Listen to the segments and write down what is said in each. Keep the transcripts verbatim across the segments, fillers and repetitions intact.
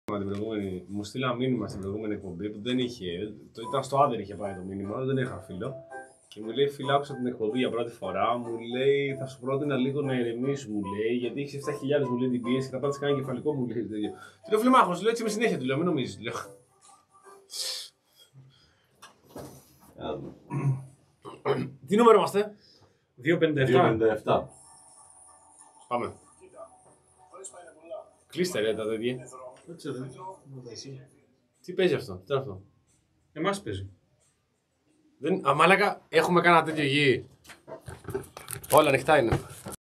Μου στείλα μήνυμα στην προηγούμενη εκπομπή που δεν είχε. Το ήταν στο Άντερ είχε πάει το μήνυμα, δεν είχα φίλο. Και μου λέει: Φίλε, άκουσα την εκπομπή για πρώτη φορά. Μου λέει: Θα σου πρότεινα λίγο να ηρεμήσει, μου λέει. Γιατί έχει επτά χιλιάδες μου λέει την πίεση και θα πάτε κάνει κεφαλικό, μου λέει. Του λέω: Φιλμάχο, λέω έτσι με συνέχεια, του λέω: Μην νομίζει, του λέω. Τι νούμερο είμαστε? δύο πενήντα επτά. Πάμε. Κλείστε ρε τα τέτοια. Τι παίζει αυτό, τι είναι αυτό? Εμάς παίζει. Δεν... Α, μάλακα, έχουμε κάνα τέτοιο γη. Όλα ανοιχτά είναι.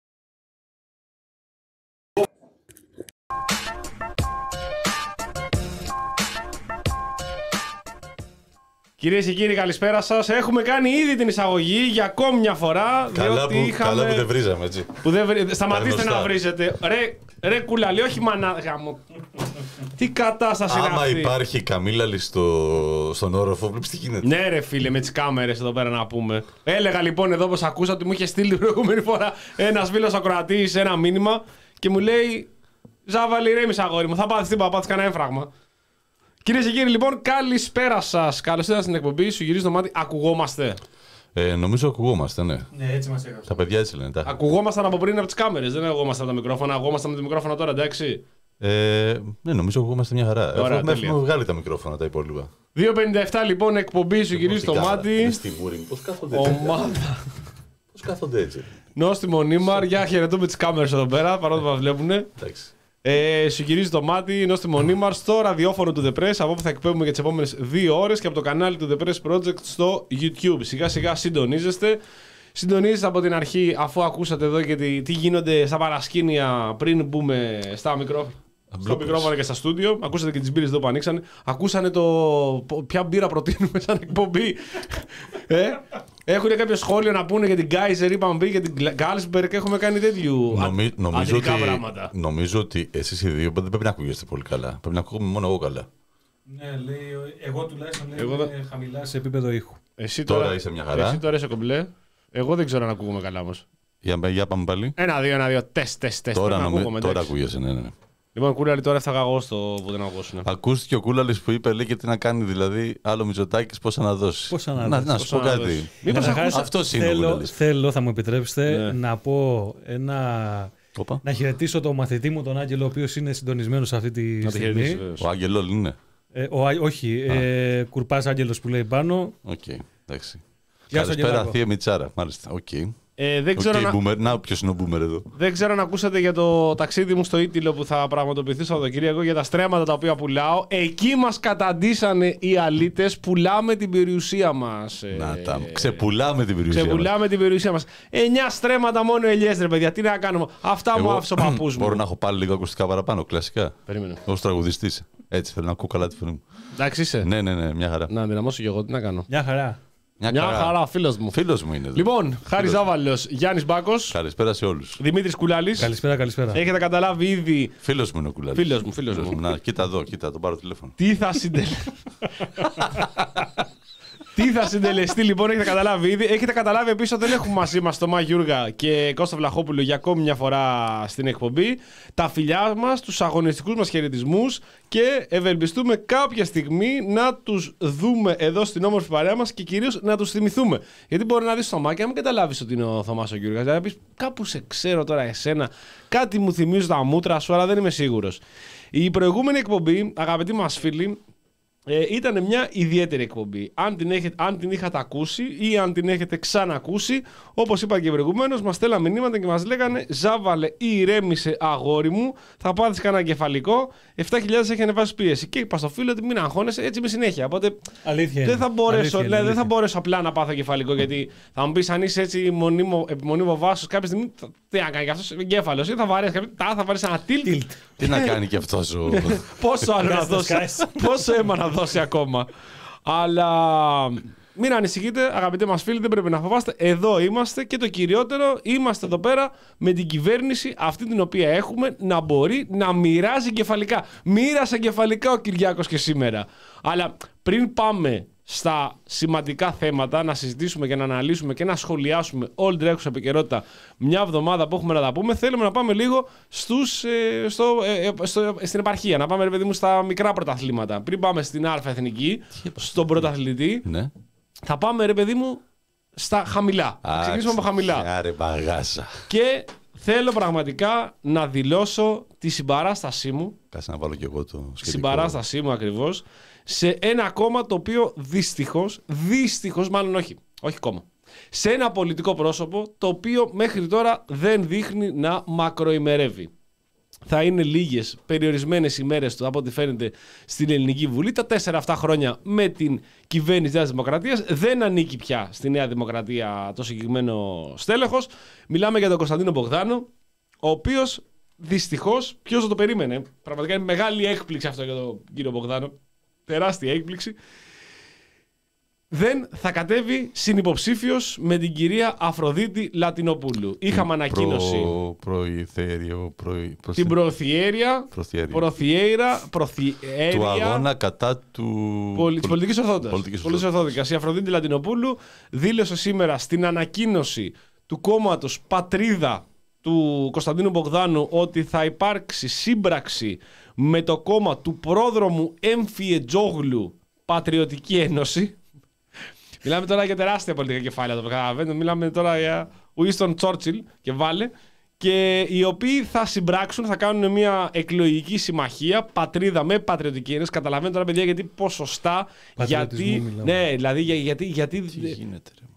Κυρίες και κύριοι, καλησπέρα σας. Έχουμε κάνει ήδη την εισαγωγή για ακόμη μια φορά. Καλά, που, είχαμε... καλά που δεν βρίζαμε, έτσι. Που δεν βρι... Σταματήστε να βρίζετε. Ρε, ρε κουλαλή, όχι μανά γάμο. Τι κατάσταση είναι αυτή? Άμα υπάρχει καμίλαλη στο... στον όροφο, βλέπεις τι γίνεται. Ναι ρε φίλε, με τις κάμερες εδώ πέρα να πούμε. Έλεγα λοιπόν εδώ πως ακούσα ότι μου είχε στείλει την προηγούμενη φορά ένας φίλος ακροατής ένα μήνυμα και μου λέει Ζάβαλη ηρέμησε αγόρι μου, θα πάθεις τίποτα, θα πάθεις κανένα έμφραγμα. Κυρίες και κύριοι, λοιπόν, καλησπέρα σας. Καλώς ήρθατε στην εκπομπή. Σου γυρίζει το μάτι. Ακουγόμαστε? Ε, νομίζω ακουγόμαστε, ναι. Ναι, έτσι μας έγραψε. Τα παιδιά έτσι λένε. Τα... Ακουγόμασταν από πριν από τις κάμερες. Δεν ακουγόμασταν από τα μικρόφωνα. Ακουγόμασταν με το μικρόφωνο τώρα, εντάξει. Ε, ναι, νομίζω ακουγόμαστε μια χαρά. Ωραία, έχουμε, έχουμε βγάλει τα μικρόφωνα τα υπόλοιπα. δύο πενήντα επτά λοιπόν, εκπομπή. Σου γυρίζει το μάτι. Στη Μούριν, πώς κάθονται έτσι. Ομάδα. Πώς κάθονται έτσι. Νόστιμο Νίμαρ. Για χαιρετούμε τις κάμερες εδώ πέρα, παρότι μας βλέπουν. Εντάξει. Ε, σου γυρίζει το μάτι, νόστιμο Νίμαρ στο ραδιόφωνο του The Press, από όπου θα εκπέμπουμε για τις επόμενες δύο ώρες και από το κανάλι του The Press Project στο YouTube. Σιγά σιγά συντονίζεστε. Συντονίζεστε από την αρχή, αφού ακούσατε εδώ και τι, τι γίνονται στα παρασκήνια πριν μπούμε στα μικρόφωνα. Στο μικρόφωνο και στα στούντιο. Ακούσατε και τις μπύρες εδώ που ανοίξανε. Ακούσανε το ποια μπύρα προτείνουμε σαν εκπομπή. ε, έχουν κάποιο σχόλιο να πούνε για την Γκάιζερ, είπαμε πριν, για την Γκάλσμπεργκ. Έχουμε κάνει τέτοιου Νομι, νομίζω, ότι, πράγματα. νομίζω ότι εσείς οι δύο δεν πρέπει να ακούγεστε πολύ καλά. Πρέπει να ακούγουμε μόνο εγώ καλά. Ναι, λέει, εγώ τουλάχιστον λέει, εγώ είμαι δε... χαμηλά σε επίπεδο ήχου. Εσύ τώρα, τώρα είσαι μια χαρά. Εσύ τώρα είσαι κομπλέ. Εγώ δεν ξέρω αν ακούγουμε καλά όμως. Για, για πάμε πάλι. Ένα, δύο, ένα, δύο. Τεστ, τεστ, τεστ. Τώρα, νομι... τώρα ακούγεσαι, ναι, ναι. Λοιπόν, Κούλαλη, τώρα έφταγα εγώ στο που δεν ακούσουν. Ακούστηκε ο Κούλαλης που είπε, λέει και τι να κάνει, δηλαδή, άλλο Μητσοτάκης, πώς να δώσει. Πώς να, να, να σου πω κάτι. Μήπως ακούσα... Αυτός είναι θέλω, ο Κούλαλης. Θέλω, θα μου επιτρέψετε, ναι. να πω ένα... Οπα. Να χαιρετήσω τον μαθητή μου, τον Άγγελο, ο οποίος είναι συντονισμένος αυτή τη να στιγμή. Ο Άγγελο είναι. Ε, ο, όχι, ε, Κουρπάς Άγγελος που λέει πάνω. Οκ, okay, εντάξει. Γεια σου, καλησπέρα, θεία Μιτσάρα, μάλιστα. Okay. Ε, δεν, ξέρω okay, να... να, ποιος είναι ο Boomer εδώ. Δεν ξέρω αν ακούσατε για το ταξίδι μου στο Ήττιλο που θα πραγματοποιηθεί στο Σαββατοκύριακο για τα στρέμματα τα οποία πουλάω. Εκεί μας καταντήσανε οι αλήτες. Πουλάμε την περιουσία μας. Να τα, ξεπουλάμε την περιουσία Ξεπουλάμε μας. την περιουσία μας. Εννιά στρέμματα μόνο ελιές, ρε παιδιά. Τι να κάνουμε. Αυτά εγώ, μου άφησε ο παππούς μου. Μπορώ να έχω πάλι λίγο ακουστικά παραπάνω, κλασικά. Περίμενε. Ως τραγουδιστής. Έτσι θέλω να ακούω καλά τη φωνή μου. Εντάξει είσαι. Ναι, ναι, ναι, μια χαρά. Να δυναμώσω κι εγώ, τι να κάνω. Μια χαρά. Μια, Μια χαρά, χαρά φίλος μου. Φίλος μου είναι εδώ. Λοιπόν, Χάρης Ζάβαλος, Γιάννης Μπάκος. Καλησπέρα σε όλους. Δημήτρης Κουλάλης. Καλησπέρα, καλησπέρα. Έχετε καταλάβει ήδη. Φίλος μου είναι ο Κουλάλης. Φίλος μου, φίλος μου. Να, κοίτα εδώ, κοίτα, τον πάρω τηλέφωνο. Τι θα συντελέσει. Τι θα συντελεστεί λοιπόν, έχετε καταλάβει ήδη. Έχετε καταλάβει επίσης ότι δεν έχουμε μαζί μας τον Μα Γιούργα και Κώστα Βλαχόπουλο για ακόμη μια φορά στην εκπομπή. Τα φιλιά μας, τους αγωνιστικούς μας χαιρετισμούς και ευελπιστούμε κάποια στιγμή να τους δούμε εδώ στην όμορφη παρέα μας και κυρίως να τους θυμηθούμε. Γιατί μπορεί να δεις το μάκι, αν μην καταλάβεις ότι είναι ο Θωμάς ο Γιούργας, δηλαδή να πεις κάπου σε ξέρω τώρα εσένα, κάτι μου θυμίζουν τα μούτρα σου, αλλά δεν είμαι σίγουρος. Η προηγούμενη εκπομπή, αγαπητοί μας φίλοι, Ε, ήταν μια ιδιαίτερη εκπομπή. Αν την, έχετε, αν την είχατε ακούσει ή αν την έχετε ξανακούσει, όπως είπα και προηγουμένως, μας στέλναν μηνύματα και μας λέγανε Ζάβαλε ή ηρέμησε αγόρι μου, θα πάθεις κανένα κεφαλικό. επτά χιλιάδες έχει ανεβάσει πίεση. Και είπα στο φίλο ότι μην αγχώνεσαι, έτσι με συνέχεια. Οπότε αλήθεια δεν θα, μπορέσω, αλήθεια, δηλαδή, αλήθεια. δεν θα μπορέσω απλά να πάθω κεφαλικό. Γιατί θα μου πεις αν είσαι έτσι μονίμο, επιμονίμο βάσος, κάποια στιγμή τι να κάνει, και αυτός εγκέφαλος ή θα βαρέσει, θα βαρέσει ένα tilt. Τι να κάνει και αυτός ο. Πόσο άλλο να δώσει, πόσο αίμα να δώσει ακόμα. Αλλά μην ανησυχείτε, αγαπητοί μας φίλοι, δεν πρέπει να φοβάστε. Εδώ είμαστε και το κυριότερο, είμαστε εδώ πέρα με την κυβέρνηση αυτή την οποία έχουμε να μπορεί να μοιράζει εγκεφαλικά. Μοίρασε εγκεφαλικά ο Κυριάκος και σήμερα. Αλλά πριν πάμε στα σημαντικά θέματα, να συζητήσουμε και να αναλύσουμε και να σχολιάσουμε όλη την τρέχουσα επικαιρότητα μια εβδομάδα που έχουμε να τα πούμε, θέλουμε να πάμε λίγο στους, ε, στο, ε, στο, στην επαρχία, να πάμε ρε παιδί μου στα μικρά πρωταθλήματα. Πριν πάμε στην Α Εθνική, στον πρωταθλητή, ναι. Θα πάμε ρε παιδί μου στα χαμηλά. Θα ξεκινήσουμε από χαμηλά. Άρε μπαγάζα. Και θέλω πραγματικά να δηλώσω τη συμπαράστασή μου. Κάτσε να βάλω κι εγώ το σχετικό. Συμπαράστασή μου ακριβώς. Σε ένα κόμμα το οποίο δυστυχώς, δυστυχώς μάλλον όχι, όχι κόμμα. Σε ένα πολιτικό πρόσωπο το οποίο μέχρι τώρα δεν δείχνει να μακροημερεύει. Θα είναι λίγες περιορισμένες ημέρες του από ό,τι φαίνεται στην Ελληνική Βουλή. Τα τέσσερα αυτά χρόνια με την κυβέρνηση Νέας Δημοκρατίας δεν ανήκει πια στη Νέα Δημοκρατία το συγκεκριμένο στέλεχος. Μιλάμε για τον Κωνσταντίνο Μπογδάνο, ο οποίος δυστυχώς, ποιος θα το περίμενε, πραγματικά είναι μεγάλη έκπληξη αυτό για τον κύριο Μπογδάνο, τεράστια έκπληξη, δεν θα κατέβει συνυποψήφιος με την κυρία Αφροδίτη Λατινοπούλου. Είχαμε ανακοίνωση. Προ, προηθέριο, προη, προθ... Την Προθιέρια. Προθιέρα. Του αγώνα κατά του. Πολ, της πολιτικής ορθότητας. Η Αφροδίτη Λατινοπούλου δήλωσε σήμερα στην ανακοίνωση του κόμματος Πατρίδα του Κωνσταντίνου Μπογδάνου ότι θα υπάρξει σύμπραξη με το κόμμα του πρόδρομου Εμφιετζόγλου Πατριωτική Ένωση. Μιλάμε τώρα για τεράστια πολιτικά κεφάλαια, το καταλαβαίνετε. Μιλάμε τώρα για Winston Churchill και βάλε. Και οι οποίοι θα συμπράξουν, θα κάνουν μια εκλογική συμμαχία πατρίδα με πατριωτική ένωση. Καταλαβαίνετε τώρα, παιδιά, γιατί ποσοστά. Γιατί. Ναι, δηλαδή γιατί. γιατί Τι γίνεται, ρε.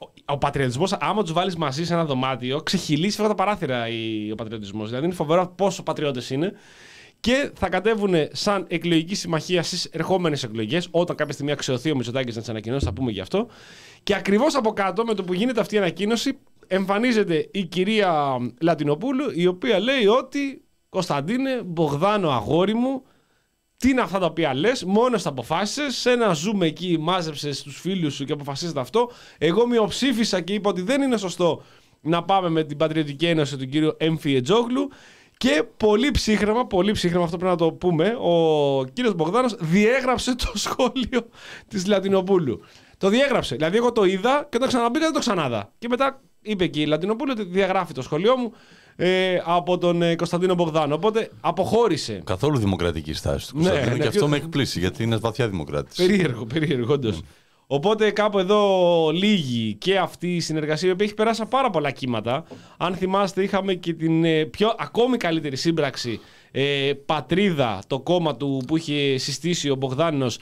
Ο πατριωτισμός, άμα τους βάλεις μαζί σε ένα δωμάτιο, ξεχυλήσει φεύγουν τα παράθυρα ο πατριωτισμός. Δηλαδή είναι φοβερό πόσο πατριώτες είναι. Και θα κατέβουν σαν εκλογική συμμαχία στις ερχόμενες εκλογές, όταν κάποια στιγμή αξιωθεί ο Μητσοτάκης να τις ανακοινώσει, θα πούμε γι' αυτό. Και ακριβώς από κάτω, με το που γίνεται αυτή η ανακοίνωση, εμφανίζεται η κυρία Λατινοπούλου, η οποία λέει ότι Κωνσταντίνε Μπογδάνο, αγόρι μου, τι είναι αυτά τα οποία λες, μόνος τα αποφάσισες, σε ένα zoom εκεί μάζεψες τους φίλους σου και αποφασίσετε αυτό. Εγώ μειοψήφισα και είπα ότι δεν είναι σωστό να πάμε με την Πατριωτική Ένωση του κύριου Εμφιετζόγλου. Και πολύ ψύχρεμα, πολύ ψύχρεμα, αυτό πρέπει να το πούμε, ο κύριος Μπογδάνος διέγραψε το σχόλιο της Λατινοπούλου. Το διέγραψε. Δηλαδή, εγώ το είδα και όταν ξαναμπήκα δεν το ξανάδα. Και μετά είπε και η Λατινοπούλου ότι διαγράφει το σχόλιο μου ε, από τον ε, Κωνσταντίνο Μπογδάνο. Οπότε αποχώρησε. Καθόλου δημοκρατική στάση του Κωνσταντίνου. Ναι, ναι, και πιο... αυτό με εκπλήσει, γιατί είναι βαθιά δημοκράτης. Περίεργο, περίεργο, όντως. Mm. Οπότε κάπου εδώ λίγη και αυτή η συνεργασία που έχει περάσει πάρα πολλά κύματα. Αν θυμάστε, είχαμε και την πιο ακόμη καλύτερη σύμπραξη ε, Πατρίδα, το κόμμα του που είχε συστήσει ο Μπογδάνος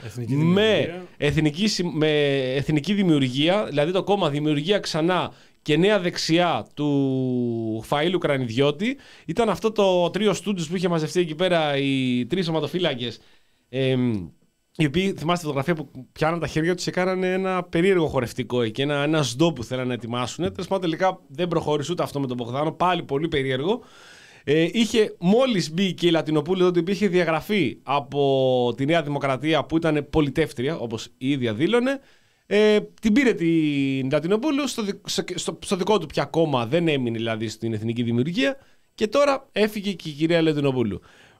με εθνική, με εθνική δημιουργία, δηλαδή το κόμμα Δημιουργία Ξανά και Νέα Δεξιά του Φαΐλου Κρανιδιώτη. Ήταν αυτό το τρίο στούντιος που είχε μαζευτεί εκεί πέρα οι τρεις σωματοφύλακες. Ε, Οι οποίοι, θυμάστε τη φωτογραφία που πιάναν τα χέρια τους και κάνανε ένα περίεργο χορευτικό εκεί, ένα, ένα σντό που θέλανε να ετοιμάσουν. Τέλος πάντων, τελικά δεν προχώρησε ούτε αυτό με τον Μπογδάνο, πάλι πολύ περίεργο. Ε, είχε μόλις μπει και η Λατινοπούλου, ότι είχε διαγραφεί από τη Νέα Δημοκρατία που ήταν πολιτεύτρια, όπως η ίδια δήλωνε. Ε, την πήρε την Λατινοπούλου, στο, στο, στο, στο δικό του πια κόμμα δεν έμεινε δηλαδή στην Εθνική Δημιουργία και τώρα έφυγε και η κυρία Λατινοπούλου.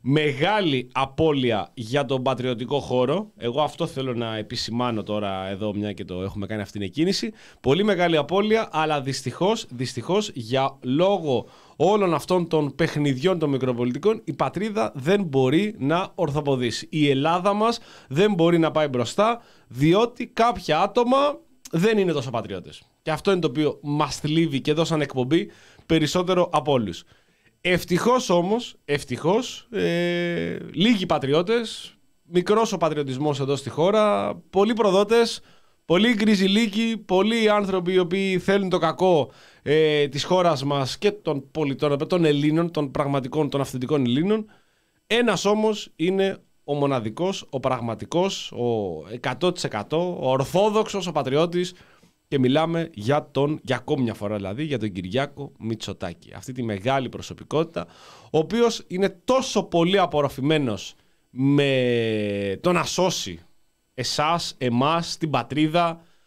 Μεγάλη απώλεια για τον πατριωτικό χώρο. Εγώ αυτό θέλω να επισημάνω τώρα εδώ, μια και το έχουμε κάνει αυτήν την κίνηση. Πολύ μεγάλη απώλεια, αλλά δυστυχώς, δυστυχώς για λόγω όλων αυτών των παιχνιδιών των μικροπολιτικών, η πατρίδα δεν μπορεί να ορθοποδήσει. Η Ελλάδα μας δεν μπορεί να πάει μπροστά, διότι κάποια άτομα δεν είναι τόσο πατριώτες. Και αυτό είναι το οποίο μας θλίβει και εδώ σαν εκπομπή περισσότερο από όλους. Ευτυχώς όμως, ευτυχώς, ε, λίγοι πατριώτες, μικρός ο πατριωτισμός εδώ στη χώρα, πολλοί προδότες, πολλοί γκριζιλίκοι, πολλοί άνθρωποι οι οποίοι θέλουν το κακό ε, της χώρας μας και των πολιτών, των Ελλήνων, των πραγματικών, των αυθεντικών Ελλήνων. Ένας όμως είναι ο μοναδικός, ο πραγματικός, ο εκατό τοις εκατό, ο ορθόδοξος, ο πατριώτης. Και μιλάμε για τον, για ακόμη μια φορά δηλαδή, για τον Κυριάκο Μητσοτάκη. Αυτή τη μεγάλη προσωπικότητα, ο οποίος είναι τόσο πολύ απορροφημένος με το να σώσει εσάς, εμάς, την πατρίδα,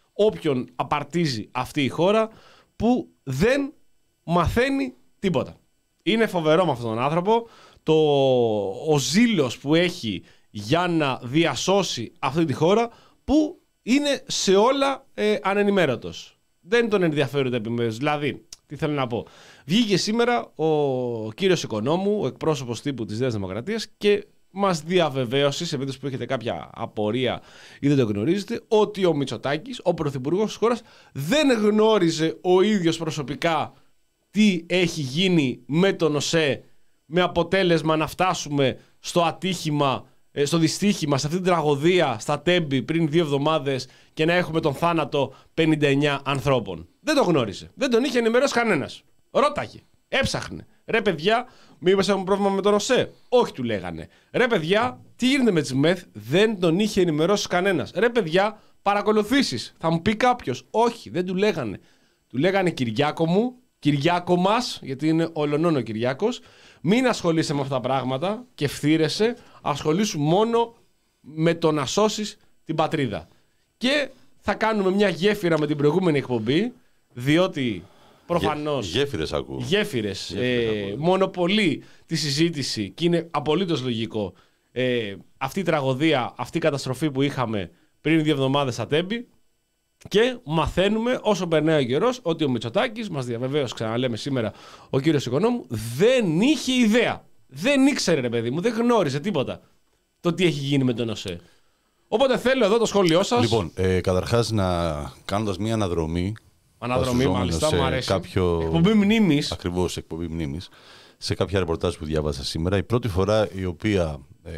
όποιον απαρτίζει αυτή η χώρα που δεν μαθαίνει τίποτα. Είναι φοβερό με αυτόν τον άνθρωπο το, ο ζήλος που έχει για να διασώσει αυτή τη χώρα που είναι σε όλα ε, ανενημέρωτος. Δεν τον ενδιαφέρονται επιμέρους. Δηλαδή, τι θέλω να πω. Βγήκε σήμερα ο κύριος Οικονόμου, ο εκπρόσωπος τύπου της Νέας Δημοκρατίας και μας διαβεβαίωσε, σε περίπτωση που έχετε κάποια απορία ή δεν το γνωρίζετε, ότι ο Μητσοτάκης, ο πρωθυπουργός της χώρας, δεν γνώριζε ο ίδιος προσωπικά τι έχει γίνει με τον ΟΣΕ, με αποτέλεσμα να φτάσουμε στο ατύχημα, στο δυστύχημα, σε αυτή την τραγωδία στα Τέμπη πριν δύο εβδομάδες και να έχουμε τον θάνατο πενήντα εννέα ανθρώπων. Δεν το γνώριζε. Δεν τον είχε ενημερώσει κανένας. Ρώταγε. Έψαχνε. Ρε παιδιά, μήπως έχουμε πρόβλημα με τον ΟΣΕ. Όχι, του λέγανε. Ρε παιδιά, τι γίνεται με τις ΜΕΘ. Δεν τον είχε ενημερώσει κανένας. Ρε παιδιά, παρακολουθήσεις. Θα μου πει κάποιος. Όχι, δεν του λέγανε. Του λέγανε Κυριάκο μου, Κυριάκο μας, γιατί είναι ολονών ο Κυριάκος. Μην ασχολείσαι με αυτά τα πράγματα και φθήρεσαι. Ασχολήσου μόνο με το να σώσεις την πατρίδα. Και θα κάνουμε μια γέφυρα με την προηγούμενη εκπομπή, διότι προφανώς Γε, γέφυρες ακούω. Γέφυρες, ε, μονοπολεί τη συζήτηση και είναι απολύτως λογικό ε, αυτή η τραγωδία, αυτή η καταστροφή που είχαμε πριν δύο εβδομάδες στα Τέμπη. Και μαθαίνουμε όσο περνάει ο καιρός ότι ο Μητσοτάκης, μας διαβεβαίωσε, ξαναλέμε σήμερα ο κύριος Οικονόμου, δεν είχε ιδέα. Δεν ήξερε, ρε παιδί μου, δεν γνώριζε τίποτα το τι έχει γίνει με τον ΟΣΕ. Οπότε θέλω εδώ το σχόλιο σας. Λοιπόν, ε, καταρχάς να κάνοντας μια αναδρομή. Αναδρομή, μάλιστα, μου αρέσει. Κάποιο... Εκπομπή μνήμης. Ακριβώς, εκπομπή μνήμης. Σε κάποια ρεπορτάζ που διάβασα σήμερα, η πρώτη φορά η οποία ε,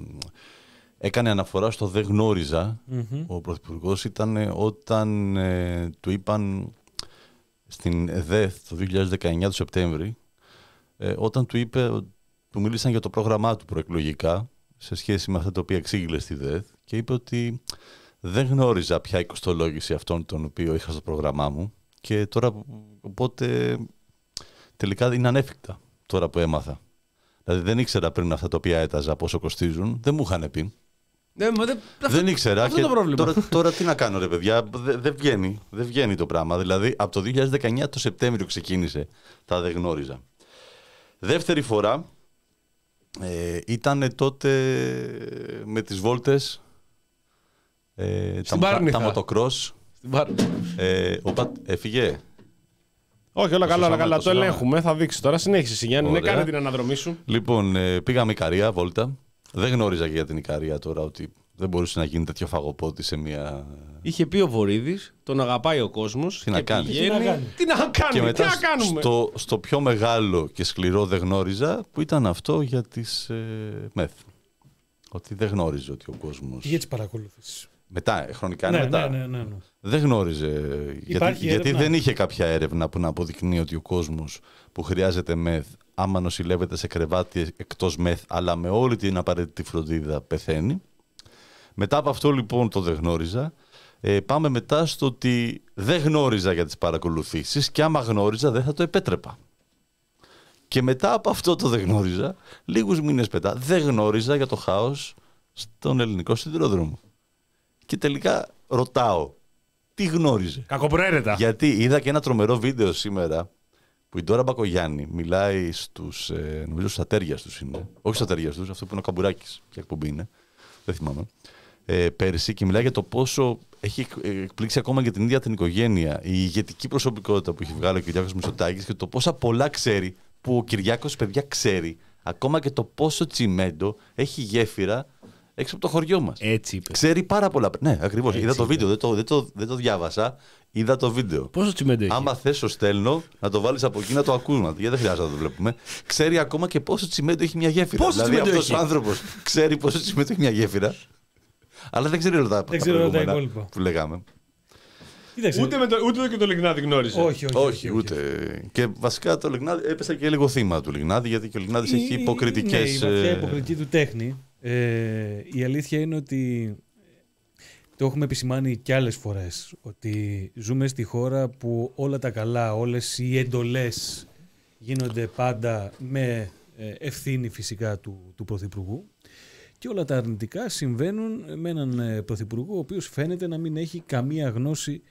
έκανε αναφορά στο «δεν γνώριζα» mm-hmm. ο Πρωθυπουργός ήταν όταν ε, του είπαν στην ΕΔΕΘ το δύο χιλιάδες δεκαεννιά του Σεπτέμβρη, ε, όταν του είπε, του μίλησαν για το πρόγραμμά του προεκλογικά σε σχέση με αυτά τα οποία εξήγηλε στη ΔΕΘ και είπε ότι δεν γνώριζα πια η κοστολόγηση αυτών τον οποίο είχα στο πρόγραμμά μου και τώρα οπότε τελικά είναι ανέφικτα τώρα που έμαθα. Δηλαδή δεν ήξερα πριν αυτά τα οποία έταζα πόσο κοστίζουν, δεν μου είχαν πει. Δεν, δεν, δεν ήξερα αυτό και το πρόβλημα. Τώρα, τώρα τι να κάνω ρε παιδιά, δεν δε βγαίνει, δεν βγαίνει το πράγμα. Δηλαδή από το δύο χιλιάδες δεκαεννιά το Σεπτέμβριο ξεκίνησε τα δεν γνώριζα. Δεύτερη φορά ε, ήταν τότε με τις βόλτες, ε, τα, τα, τα μοτοκρός. Ε, οπα, έφυγε. Όχι, όλα καλά, όλα καλά. Το ελέγχουμε, θα δείξει τώρα. Συνέχισε, Γιάννη. Ναι, κάνε την αναδρομή σου. Λοιπόν, ε, πήγαμε Ικαρία, βόλτα. Δεν γνώριζα και για την Ικαρία τώρα ότι δεν μπορούσε να γίνει τέτοιο φαγοπότη σε μια. Είχε πει ο Βορίδης, τον αγαπάει ο κόσμος. Τι να κάνει. Πηγαίνει, τι να κάνει. Τι να κάνει, και μετά τι να κάνουμε. Στο, στο πιο μεγάλο και σκληρό δεν γνώριζα, που ήταν αυτό για τις ε, ΜΕΘ. Ότι δεν γνώριζε ότι ο κόσμος. Για τις παρακολουθήσεις. Μετά, χρονικά ναι, μετά. Ναι, ναι, ναι, ναι. Δεν γνώριζε. Γιατί, γιατί δεν είχε κάποια έρευνα που να αποδεικνύει ότι ο κόσμος που χρειάζεται ΜΕΘ, άμα νοσηλεύεται σε κρεβάτι εκτός ΜΕΘ, αλλά με όλη την απαραίτητη φροντίδα, πεθαίνει. Μετά από αυτό λοιπόν το δεν γνώριζα. Ε, πάμε μετά στο ότι δεν γνώριζα για τις παρακολουθήσεις και άμα γνώριζα δεν θα το επέτρεπα. Και μετά από αυτό το δεν γνώριζα, λίγους μήνες μετά, δεν γνώριζα για το χάος στον ελληνικό σιδηρόδρομο. Και τελικά ρωτάω, τι γνώριζε. Κακοπροαίρετα. Γιατί είδα και ένα τρομερό βίντεο σήμερα που η Ντόρα Μπακογιάννη μιλάει στους, ε, νομίζω στους ατέριας τους είναι. Όχι στους ατέριας τους, αυτό που είναι ο Καμπουράκης, ποια εκπομπή είναι, δεν θυμάμαι. Ε, πέρσι και μιλάει για το πόσο έχει εκπλήξει ακόμα και την ίδια την οικογένεια η ηγετική προσωπικότητα που έχει βγάλει ο Κυριάκος Μητσοτάκης και το πόσα πολλά ξέρει, που ο Κυριάκος παιδιά ξέρει, ακόμα και το πόσο τσιμέντο έχει γέφυρα έξω από το χωριό μας. Έτσι είπε. Ξέρει πάρα πολλά. Ναι, ακριβώς. Είδα το βίντεο, δεν το, δεν, το, δεν το διάβασα. Είδα το βίντεο. Πόσο τσιμέντο έχει. Άμα θες, το στέλνω να το βάλεις από εκεί να το ακούμε. Γιατί δεν χρειάζεται να το βλέπουμε. Ξέρει ακόμα και πόσο τσιμέντο έχει μια γέφυρα. Πόσο δηλαδή αυτός ο άνθρωπος ξέρει πόσο τσιμέντο έχει μια γέφυρα. Αλλά δεν ξέρει όλα τα προηγούμενα που λέγαμε. Ούτε, με το, ούτε και το Λιγνάδι γνώριζε. Όχι, όχι, όχι, όχι, ούτε. Και βασικά το Λιγνάδι έπεσε και λίγο θύμα του Λιγνάδι, γιατί και ο Λιγνάδης έχει υποκριτικές. Ναι, η βαθιά υποκριτική του τέχνη. Ε, η αλήθεια είναι ότι το έχουμε επισημάνει κι άλλες φορές, ότι ζούμε στη χώρα που όλα τα καλά, όλες οι εντολές γίνονται πάντα με ευθύνη φυσικά του, του Πρωθυπουργού Και όλα τα αρνητικά συμβαίνουν με έναν πρωθυπουργό ο οποίος φαίνεται να μην έχει καμία γνώση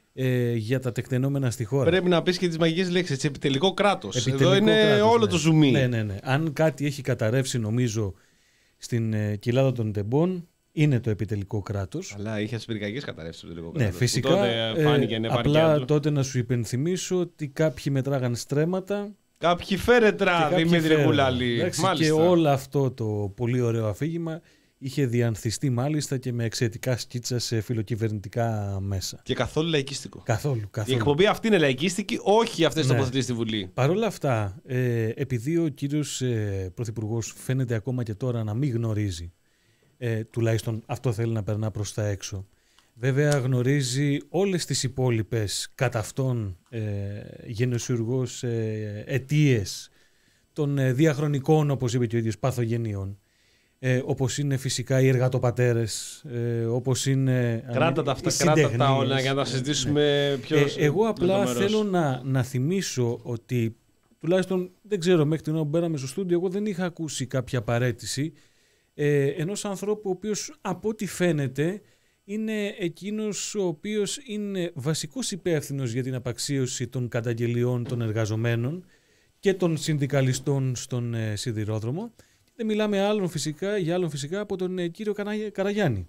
ε, για τα τεκτενόμενα στη χώρα. Πρέπει να πεις και τις μαγικές λέξεις, έτσι, επιτελικό κράτος. Επιτελικό Εδώ είναι κράτος, όλο ναι. το ζουμί. Ναι, ναι, ναι. Αν κάτι έχει καταρρεύσει νομίζω στην ε, κοιλάδα των τεμπών, είναι το επιτελικό κράτος. Αλλά είχε τις πυρκαγιές καταρρεύσει το επιτελικό Ναι, κράτος. φυσικά. Τότε φάνηκε, ε, ναι, απλά τότε να σου υπενθυμίσω ότι κάποιοι μετράγαν στρέμματα. Κάποιοι φέρετρα, Δημήτρη Κουλάλη. Και όλο αυτό το πολύ ωραίο αφήγημα είχε διανθιστεί μάλιστα και με εξαιρετικά σκίτσα σε φιλοκυβερνητικά μέσα. Και καθόλου λαϊκίστικο. Καθόλου, καθόλου. Η εκπομπή αυτή είναι λαϊκίστικη, όχι αυτές τις ναι. τοποθετήσεις στη Βουλή. Παρ' όλα αυτά, ε, επειδή ο κύριος ε, Πρωθυπουργός φαίνεται ακόμα και τώρα να μην γνωρίζει, ε, τουλάχιστον αυτό θέλει να περνά προς τα έξω, βέβαια γνωρίζει όλες τις υπόλοιπες κατά αυτόν ε, γενεσιουργός ε, αιτίες των ε, διαχρονικών, όπως είπε και ο ίδιος, παθογενειών. Ε, όπως είναι φυσικά οι εργατοπατέρες, ε, όπως είναι κράτα τα αυτά, κράτα τα όλα για να τα συζητήσουμε ναι. πιο ε, Εγώ απλά θέλω να, να θυμίσω ότι τουλάχιστον δεν ξέρω μέχρι την ώρα που μπαίναμε στο στούντιο, εγώ δεν είχα ακούσει κάποια παραίτηση ε, ενός ανθρώπου ο οποίος από ό,τι φαίνεται είναι εκείνος ο οποίος είναι βασικός υπεύθυνος για την απαξίωση των καταγγελιών των εργαζομένων και των συνδικαλιστών στον ε, σιδηρόδρομο. Δεν μιλάμε άλλον φυσικά, για άλλον φυσικά από τον ε, κύριο Καραγιάννη.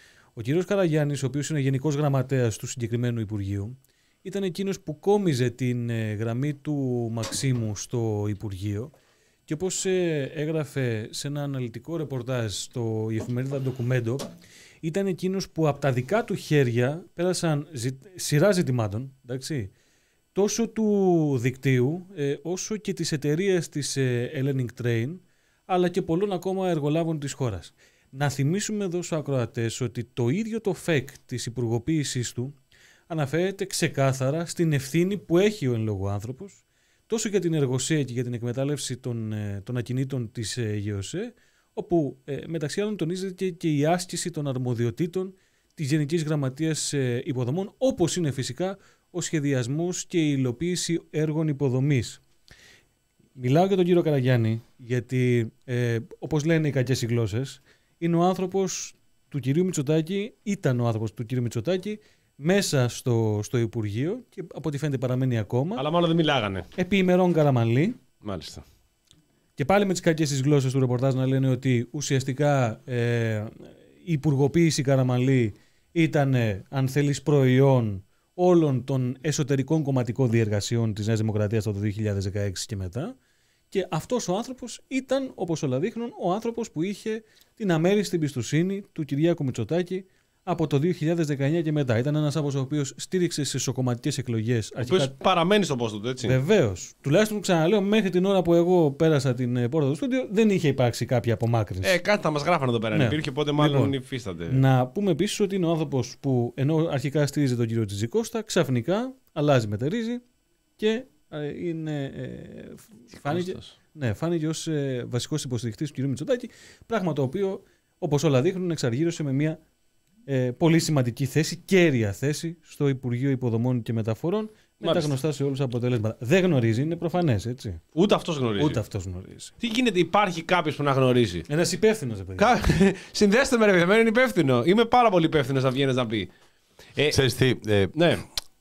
Ο κύριος Καραγιάννης, ο οποίος είναι γενικός γραμματέας του συγκεκριμένου Υπουργείου, ήταν εκείνος που κόμιζε την ε, γραμμή του Μαξίμου στο Υπουργείο και όπως ε, έγραφε σε ένα αναλυτικό ρεπορτάζ στο η εφημερίδα Ντοκουμέντο, ήταν εκείνος που από τα δικά του χέρια πέρασαν ζη, σειρά ζητημάτων, εντάξει, τόσο του δικτύου ε, όσο και της εταιρείας της ε, Hellenic Train, αλλά και πολλών ακόμα εργολάβων της χώρας. Να θυμίσουμε εδώ στους ακροατές ότι το ίδιο το φεκ της υπουργοποίησής του αναφέρεται ξεκάθαρα στην ευθύνη που έχει ο εν λόγω άνθρωπος, τόσο για την εργοσία και για την εκμετάλλευση των, των ακινήτων της ε, ΓΕΟΣΕ, όπου ε, μεταξύ άλλων τονίζεται και η άσκηση των αρμοδιοτήτων της Γενικής Γραμματείας ε, Υποδομών, όπως είναι φυσικά ο σχεδιασμός και η υλοποίηση έργων υποδομής. Μιλάω για τον κύριο Καραγιάννη, γιατί ε, όπως λένε οι κακές οι γλώσσες, είναι ο άνθρωπος του κυρίου Μητσοτάκη, ήταν ο άνθρωπος του κυρίου Μητσοτάκη μέσα στο, στο Υπουργείο και από ό,τι φαίνεται παραμένει ακόμα. Αλλά μάλλον δεν μιλάγανε. Επί ημερών Καραμανλή. Μάλιστα. Και πάλι με τις κακές τις γλώσσες του ρεπορτάζ να λένε ότι ουσιαστικά ε, η υπουργοποίηση Καραμανλή ήταν, αν θέλεις, προϊόν όλων των εσωτερικών κομματικών διεργασιών της Νέας Δημοκρατίας από το δύο χιλιάδες δεκαέξι και μετά. Και αυτός ο άνθρωπος ήταν, όπως όλα δείχνουν, ο άνθρωπος που είχε την αμέριστη εμπιστοσύνη του Κυριάκου Μητσοτάκη από το δύο χιλιάδες δεκαεννιά και μετά. Ήταν ένας άνθρωπος ο οποίος στήριξε στις ισοκομματικές εκλογές. Ο οποίος παραμένει στο πόστο του, έτσι. Βεβαίως. Τουλάχιστον ξαναλέω, μέχρι την ώρα που εγώ πέρασα την πόρτα του στούντιο, δεν είχε υπάρξει κάποια απομάκρυνση. Ε, κάτι θα μας γράφανε εδώ πέρα. Ναι. Υπήρχε, οπότε μάλλον λοιπόν, υφίσταται. Να πούμε επίσης ότι είναι ο άνθρωπος που ενώ αρχικά στήριζε τον κύριο Τζιτζικώστα, ξαφνικά αλλάζει, μετερίζει και είναι, ε, φάνηκε, ναι, φάνηκε ως ε, βασικός υποστηρικτής του κ. Μητσοτάκη, πράγμα το οποίο, όπως όλα δείχνουν, εξαργύρωσε με μια ε, πολύ σημαντική θέση, κέρια θέση στο Υπουργείο Υποδομών και Μεταφορών, με Μάλιστα. τα γνωστά σε όλους αποτελέσματα. Δεν γνωρίζει, είναι προφανές, έτσι. Ούτε αυτός γνωρίζει. Ούτε αυτός γνωρίζει. Τι γίνεται, υπάρχει κάποιος που να γνωρίζει. Ένας υπεύθυνος, παιδί. Κα... Συνδέστε με, ρε παιδί, είναι υπεύθυνο. Είμαι πάρα πολύ υπεύθυνος να βγαίνεις να πει. Ε, Ξέρεις τι, ε, ναι.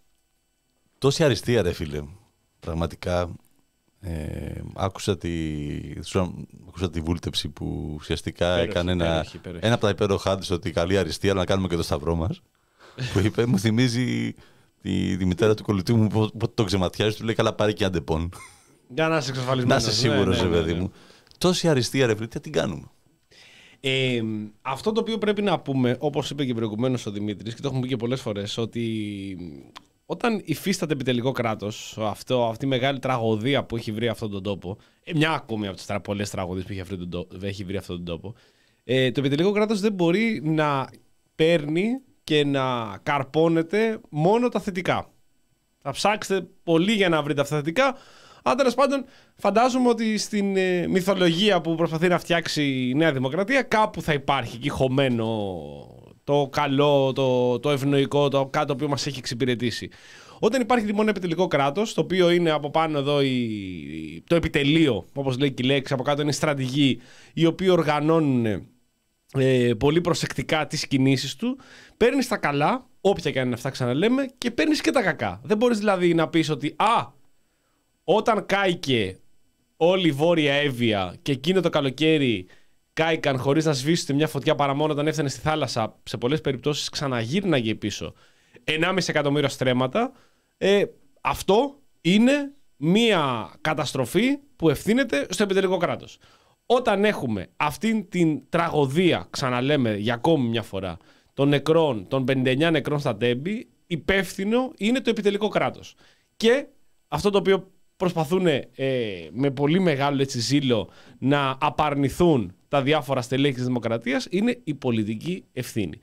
Τόση αριστεία, ρε φίλε. Πραγματικά ε, άκουσα, τη, άκουσα τη βούλτεψη που ουσιαστικά υπέροχη, έκανε ένα, υπέροχη, υπέροχη. ένα από τα υπέροχά της ότι καλή αριστεία, αλλά να κάνουμε και το σταυρό μας. Που είπε, μου θυμίζει τη, τη μητέρα του κολλητού μου που, που το ξεματιάζει, του λέει καλά πάρει και αντεπών. Για να είσαι εξασφαλισμένος. Να είσαι σίγουρος, ναι, ναι, ναι, ναι, ναι. μου. Τόση αριστεία, ρε φίλε, τι την κάνουμε. Ε, αυτό το οποίο πρέπει να πούμε, όπως είπε και προηγουμένως ο Δημήτρης, και το έχουμε πει και πολλές φορές, ότι όταν υφίσταται επιτελικό κράτος, αυτό, αυτή η μεγάλη τραγωδία που έχει βρει αυτόν τον τόπο, μια ακόμη από τις τρα, πολλές τραγωδίες που έχει βρει, τον, έχει βρει αυτόν τον τόπο, ε, το επιτελικό κράτος δεν μπορεί να παίρνει και να καρπώνεται μόνο τα θετικά. Θα ψάξετε πολύ για να βρείτε αυτά τα θετικά. Αλλά τέλος πάντων, φαντάζομαι ότι στην ε, μυθολογία που προσπαθεί να φτιάξει η Νέα Δημοκρατία, κάπου θα υπάρχει εκεί χωμένο το καλό, το, το ευνοϊκό, το κάτι το οποίο μας έχει εξυπηρετήσει. Όταν υπάρχει λοιπόν επιτελικό κράτος, το οποίο είναι από πάνω εδώ η, το επιτελείο, όπως λέει και η λέξη, από κάτω είναι οι στρατηγοί, οι οποίοι οργανώνουν ε, πολύ προσεκτικά τις κινήσεις του. Παίρνεις τα καλά, όποια και αν είναι αυτά, ξαναλέμε, και παίρνεις και τα κακά. Δεν μπορείς δηλαδή να πεις ότι «Α, όταν κάηκε όλη η Βόρεια Εύβοια και εκείνο το καλοκαίρι κάηκαν χωρίς να σβήσουν μια φωτιά παρά μόνο όταν έφτανε στη θάλασσα, σε πολλές περιπτώσεις ξαναγύρναγε πίσω ενάμιση εκατομμύριο στρέμματα». Ε, αυτό είναι μια καταστροφή που ευθύνεται στο επιτελικό κράτος. Όταν έχουμε αυτήν την τραγωδία, ξαναλέμε για ακόμη μια φορά, των νεκρών, των πενήντα εννέα νεκρών στα Τέμπη, υπεύθυνο είναι το επιτελικό κράτος. Και αυτό το οποίο προσπαθούν ε, με πολύ μεγάλο έτσι, ζήλο να απαρνηθούν τα διάφορα στελέχη της Δημοκρατίας είναι η πολιτική ευθύνη.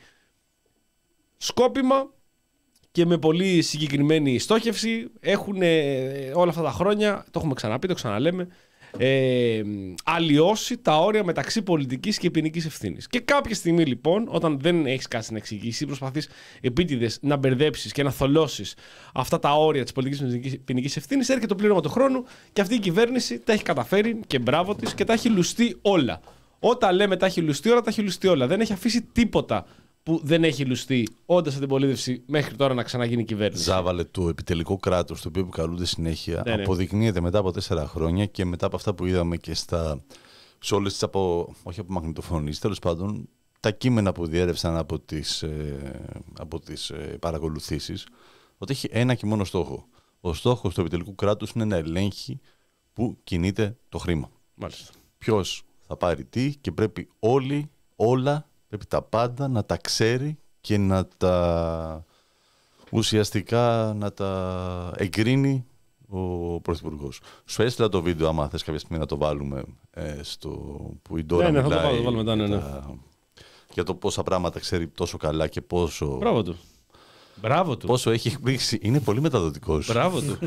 Σκόπιμα και με πολύ συγκεκριμένη στόχευση έχουν ε, όλα αυτά τα χρόνια, το έχουμε ξαναπεί, το ξαναλέμε, ε, αλλοιώσει τα όρια μεταξύ πολιτικής και ποινικής ευθύνης. Και κάποια στιγμή λοιπόν, όταν δεν έχεις κάτι να εξηγήσει ή προσπαθείς επίτηδες να μπερδέψεις και να θολώσεις αυτά τα όρια της πολιτικής και ποινικής ευθύνης, έρχεται το πλήρωμα του χρόνου και αυτή η κυβέρνηση τα έχει καταφέρει και μπράβο της και τα έχει λουστεί όλα. Όταν λέμε τα έχει λουστεί όλα, τα έχει λουστεί όλα. Δεν έχει αφήσει τίποτα που δεν έχει λουστεί όντας αντιπολίτευση μέχρι τώρα να ξαναγίνει κυβέρνηση. Ζάβαλε το επιτελικό κράτος, το οποίο επικαλούνται συνέχεια, ναι, ναι. αποδεικνύεται μετά από τέσσερα χρόνια και μετά από αυτά που είδαμε και στα, σε όλες τις από, όχι από μαγνητοφωνίες, τέλος πάντων, τα κείμενα που διέρευσαν από τις, ε, από τις ε, παρακολουθήσεις, ότι έχει ένα και μόνο στόχο. Ο στόχος του επιτελικού κράτους είναι να ελέγχει πού κινείται το χρήμα. Μάλιστα. Ποιος θα πάρει τι και πρέπει όλοι, όλα, πρέπει τα πάντα να τα ξέρει και να τα ουσιαστικά να τα εγκρίνει ο Πρωθυπουργός. Σου έστειλα το βίντεο, άμα θες κάποια στιγμή να το βάλουμε ε, στο που η Ντόρα ναι, ναι, μιλάει θα το βάλουμε, μετά, ναι, ναι. τα, για το πόσα πράγματα ξέρει τόσο καλά και πόσο... Μπράβο του. Μπράβο του. Πόσο έχει εκπλήξει. Είναι πολύ μεταδοτικός. Μπράβο του.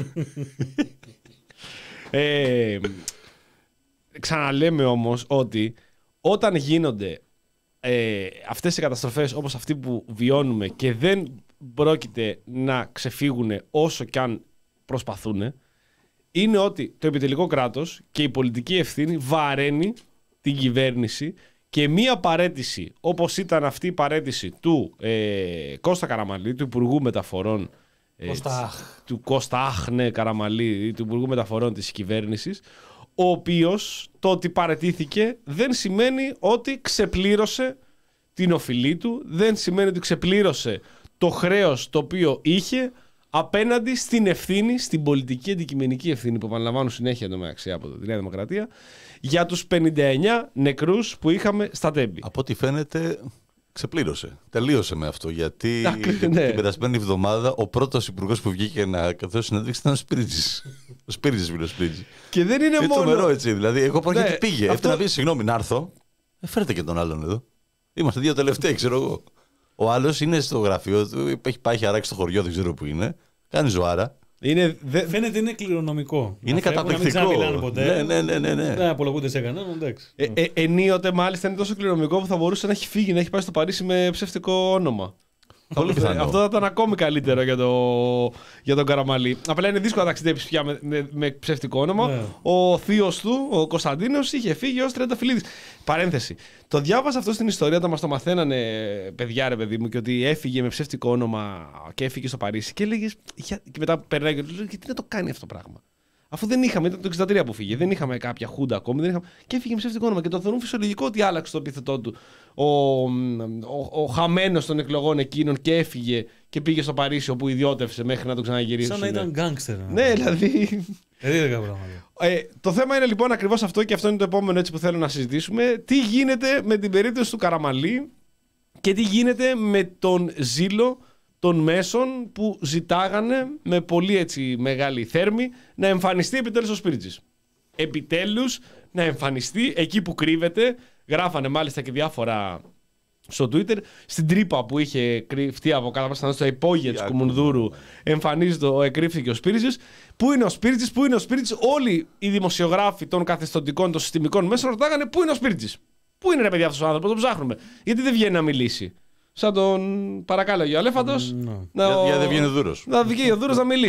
ε, ξαναλέμε όμως ότι όταν γίνονται ε, αυτές οι καταστροφές όπως αυτή που βιώνουμε και δεν πρόκειται να ξεφύγουν όσο κι αν προσπαθούν, είναι ότι το επιτελικό κράτος και η πολιτική ευθύνη βαραίνει την κυβέρνηση και μία παραίτηση όπως ήταν αυτή η παραίτηση του ε, Κώστα Καραμαλή, του Υπουργού Μεταφορών ε, Κώστα. του Κώστα Αχ, ναι, Καραμαλή, του Υπουργού Μεταφορών της κυβέρνησης, ο οποίος το ότι παραιτήθηκε δεν σημαίνει ότι ξεπλήρωσε την οφειλή του, δεν σημαίνει ότι ξεπλήρωσε το χρέος το οποίο είχε απέναντι στην ευθύνη, στην πολιτική αντικειμενική ευθύνη που επαναλαμβάνουν συνέχεια εντωμεταξύ από τη Νέα Δημοκρατία για τους πενήντα εννέα νεκρούς που είχαμε στα Τέμπη. Από ό,τι φαίνεται ξεπλήρωσε. Τελείωσε με αυτό. Γιατί ναι. την περασμένη εβδομάδα ο πρώτος υπουργός που βγήκε να καθώς συνέντευξη ήταν ο Σπίριτζης. Ο Σπίριτζης μιλώ Σπίριτζη. Και δεν είναι, είναι μόνο. Είναι τρομερό έτσι. Δηλαδή, εγώ πω ναι, γιατί πήγε. αυτό... Έφτανα να πει συγγνώμη, να έρθω. Ε, φέρετε και τον άλλον εδώ. Είμαστε δύο τελευταίοι, ξέρω εγώ. Ο άλλος είναι στο γραφείο του, έχει πάει χαράξει στο χωριό, δεν ξέρω που είναι. Κάνει ζωάρα. Είναι, δε... Φαίνεται είναι κληρονομικό. Είναι καταπληκτικό. Ποτέ. Ναι, ναι, ναι, ναι. Δεν απολογούνται σε κανέναν, εντάξει. Ε, ε, ενίοτε μάλιστα είναι τόσο κληρονομικό που θα μπορούσε να έχει φύγει, να έχει πάει στο Παρίσι με ψεύτικο όνομα. Πολύ πιθανό. Αυτό θα ήταν ακόμη καλύτερο για, το, για τον Καραμαλή. Απλά είναι δύσκολο να ταξιδέψει πια με, με, με ψεύτικο όνομα. Ναι. Ο θείος του, ο Κωνσταντίνος, είχε φύγει ως Τριανταφυλλίδης. Παρένθεση. Το διάβασα αυτό στην ιστορία όταν μας το μαθαίνανε παιδιά, ρε παιδί μου, και ότι έφυγε με ψεύτικο όνομα και έφυγε στο Παρίσι. Και έλεγε. Και μετά περνάει και του λέει: γιατί να το κάνει αυτό το πράγμα. Αφού δεν είχαμε, ήταν το εξήντα τρία που φύγε, δεν είχαμε κάποια χούντα ακόμη, δεν είχαμε, και έφυγε με ψεύτικο όνομα. Και το θεωρούν φυσιολογικό ότι άλλαξε το επίθετό του ο, ο, ο, ο χαμένος των εκλογών εκείνων και έφυγε και πήγε στο Παρίσι όπου ιδιώτευσε μέχρι να το ξαναγυρίσει. Σαν να ήταν γκάνγκστερ. Ναι, δηλαδή. Περίεργα πράγματα. Ε, το θέμα είναι λοιπόν ακριβώς αυτό και αυτό είναι το επόμενο έτσι που θέλω να συζητήσουμε. Τι γίνεται με την περίπτωση του Καραμαλή και τι γίνεται με τον ζήλο των μέσων που ζητάγανε με πολύ έτσι μεγάλη θέρμη να εμφανιστεί επιτέλους ο Σπίριτζης. Επιτέλους να εμφανιστεί εκεί που κρύβεται. Γράφανε μάλιστα και διάφορα στο Twitter. Στην τρύπα που είχε κρυφτεί από κάτω στο υπόγεια της Κουμουνδούρου εμφανίζεται, ο εκρύφθηκε ο Σπίριτζης. Πού είναι ο Σπίριτζης, πού είναι ο Σπίριτζης. Όλοι οι δημοσιογράφοι των καθεστωτικών, των συστημικών μέσων ρωτάγανε πού είναι ο Σπίριτζης. Πού είναι ρε παιδιά αυτός ο άνθρωπος, τον ψάχνουμε. Γιατί δεν βγαίνει να μιλήσει. Σαν τον παρακάλεγε ο Αλέφαντος. Mm, no. να, για, για δεν βγαίνει ο Δούρος. Να βγει ο Δούρος να μιλήσει.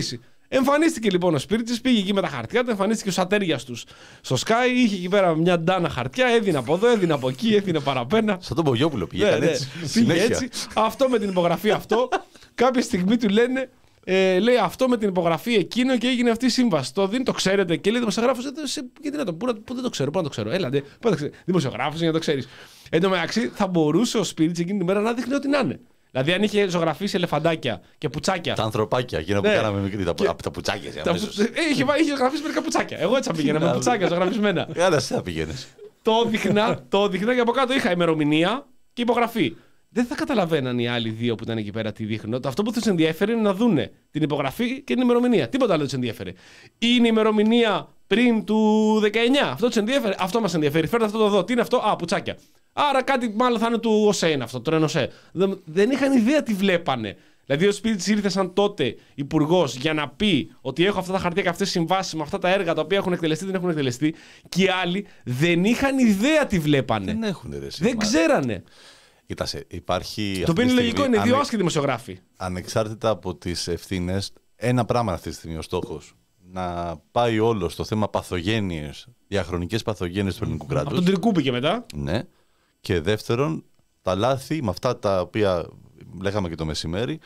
Εμφανίστηκε λοιπόν ο Σπίριτσης, πήγε εκεί με τα χαρτιά του, εμφανίστηκε ο Σατέριας τους στο Sky, είχε εκεί πέρα μια ντάνα χαρτιά, έδινε από εδώ, έδινε από εκεί, έδινε παραπέρα. Σαν τον Πογιόπουλο πήγε Ναι, ναι. έτσι. Πήγε Συνέχεια. έτσι. Αυτό με την υπογραφή αυτό. Κάποια στιγμή του λένε, ε, λέει αυτό με την υπογραφή εκείνο και έγινε αυτή η σύμβαση. Το δίνει, το ξέρετε. Και λέει δημοσιογράφος, γιατί να το πού, πού δεν το ξέρω, πού να το ξέρω. Έλατε, πού να το ξέρω. Δημοσιογράφος για να το ξέρεις. Εν τω μεταξύ θα μπορούσε ο Σπίριτς εκείνη τη μέρα να δείχνει ό,τι να είναι. Δηλαδή, αν είχε ζωγραφίσει ελεφαντάκια και πουτσάκια. Τα ανθρωπάκια, εκείνα που Ναι. κάναμε μικρή, τα, Και- από τα πουτσάκια. τα αμέσως. που- ε, είχε, είχε ζωγραφίσει μερικά πουτσάκια. Εγώ έτσι θα πήγαινα με πουτσάκια ζωγραφισμένα. Άρα εσύ θα πηγαίνεις. Το δείχνα, το δείχνα και από κάτω είχα ημερομηνία και υπογραφή. Δεν θα καταλαβαίναν οι άλλοι δύο που ήταν εκεί πέρα τι δείχνω. Αυτό που τους ενδιαφέρει είναι να δούνε την υπογραφή και την ημερομηνία. Τίποτα άλλο δεν τους ενδιαφέρει. Είναι η ημερομηνία πριν του δεκαεννιά. Αυτό τους ενδιαφέρει. Αυτό μας ενδιαφέρει. Φέρτε αυτό το εδώ. Τι είναι αυτό? Α, πουτσάκια. Άρα κάτι μάλλον θα είναι του ΟΣΕ είναι αυτό, το ΡΕΝΟΣΕ. Δεν, δεν είχαν ιδέα τι βλέπανε. Δηλαδή, ο Σπίριτς ήρθε σαν τότε υπουργό για να πει ότι έχω αυτά τα χαρτιά και αυτές τις συμβάσεις με αυτά τα έργα τα οποία έχουν εκτελεστεί, δεν έχουν εκτελεστεί. Και οι άλλοι δεν είχαν ιδέα τι βλέπανε. Δεν έχουν ρε. Δεν ξέρανε. Κοίτασε, υπάρχει. Το αυτή οποίο τη είναι στιγμή, λογικό, είναι δύο ανε- άσχετοι δημοσιογράφοι. Ανεξάρτητα από τις ευθύνες, ένα πράγμα αυτή τη στιγμή ο στόχος. Να πάει όλο στο θέμα παθογένειες, διαχρονικές παθογένειες του ελληνικού Από κράτους. τον Τρικού πήγε μετά. Ναι. Και δεύτερον, τα λάθη με αυτά τα οποία λέγαμε και το μεσημέρι.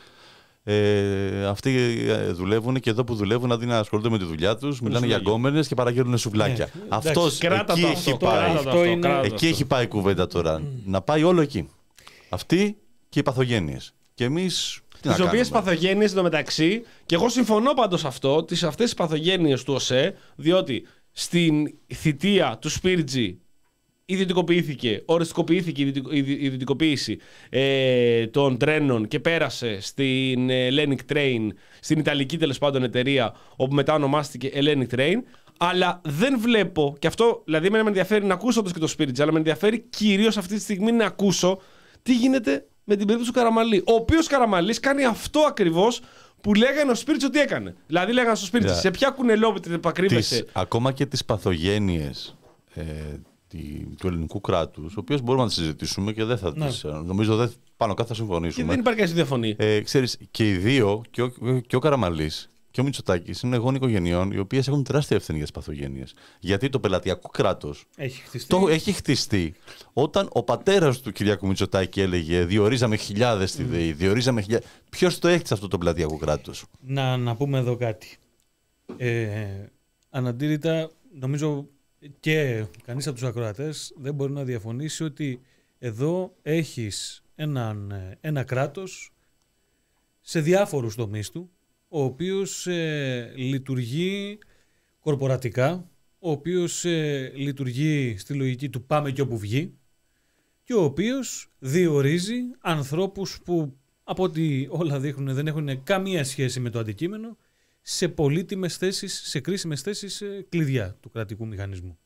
Ε, αυτοί ε, δουλεύουν και εδώ που δουλεύουν αντί να ασχολούνται με τη δουλειά τους, μιλάνε για γκόμενες και παραγγέλνουν σουβλάκια. Ναι, Αυτός κράτα εκεί το έχει αυτό, πάει. κράτα το Αυτό αυτό, είναι- κράτα το Εκεί αυτό. έχει πάει η κουβέντα τώρα. Να πάει όλο εκεί. Αυτοί και οι παθογένειες. Και εμείς τι να Τις οποίες κάνουμε. παθογένειες εντωμεταξύ, και εγώ συμφωνώ πάντως αυτό, τις αυτές τις παθογένειες του ΟΣΕ, διότι στην θητεία του Σπίρτζη ιδιωτικοποιήθηκε, οριστικοποιήθηκε η ιδιωτικο- η δι- η ιδιωτικοποίηση ε, των τρένων και πέρασε στην ε, Hellenic Train, στην Ιταλική τέλος πάντων εταιρεία, όπου μετά ονομάστηκε Hellenic Train. Αλλά δεν βλέπω, και αυτό δηλαδή με ενδιαφέρει να ακούσω όντως και το Σπίρτζη, αλλά με ενδιαφέρει κυρίως αυτή τη στιγμή να ακούσω τι γίνεται με την περίπτωση του Καραμανλή. Ο οποίος Καραμανλής κάνει αυτό ακριβώς που λέγανε ο Σπίρτζη ότι έκανε. Δηλαδή λέγανε στο Σπίρτζη, Yeah. σε ποια κουνελόπιτρη επακρύβεσαι. Τις, ακόμα και τις παθογένειες ε, τη- του ελληνικού κράτους, οι οποίες μπορούμε να τις συζητήσουμε και δεν θα Ναι. τις, ε, νομίζω δεν, πάνω κάτω θα Και συμφωνήσουμε. δεν υπάρχει κανένα διαφωνή. Ε, ξέρεις, και οι δύο, και ο, και ο Καραμανλής και ο Μητσοτάκης, είναι γόνοι οικογενειών, οι οποίες έχουν τεράστια ευθύνη για τις παθογένειες. Γιατί το πελατειακό κράτος Έχει χτιστεί. το έχει χτιστεί όταν ο πατέρας του Κυριάκου Μητσοτάκη έλεγε διορίζαμε χιλιάδες στη ΔΕΗ, διορίζαμε χιλιάδες. Ποιος το έχτισε αυτό το πελατειακό κράτος? Να, να πούμε εδώ κάτι. Ε, αναντήρητα, νομίζω και κανείς από τους ακροατές δεν μπορεί να διαφωνήσει ότι εδώ έχεις έναν, ε, ένα κράτος σε διάφορους τομείς του, ο οποίος ε, λειτουργεί κορπορατικά, ο οποίος ε, λειτουργεί στη λογική του πάμε και όπου βγει και ο οποίος διορίζει ανθρώπους που από ό,τι όλα δείχνουν δεν έχουν καμία σχέση με το αντικείμενο σε πολύτιμες θέσεις, σε κρίσιμες θέσεις ε, κλειδιά του κρατικού μηχανισμού.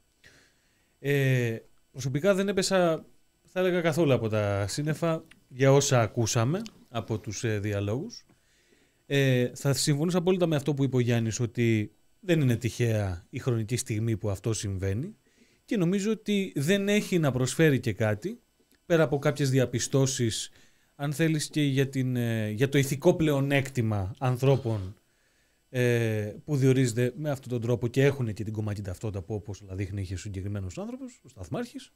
Ε, προσωπικά δεν έπεσα, θα έλεγα, καθόλου από τα σύννεφα για όσα ακούσαμε από τους ε, διαλόγους. Ε, θα συμφωνήσω απόλυτα με αυτό που είπε ο Γιάννης, ότι δεν είναι τυχαία η χρονική στιγμή που αυτό συμβαίνει και νομίζω ότι δεν έχει να προσφέρει και κάτι πέρα από κάποιες διαπιστώσεις, αν θέλεις, και για, την, ε, για το ηθικό πλεονέκτημα ανθρώπων ε, που διορίζεται με αυτόν τον τρόπο και έχουν και την κομματική ταυτότητα που, όπως la δείχνει, είχε συγκεκριμένος άνθρωπος, ο Σταθμάρχης.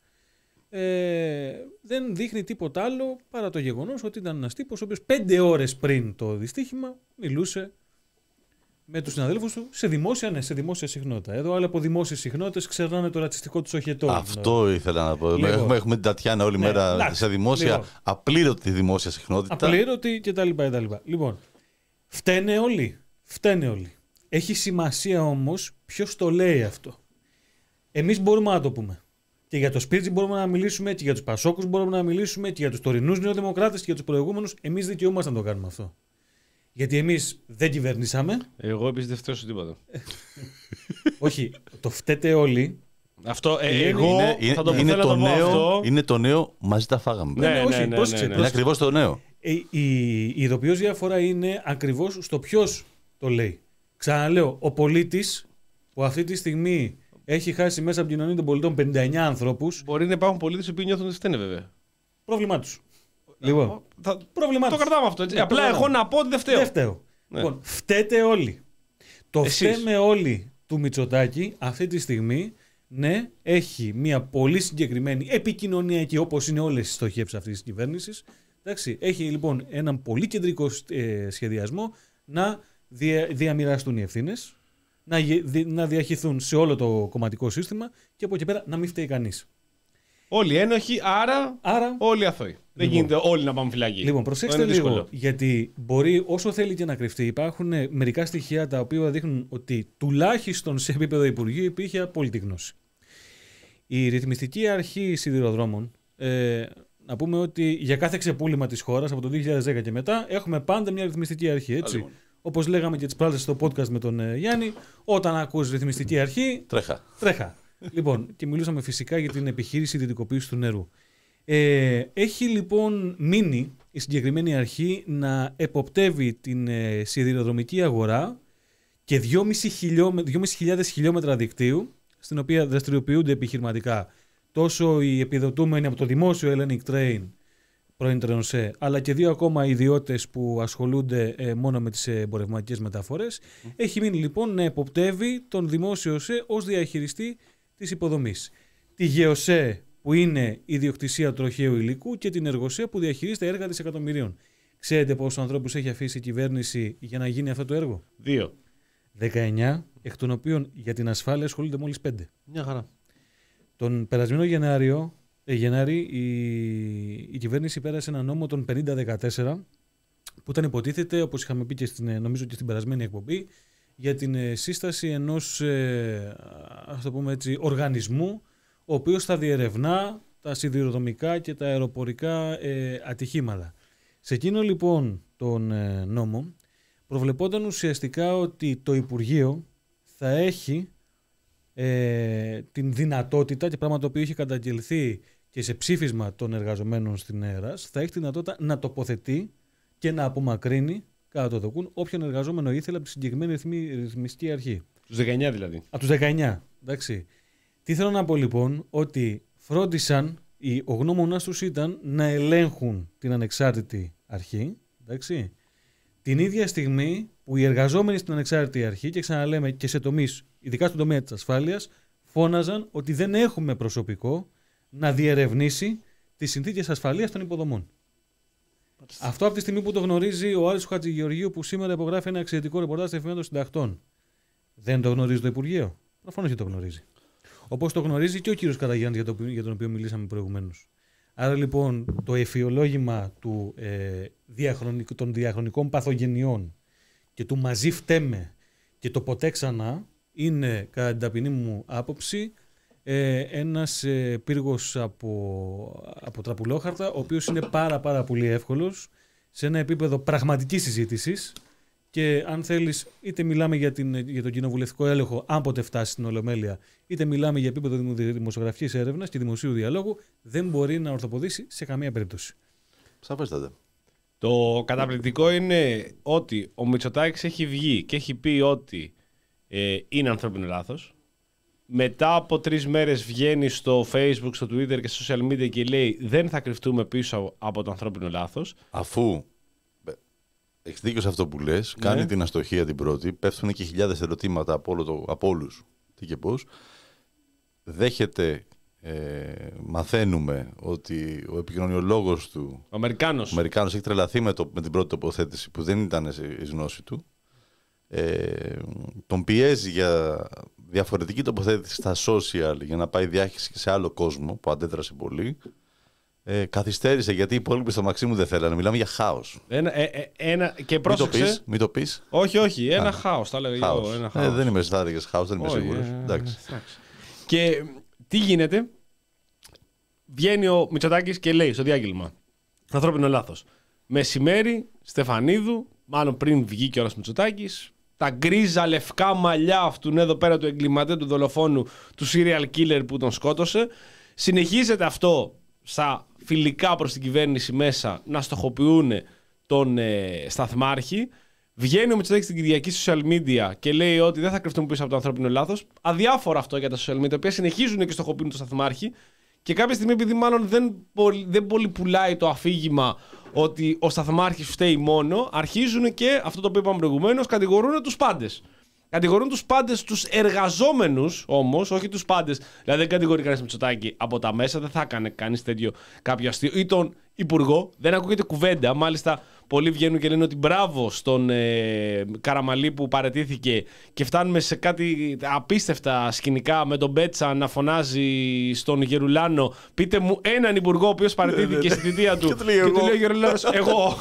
Ε, δεν δείχνει τίποτα άλλο παρά το γεγονός ότι ήταν ένας τύπος ο οποίος πέντε ώρες πριν το δυστύχημα μιλούσε με τους συναδέλφους του σε δημόσια, ναι, σε δημόσια συχνότητα. Εδώ άλλοι από δημόσιες συχνότητες ξερνάνε το ρατσιστικό τους οχετό. Αυτό ήθελα να πω. Λοιπόν. Έχουμε, έχουμε την Τατιάνα όλη Ναι, μέρα εντάξει, σε δημόσια, λοιπόν. απλήρωτη δημόσια συχνότητα. Απλήρωτη κτλ. κτλ. Λοιπόν, φταίνε όλοι. Φταίνε όλοι. Έχει σημασία όμως ποιος το λέει αυτό. Εμείς μπορούμε να το πούμε. Και για το Σπίρτζι μπορούμε να μιλήσουμε, και για τους Πασόκους μπορούμε να μιλήσουμε, και για τους τωρινούς νεοδημοκράτες και για τους προηγούμενους. Εμείς δικαιούμαστε να το κάνουμε αυτό. Γιατί εμείς δεν κυβερνήσαμε. Εγώ επίσης δεν φταίω σε τίποτα. Όχι, το φταίτε όλοι. Αυτό, ε, Είναι- εγώ είναι, είναι, θα το, είναι θέλω το να το πω νέο, αυτό. είναι το νέο μαζί τα φάγαμε. Ναι, Ναι, ναι, όχι, ναι, ναι, πρόσεξε, ναι, ναι. Είναι ακριβώς το νέο. Ε, η, η ειδοποιώς διαφορά είναι ακριβώς στο ποιος το λέει. Ξαναλέω, ο πολίτης που αυτή τη στιγμή έχει χάσει μέσα από την κοινωνία των πολιτών πενήντα εννέα ανθρώπους, Μπορεί να υπάρχουν πολίτες που νιώθουν ότι φταίνε βέβαια. πρόβλημά τους. Λοιπόν, Θα... πρόβλημά Το τους. κρατάμε αυτό. Έτσι. Ναι, Απλά το εγώ κρατάμε. να πω ότι δεν φταίω. Δεν φταίω. Ναι. Λοιπόν, φταίτε όλοι. Το Εσείς. φταίμε όλοι του Μητσοτάκη αυτή τη στιγμή. Ναι, έχει μια πολύ συγκεκριμένη επικοινωνιακή, όπως είναι όλες οι στοχεύσεις αυτής της κυβέρνησης. Εντάξει, έχει λοιπόν έναν πολύ κεντρικό ε, σχεδιασμό να δια, διαμοιραστούν οι ευθύνες, να, δι, να διαχυθούν σε όλο το κομματικό σύστημα και από εκεί πέρα να μην φταίει κανείς. Όλοι ένοχοι, άρα, άρα όλοι αθώοι. Λοιπόν, δεν γίνεται όλοι να πάμε φυλακή. Λοιπόν, προσέξτε λίγο, δύσκολο. Γιατί μπορεί όσο θέλει και να κρυφτεί, υπάρχουν μερικά στοιχεία τα οποία δείχνουν ότι τουλάχιστον σε επίπεδο Υπουργείου υπήρχε απόλυτη γνώση. Η ρυθμιστική αρχή σιδηροδρόμων, ε, να πούμε ότι για κάθε ξεπούλημα της χώρας από το δύο χιλιάδες δέκα και μετά έχουμε πάντα μια ρυθμιστική αρχή. Έτσι. Όπως λέγαμε και τις πράξεις στο podcast με τον ε, Γιάννη, όταν ακούς ρυθμιστική αρχή. Τρέχα. Τρέχα. Λοιπόν, και μιλούσαμε φυσικά για την επιχείρηση ιδιωτικοποίησης του νερού. Ε, έχει λοιπόν μείνει η συγκεκριμένη αρχή να εποπτεύει την ε, σιδηροδρομική αγορά και δυόμισι χιλιάδες χιλιόμετρα δικτύου, στην οποία δραστηριοποιούνται επιχειρηματικά τόσο οι επιδοτούμενοι από το δημόσιο Hellenic Train, πρώην Τρενοσέ, αλλά και δύο ακόμα ιδιώτες που ασχολούνται ε, μόνο με τις εμπορευματικές μεταφορές. Mm. Έχει μείνει λοιπόν να εποπτεύει τον δημόσιο ΣΕ ως διαχειριστή της υποδομής. Τη ΓΕΟΣΕ που είναι η ιδιοκτησία τροχαίου υλικού και την ΕργοΣΕ που διαχειρίζεται έργα δισεκατομμυρίων. Ξέρετε πόσους ανθρώπους έχει αφήσει η κυβέρνηση για να γίνει αυτό το έργο? Δύο. δεκαεννιά, εκ των οποίων για την ασφάλεια ασχολούνται μόλις πέντε. Μια χαρά. Τον περασμένο Γενάριο, ε, Γενάρη η, η κυβέρνηση πέρασε ένα νόμο τον πενήντα δεκατέσσερα που ήταν υποτίθεται, όπως είχαμε πει και στην, νομίζω και στην περασμένη εκπομπή, για την ε, σύσταση ενός ε, ας το πούμε έτσι, οργανισμού ο οποίος θα διερευνά τα σιδηροδρομικά και τα αεροπορικά ε, ατυχήματα. Σε εκείνο λοιπόν τον ε, νόμο προβλεπόταν ουσιαστικά ότι το Υπουργείο θα έχει ε, την δυνατότητα, και πράγμα το οποίο είχε καταγγελθεί και σε ψήφισμα των εργαζομένων στην ΕΡΑΣ, θα έχει τη δυνατότητα να τοποθετεί και να απομακρύνει κατά το δοκούν όποιον εργαζόμενο ήθελε από τη συγκεκριμένη ρυθμιστική αρχή. Τους δεκαεννιά δηλαδή. Από τους δεκαεννιά, εντάξει. Τι θέλω να πω λοιπόν, ότι φρόντισαν, ο γνώμονας τους ήταν να ελέγχουν την ανεξάρτητη αρχή, εντάξει. Την ίδια στιγμή που οι εργαζόμενοι στην ανεξάρτητη αρχή, και ξαναλέμε και σε τομείς, ειδικά στον τομέα της ασφάλειας, φώναζαν ότι δεν έχουμε προσωπικό να διερευνήσει τις συνθήκες ασφαλείας των υποδομών. Άτιστα. Αυτό από τη στιγμή που το γνωρίζει ο Άρης Χατζηγεωργίου, που σήμερα υπογράφει ένα εξαιρετικό ρεπορτάζ στα εφημερίδα των συντακτών. Δεν το γνωρίζει το Υπουργείο? Προφανώς και το γνωρίζει. Όπως το γνωρίζει και ο κύριος Καραγιάννης, για, το, για τον οποίο μιλήσαμε προηγουμένως. Άρα λοιπόν το εφιολόγημα του, ε, διαχρονικ, των διαχρονικών παθογενειών και του μαζί φταίμε και το ποτέ ξανά είναι, κατά την ταπεινή μου άποψη, ε, ένας ε, πύργος από, από τραπουλόχαρτα, ο οποίος είναι πάρα πάρα πολύ εύκολος σε ένα επίπεδο πραγματικής συζήτησης, και αν θέλεις είτε μιλάμε για, την, για τον κοινοβουλευτικό έλεγχο, αν ποτέ φτάσει στην Ολομέλεια, είτε μιλάμε για επίπεδο δημοσιογραφικής έρευνας και δημοσίου διαλόγου, δεν μπορεί να ορθοποδήσει σε καμία περίπτωση. Σαφέστατα. Το καταπληκτικό είναι ότι ο Μητσοτάκης έχει βγει και έχει πει ότι ε, είναι ανθρώπινο λάθος. Μετά από τρεις μέρες βγαίνει στο Facebook, στο Twitter και στο social media και λέει δεν θα κρυφτούμε πίσω από το ανθρώπινο λάθος. Αφού έχεις δίκιο σε αυτό που λες, ναι. Κάνει την αστοχία την πρώτη, πέφτουν και χιλιάδες ερωτήματα από, όλο το, από όλους τι και πώς. Δέχεται, ε, μαθαίνουμε ότι ο επικοινωνιολόγος του, ο Αμερικάνος, ο Αμερικάνος έχει τρελαθεί με, το, με την πρώτη τοποθέτηση που δεν ήταν η γνώση του. Ε, τον πιέζει για διαφορετική τοποθέτηση στα social για να πάει διάχυση και σε άλλο κόσμο που αντέδρασε πολύ. Ε, καθυστέρησε γιατί οι υπόλοιποι στο Μαξίμου δεν θέλανε. Μιλάμε για χάος. Ένα, ε, ε, ένα, και πρόσεξε. Μην το πεις. Μην το πεις. Όχι, όχι. Ένα Α, χάος. Τα λέγα εγώ. Ένα χάος. Ε, δεν είμαι στάδικες χάος, δεν είμαι όχι, σίγουρος. Ε, Εντάξει. Ε, και τι γίνεται? Βγαίνει ο Μητσοτάκης και λέει στο διάγγελμα ανθρώπινο λάθος. Μεσημέρι, Στεφανίδου, μάλλον πριν βγει και ο Μητσοτάκης, τα γκρίζα λευκά μαλλιά αυτού εδώ πέρα του εγκληματέ, του δολοφόνου, του serial killer που τον σκότωσε. Συνεχίζεται αυτό στα φιλικά προς την κυβέρνηση μέσα να στοχοποιούν τον ε, σταθμάρχη. Βγαίνει ο Μητσοτάκης στην Κυριακή social media και λέει ότι δεν θα κρυφτούν πίσω από το ανθρώπινο λάθος. Αδιάφορο αυτό για τα social media, τα οποία συνεχίζουν και στοχοποιούν τον σταθμάρχη. Και κάποια στιγμή, επειδή μάλλον δεν πολύ, δεν πολύ πουλάει το αφήγημα ότι ο σταθμάρχης φταίει μόνο, αρχίζουν και αυτό το οποίο είπαμε προηγουμένως, κατηγορούν τους πάντες. Κατηγορούν τους πάντες, τους εργαζόμενους όμως, όχι τους πάντες. Δηλαδή δεν κατηγορεί κανείς Μητσοτάκη από τα μέσα, δεν θα έκανε κανείς τέτοιο κάποιο αστείο. Ή τον Υπουργό, δεν ακούγεται κουβέντα. Μάλιστα, πολλοί βγαίνουν και λένε ότι μπράβο στον ε, Καραμαλή που παραιτήθηκε και φτάνουμε σε κάτι απίστευτα σκηνικά με τον Πέτσα να φωνάζει στον Γερουλάνο. Πείτε μου έναν Υπουργό ο οποίος παραιτήθηκε στη θητεία του. Και του λέει ο Γερουλάνος, εγώ.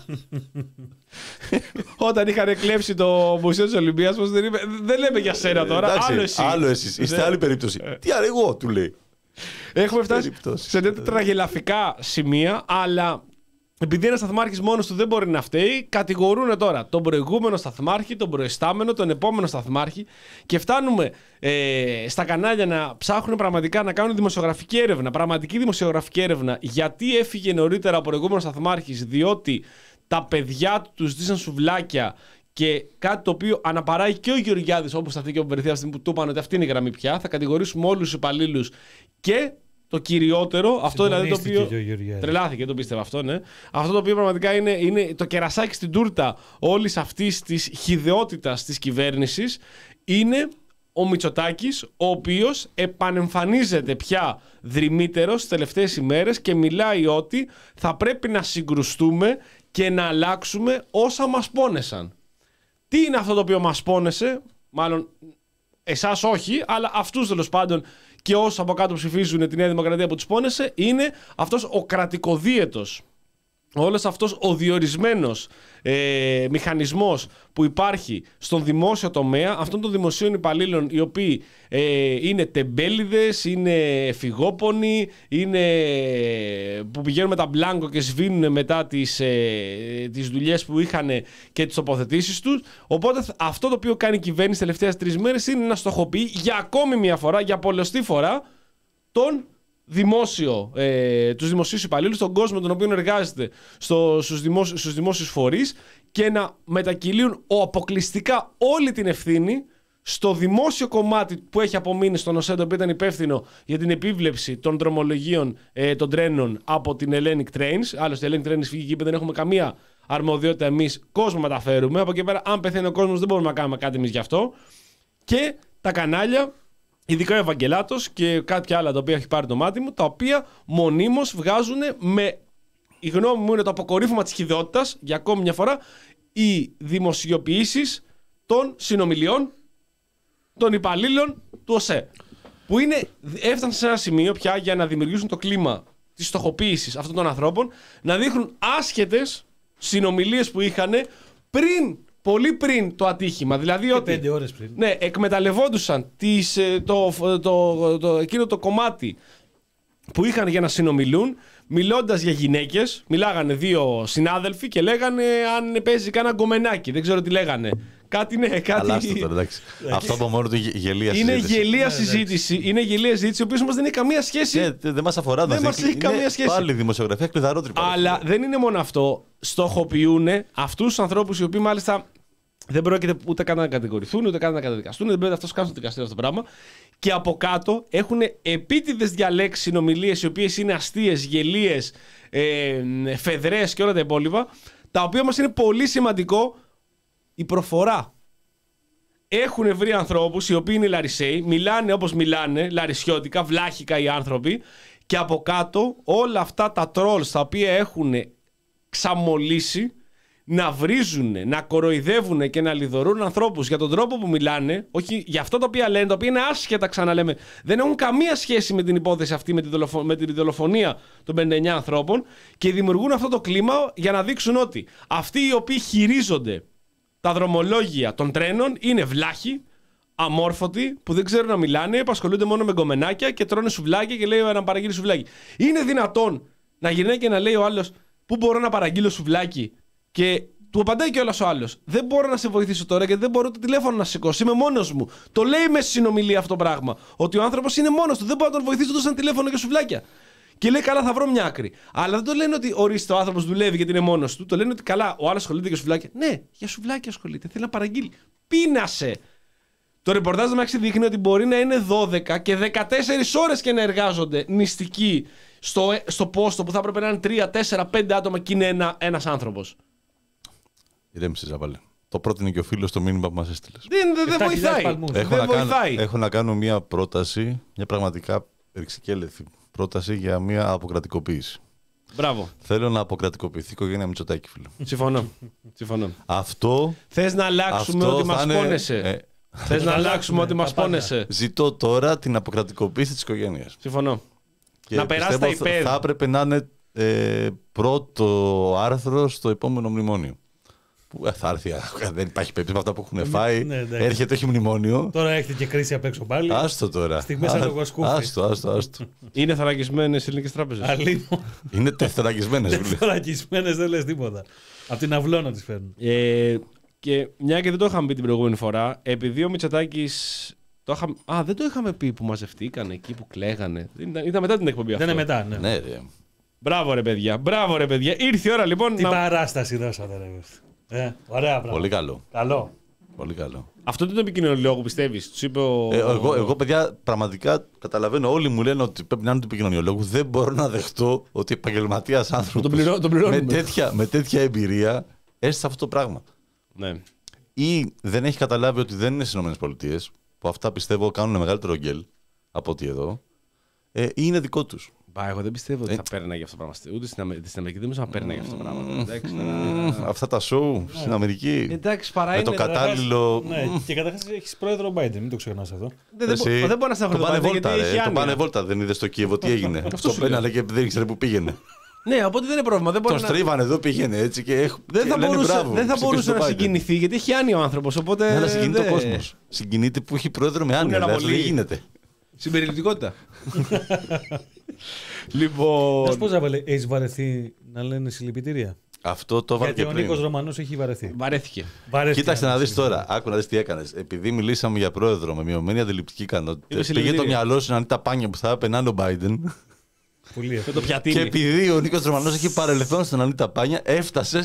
Όταν είχαν κλέψει το Μουσείο της Ολυμπίας, δεν, είπε, δεν λέμε για σένα τώρα. Εντάξει, άλλο εσύ. Άλλο εσείς. Είστε άλλη περίπτωση. Τι άρα εγώ, του λέει. Έχουμε φτάσει σε τέτοια τραγελαφικά σημεία, αλλά επειδή ένας σταθμάρχης μόνος του δεν μπορεί να φταίει, κατηγορούν τώρα τον προηγούμενο σταθμάρχη, τον προϊστάμενο, τον επόμενο σταθμάρχη και φτάνουμε ε, στα κανάλια να ψάχνουν πραγματικά να κάνουν δημοσιογραφική έρευνα, πραγματική δημοσιογραφική έρευνα, γιατί έφυγε νωρίτερα ο προηγούμενος σταθμάρχης, διότι τα παιδιά του τους ζήτησαν σουβλάκια. Και κάτι το οποίο αναπαράγει και ο Γεωργιάδης, όπως θα και ο Βερθίας που του είπαν ότι αυτή είναι η γραμμή πια. Θα κατηγορήσουμε όλους τους υπαλλήλους. Και το κυριότερο, αυτό δηλαδή το οποίο. Τρελάθηκε, το πίστευα αυτό, ναι. Αυτό το οποίο πραγματικά είναι, είναι το κερασάκι στην τούρτα όλης αυτής της χυδαιότητας της κυβέρνησης, είναι ο Μητσοτάκης, ο οποίος επανεμφανίζεται πια δρυμύτερος τις τελευταίες ημέρες και μιλάει ότι θα πρέπει να συγκρουστούμε και να αλλάξουμε όσα μας πόνεσαν. Τι είναι αυτό το οποίο μας πόνεσε, μάλλον εσάς όχι, αλλά αυτούς τέλος πάντων και όσους από κάτω ψηφίζουν τη Νέα Δημοκρατία που τους πόνεσε, είναι αυτός ο κρατικοδίαιτος, όλος αυτός ο διορισμένος ε, μηχανισμός που υπάρχει στον δημόσιο τομέα, αυτών των δημοσίων υπαλλήλων οι οποίοι ε, είναι τεμπέληδες, είναι φυγόπονοι, είναι, που πηγαίνουν με τα μπλάνκο και σβήνουν μετά τις, ε, τις δουλειές που είχαν και τις τοποθετήσεις τους. Οπότε αυτό το οποίο κάνει η κυβέρνηση τις τελευταίες τρεις μέρες είναι να στοχοποιεί για ακόμη μια φορά, για πολλωστή φορά, τον δημόσιο, ε, τους δημοσίους υπαλλήλους, τον κόσμο τον οποίο εργάζεται στο, στους, δημόσιους, στους δημόσιους φορείς και να μετακυλίουν ο, αποκλειστικά όλη την ευθύνη στο δημόσιο κομμάτι που έχει απομείνει στον ΟΣΕ, το οποίο ήταν υπεύθυνο για την επίβλεψη των δρομολογίων ε, των τρένων από την Hellenic Trains. Άλλωστε, η Hellenic Trains φύγει και δεν έχουμε καμία αρμοδιότητα εμείς. Κόσμο μεταφέρουμε. Από εκεί πέρα, αν πεθαίνει ο κόσμος, δεν μπορούμε να κάνουμε κάτι εμείς γι' αυτό. Και τα κανάλια, ειδικά ο Ευαγγελάτος και κάποια άλλα τα οποία έχει πάρει το μάτι μου, τα οποία μονίμως βγάζουν με, η γνώμη μου είναι το αποκορύφωμα της χυδαιότητας, για ακόμη μια φορά, οι δημοσιοποιήσεις των συνομιλιών των υπαλλήλων του ΟΣΕ. Που είναι, έφτασαν σε ένα σημείο πια για να δημιουργήσουν το κλίμα της στοχοποίησης αυτών των ανθρώπων, να δείχνουν άσχετες συνομιλίες που είχαν πριν, πολύ πριν το ατύχημα. Δηλαδή και ότι πέντε ώρες πριν. Ναι, εκμεταλλευόντουσαν τις, το, το, το, το, εκείνο το κομμάτι που είχαν για να συνομιλούν, μιλώντας για γυναίκες. Μιλάγανε δύο συνάδελφοι και λέγανε αν παίζει κάνα γκομενάκι. Δεν ξέρω τι λέγανε. Κάτι ναι, κάτι. Αλλάστε το, εντάξει. Αυτό από μόνο του γελία είναι συζήτηση. Γελία ναι, συζήτηση. Είναι γελία συζήτηση, η οποία όμως δεν έχει καμία σχέση. Ναι, δεν μας αφορά. Δεν μας έχει καμία σχέση. Πάλι δημοσιογραφία κλειδαρότρυπα. Αλλά δεν είναι μόνο αυτό. Στοχοποιούν αυτούς τους ανθρώπους οι οποίοι μάλιστα δεν πρόκειται ούτε καν να κατηγορηθούν, ούτε καν να καταδικαστούν. Δεν πρέπει αυτό να κάνουν στο δικαστήριο αυτό το πράγμα. Και από κάτω έχουν επίτηδες διαλέξεις συνομιλίες, οι οποίες είναι αστείες, γελίες, ε, φεδρές και όλα τα υπόλοιπα. Τα οποία όμως είναι πολύ σημαντικό η προφορά. Έχουν βρει ανθρώπους οι οποίοι είναι Λαρισαίοι, μιλάνε όπως μιλάνε, λαρισιώτικα, βλάχικα οι άνθρωποι. Και από κάτω όλα αυτά τα trolls τα οποία έχουν ξαμολύσει, να βρίζουν, να κοροϊδεύουν και να λιδωρούν ανθρώπους για τον τρόπο που μιλάνε, όχι για αυτό το οποίο λένε, το οποίο είναι άσχετα, ξαναλέμε, δεν έχουν καμία σχέση με την υπόθεση αυτή, με, τη δολοφο... με την δολοφονία των πενήντα εννέα ανθρώπων, και δημιουργούν αυτό το κλίμα για να δείξουν ότι αυτοί οι οποίοι χειρίζονται τα δρομολόγια των τρένων είναι βλάχοι, αμόρφωτοι, που δεν ξέρουν να μιλάνε, που ασχολούνται μόνο με γκομενάκια και τρώνε σουβλάκια και λέει να παραγγείλει σουβλάκι. Είναι δυνατόν να γυρνάει και να λέει ο άλλος πού μπορώ να παραγγείλω σουβλάκι? Και του απαντάει κιόλας ο άλλος: δεν μπορώ να σε βοηθήσω τώρα γιατί δεν μπορώ το τηλέφωνο να σηκώσω. Είμαι μόνος μου. Το λέει μέσα στη συνομιλία αυτό το πράγμα. Ότι ο άνθρωπος είναι μόνος του. Δεν μπορώ να τον βοηθήσω τόσο σαν τηλέφωνο και σουβλάκια. Και λέει: καλά, θα βρω μια άκρη. Αλλά δεν το λένε ότι ορίστε, ο άνθρωπος δουλεύει γιατί είναι μόνος του. Το λένε ότι καλά, ο άλλος ασχολείται για σουβλάκια. Ναι, για σουβλάκια ασχολείται. Θέλει να παραγγείλει. Πείνασε. Το ρεπορτάζ μας δείχνει ότι μπορεί να είναι δώδεκα και δεκατέσσερις ώρες και να εργάζονται νηστικοί στο, στο πόστο που θα έπρεπε να είναι τρία, τέσσερα, πέντε άτομα και είναι ένα, ένας άνθρωπος. Ηρέμησες, Ζαβάλε. Το πρότεινε και ο φίλος στο μήνυμα που μας έστειλε. Δεν, δεν, δεν βοηθάει. Έχω, δεν να βοηθάει. κάνω, έχω να κάνω μια πρόταση, μια πραγματικά ρηξικέλευθη πρόταση για μια αποκρατικοποίηση. Μπράβο. Θέλω να αποκρατικοποιηθεί η οικογένεια Μητσοτάκη, φίλε. Συμφωνώ. Συμφωνώ. Αυτό. Θες να αλλάξουμε αυτό ότι μας είναι... πόνεσαι. Ε... Θες να αλλάξουμε ότι μας πόνεσαι. Ζητώ τώρα την αποκρατικοποίηση της οικογένειας. Συμφωνώ. Και να περάσει τα υπέρ. Θα έπρεπε να είναι ε, πρώτο άρθρο στο επόμενο μνημόνιο. Που ε, θα έρθει, δεν υπάρχει περίπτωση με αυτά που έχουν φάει. Ναι, ναι, έρχεται, όχι μνημόνιο. Τώρα έχετε και κρίση απ' έξω πάλι. Άστο τώρα. Στιγμές από το Κοσκούφι. Άστο, άστο, άστο. Είναι θωρακισμένες οι ελληνικές τράπεζες. Αλίμονο. Είναι τεθωρακισμένες. Τεθωρακισμένες, δεν λες τίποτα. Από την αυλώνα τις φέρνουν. Ε, και μια και δεν το είχαμε πει την προηγούμενη φορά, επειδή ο Μητσοτάκης. Το είχα... Α, δεν το είχαμε πει που μαζευτήκαν εκεί που κλαίγανε. Ήταν, ήταν μετά την εκπομπή αυτό. Δεν είναι μετά, ναι. Ναι, ρε. Μπράβο ρε παιδιά, μπράβο ρε παιδιά. Ήρθε η ώρα λοιπόν Τι να. παράσταση δώσατε, ρε. Ε, ωραία, πράγμα. Πολύ καλό. Καλό. Πολύ καλό. Αυτό δεν το επικοινωνιολόγο που πιστεύεις. Τους είπε ο. Ε, εγώ, εγώ, παιδιά, πραγματικά καταλαβαίνω. Όλοι μου λένε ότι πρέπει να είναι του επικοινωνιολόγου. Δεν μπορώ να δεχτώ ότι επαγγελματίας άνθρωπος Τον πληρώ- τον πληρώνουμε. με, τέτοια, με τέτοια εμπειρία έστει σε αυτό το πράγμα. Ναι. Ή δεν έχει καταλάβει ότι δεν είναι στις ΗΠΑ, που αυτά πιστεύω κάνουν μεγαλύτερο γκέλ από ότι εδώ, ε, ή είναι δικό τους. Μπα, εγώ δεν πιστεύω ότι Ε. θα παίρναγε αυτό το πράγμα. Ούτε στην, Αμε... στην Αμερική δεν νομίζω να παίρναγε αυτό το πράγμα. Εντάξει, Μμμ, αυτά τα show στην Αμερική. Εντάξει, παρά Με είναι. το κατάλληλο. Ναι, και καταρχάς έχεις πρόεδρο Biden, μην το ξεχνάς αυτό. Δεν, δεν, μπο- Εσύ, δεν μπορεί να το πάνε στεναχωρηθεί βόλτα, γιατί έχει ρε. Το άνοια. πάνε βόλτα. Δεν είδε στο Κίεβο τι έγινε. Το σου λέω. πέναλε και δεν ήξερε που πήγαινε. Ναι, οπότε δεν είναι πρόβλημα. Δεν, μπορεί Τον να... στρίβανε εδώ, πήγαινε έτσι και έχουν. δεν θα και λένε μπορούσε, μπράβο, δεν θα ψηφίστε μπορούσε το να Biden. συγκινηθεί γιατί έχει άνοια ο άνθρωπο. Οπότε. Ναι, αλλά συγκινείται δεν- ο κόσμο. Συγκινείται που έχει πρόεδρο με άνοια. Είναι Δηλαδή, αναβολή. δεν γίνεται. Συμπεριληπτικότητα. Να Λοιπόν. σου πω, Ζαβέλε, έχεις βαρεθεί να λένε συλληπιτήρια? Αυτό το έβαλε Γιατί και ο Νίκος πριν. Ρωμανός έχει βαρεθεί. Βαρέθηκε. Βαρέθηκε Κοίταξε να δει συλληπιτήρια. τώρα. Άκου να δει τι έκανε. Επειδή μιλήσαμε για πρόεδρο με μειωμένη αντιληπτική ικανότητα, Είναι πήγε το συλληπιτήρια. μυαλό σου να είναι τα πάνια που θα έπαιρνε ο Biden. Πολύ Με εύκολο. το πιατίνι. Και επειδή ο Νίκος Ρωμανός έχει παρελθόν στον Ανίτα Πάνια, έφτασε